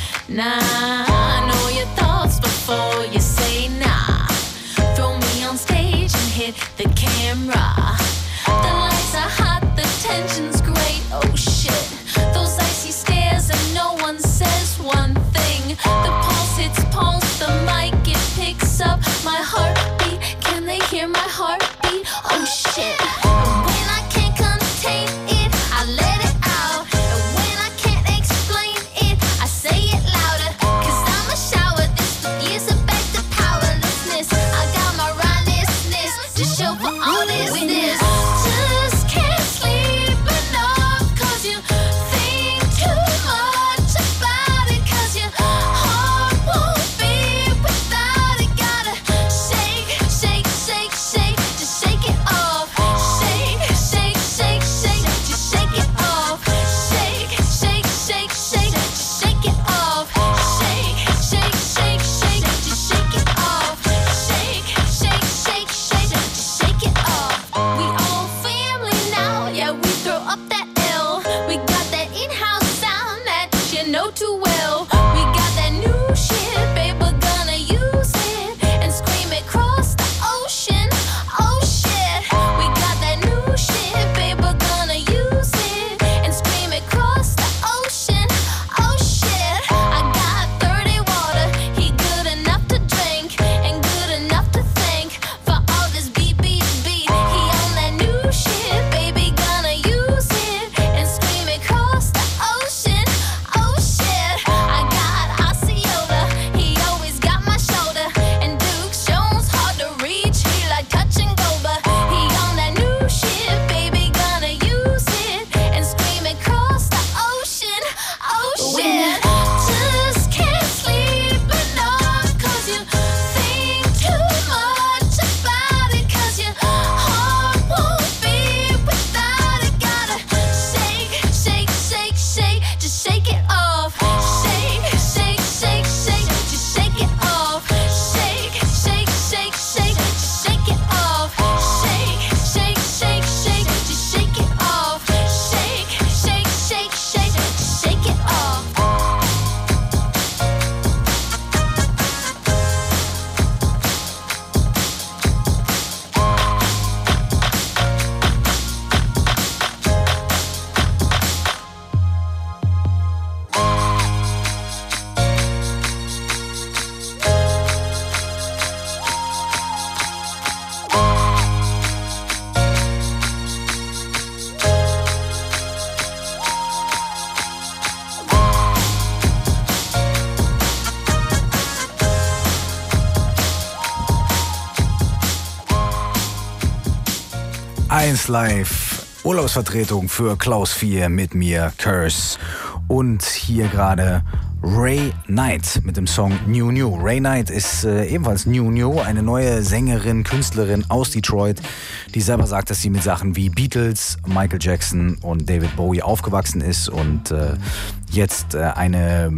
Nah, I know your thoughts before you say nah. Throw me on stage and hit the camera. The lights are hot, the tension's great. Oh shit, those icy stares and no one says one thing. The pulse hits pulse, the mic it picks up my heartbeat. Can they hear my heartbeat? Oh shit. And when I can't contain it, I let it out. And when I can't explain it, I say it louder. Cause I'ma shower this with years of back to powerlessness. I got my righteousness to show for all this. Just can't sleep enough, cause you think too much about it. Cause your heart won't be without it. Gotta shake, shake, shake, shake, just shake it off. Shake, shake, shake, shake, just shake it off. Shake, shake, shake, shake, just shake it off. Shake, shake, shake, shake, just shake it off. Shake, shake, shake, shake, just shake it off. We all family now, yeah, we throw up that L. We got that in-house sound that you know too well. We got that new shit, babe, we're gonna use it and scream it across the ocean. Oh shit, we got that new shit, babe, we're gonna use it and scream it across the ocean. Oh shit, I got thirty water, he good enough to drink and good enough to think. For all this beat, beat, beat, he on that new shit, baby, gonna use it and scream it across the ocean. Oh shit, I got Osceola, he always got my shoulder. And Duke Jones hard to reach, he like touch and go, but he on that new shit, baby, gonna use it and scream it across the ocean. Oh shit, just can't sleep enough, cause you think too much about it. Cause your heart won't be without it. Gotta shake, shake, shake, shake, just shake it off. Shake, shake, shake, shake, just shake it off. Shake, shake, shake, shake, just shake it off. Shake, shake, shake, shake, just shake it off. Shake, shake, shake, shake, just shake it off. eins Live, Urlaubsvertretung für Klaus vier mit mir, Curse. Und hier gerade Ray Knight mit dem Song New New. Ray Knight ist äh, ebenfalls New New, eine neue Sängerin, Künstlerin aus Detroit, die selber sagt, dass sie mit Sachen wie Beatles, Michael Jackson und David Bowie aufgewachsen ist und äh, jetzt äh, eine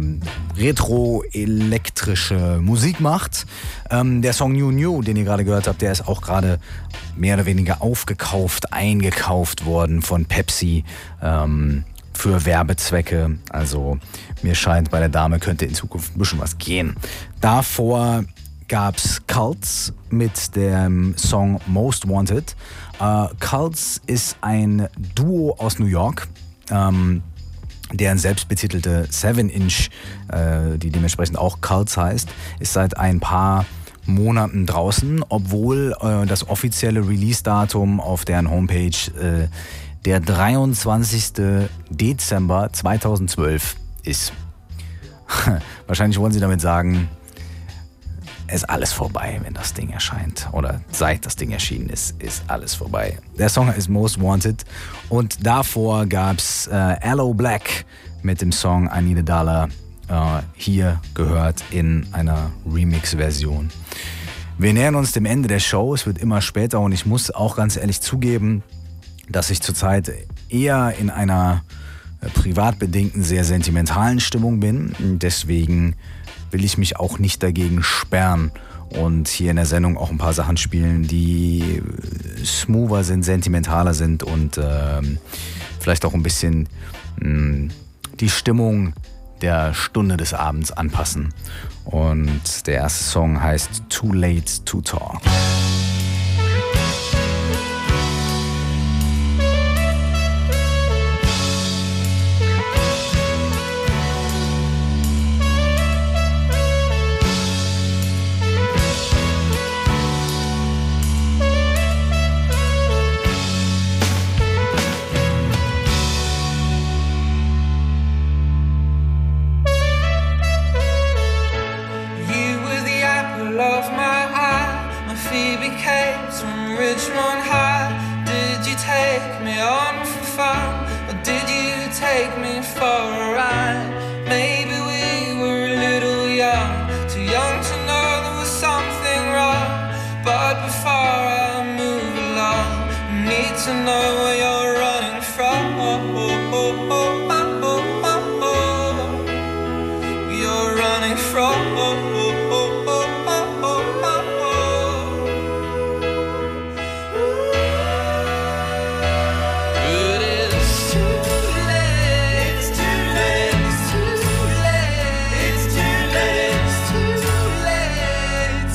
retro-elektrische Musik macht. Ähm, der Song New New, den ihr gerade gehört habt, der ist auch gerade mehr oder weniger aufgekauft, eingekauft worden von Pepsi. Ähm, für Werbezwecke. Also mir scheint, bei der Dame könnte in Zukunft ein bisschen was gehen. Davor gab's Cults mit dem Song Most Wanted. Äh, Cults ist ein Duo aus New York, ähm, deren selbstbetitelte seven inch, äh, die dementsprechend auch Cults heißt, ist seit ein paar Monaten draußen, obwohl äh, das offizielle Release-Datum auf deren Homepage äh, der dreiundzwanzigster Dezember zweitausendzwölf ist. Wahrscheinlich wollen sie damit sagen, es ist alles vorbei, wenn das Ding erscheint. Oder seit das Ding erschienen ist, ist alles vorbei. Der Song ist Most Wanted. Und davor gab's äh, Aloe Black mit dem Song I Need a Dollar. Äh, hier gehört in einer Remix-Version. Wir nähern uns dem Ende der Show. Es wird immer später und ich muss auch ganz ehrlich zugeben, dass ich zurzeit eher in einer äh, privat bedingten, sehr sentimentalen Stimmung bin. Deswegen will ich mich auch nicht dagegen sperren und hier in der Sendung auch ein paar Sachen spielen, die smoother sind, sentimentaler sind und äh, vielleicht auch ein bisschen mh, die Stimmung der Stunde des Abends anpassen. Und der erste Song heißt Too Late to Talk.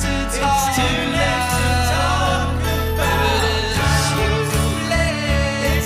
It's too late.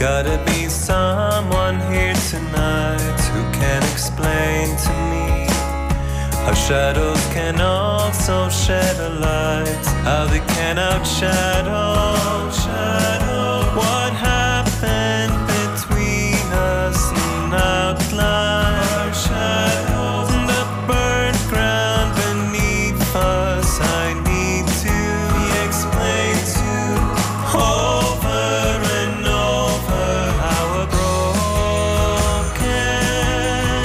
Gotta be someone here tonight who can explain to me how shadows can also shed a light, how they can outshadow shadow. What happened between us and outline shadows, the burnt ground beneath us. I need to be explained to over and over how a broken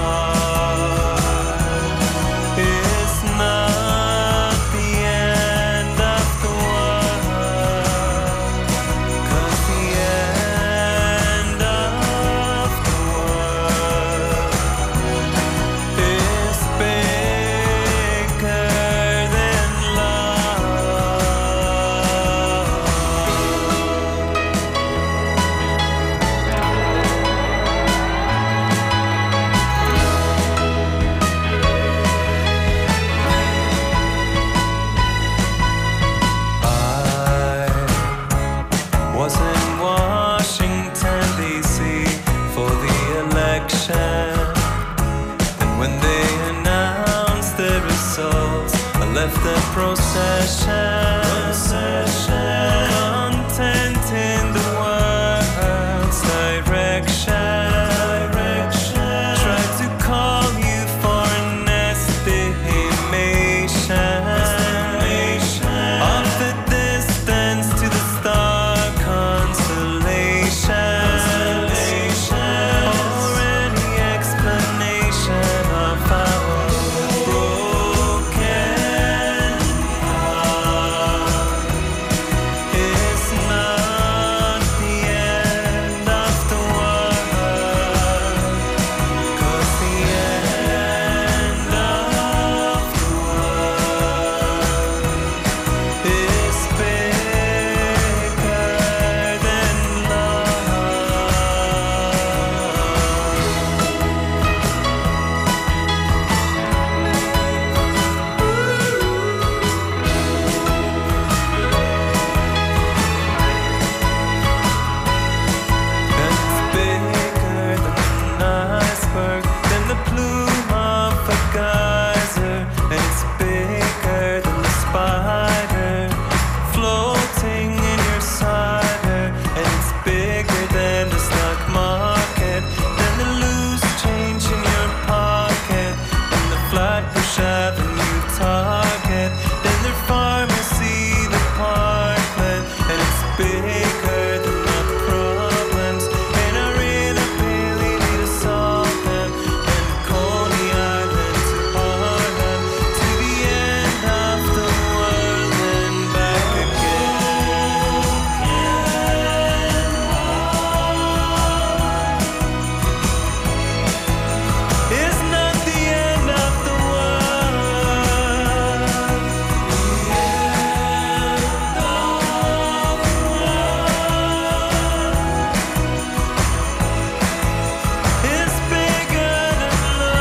heart is not the end of the world, 'cause the end of the world is bigger than love. I was in Washington, D C for the election, and when they announced the results, I left the procession, content in the world's direction. Tried to call you for an estimation of the distance to the star constellation, or any explanation of our broken heart is not the end of the world, 'cause the end of the world is bigger than It's bigger than an iceberg, than the plume of a geyser, and it's bigger than the spider floating in your cider, and it's bigger than the stock market, than the loose change in your pocket, and the Flatbush Avenue Target, than the pharmacy, the parkland, and it's bigger than the problems in our inability to solve them, and Coney Island to Harlem, to the end of the world and back again. It's not the end of the world. The end of the world is bigger than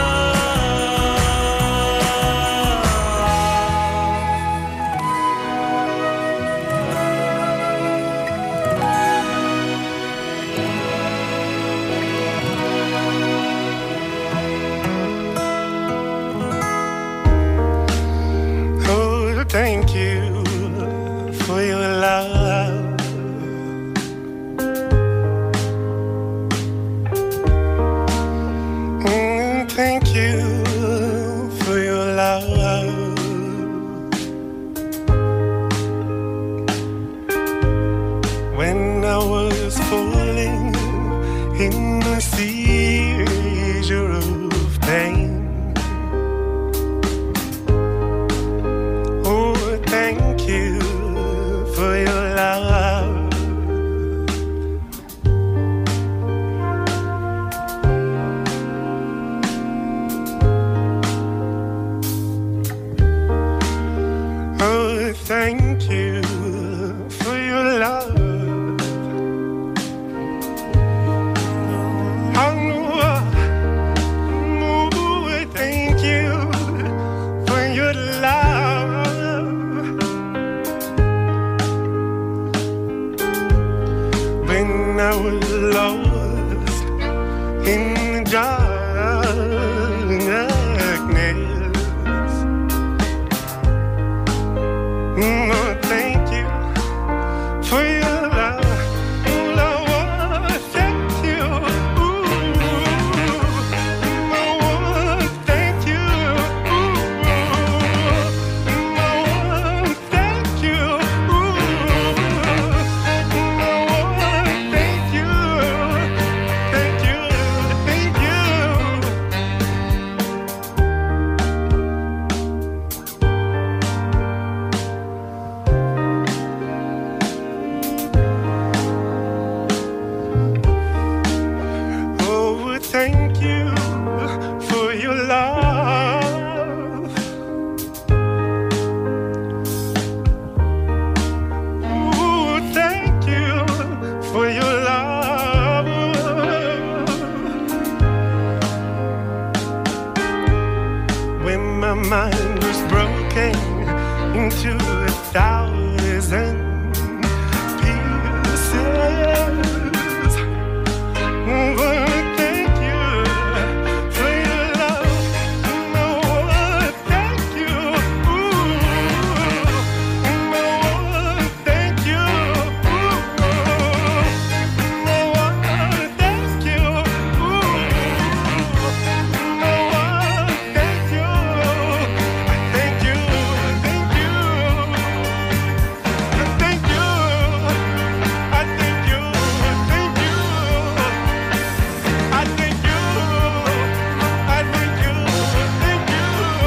Oh, thank you for your love. Mm, thank you for your love. When I was falling in a seizure of pain, oh, thank you for your love. Oh, thank you for your love. Oh, thank you for your love. When I I was lost in the darkness. Mm, oh, thank you for your love. Mm, Lord, thank you. Ooh, Lord, thank you. Ooh, Lord, thank you. Ooh, Lord, thank you. Thank you, thank you. Oh, thank you for your love. Oh, thank you for your love. When my mind was broken into a thousand pieces. But thank you for your love. Lord, thank you. Ooh, Lord, thank you. Ooh, Lord, thank you. Ooh, Lord, thank you. Thank you, thank you. Thank you. I thank you. Thank you. I thank you, I thank you, thank you,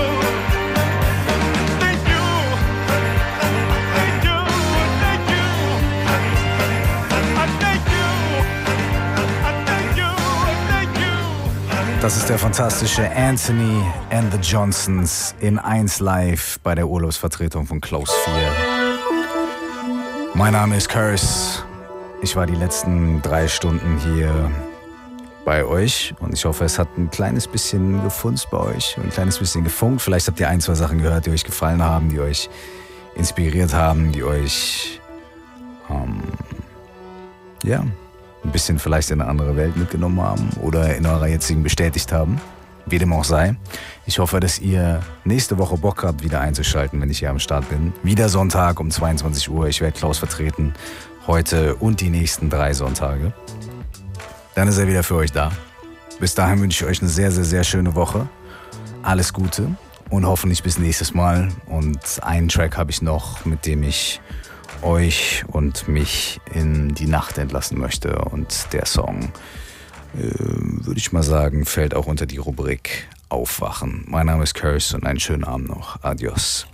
thank you, thank you, thank you, I thank you, I thank you, thank you. Das ist der fantastische Anthony and the Johnsons in eins Live bei der Urlaubsvertretung von Close vier. Mein Name ist Curse. Ich war die letzten drei Stunden hier bei euch und ich hoffe, es hat ein kleines bisschen gefunzt bei euch, ein kleines bisschen gefunkt. Vielleicht habt ihr ein, zwei Sachen gehört, die euch gefallen haben, die euch inspiriert haben, die euch ähm, ja, ein bisschen vielleicht in eine andere Welt mitgenommen haben oder in eurer jetzigen bestätigt haben. Wie dem auch sei. Ich hoffe, dass ihr nächste Woche Bock habt, wieder einzuschalten, wenn ich hier am Start bin. Wieder Sonntag um zweiundzwanzig Uhr. Ich werde Klaus vertreten. Heute und die nächsten drei Sonntage. Dann ist er wieder für euch da. Bis dahin wünsche ich euch eine sehr, sehr, sehr schöne Woche. Alles Gute und hoffentlich bis nächstes Mal. Und einen Track habe ich noch, mit dem ich euch und mich in die Nacht entlassen möchte. Und der Song, äh, würde ich mal sagen, fällt auch unter die Rubrik Aufwachen. Mein Name ist Curse und einen schönen Abend noch. Adios.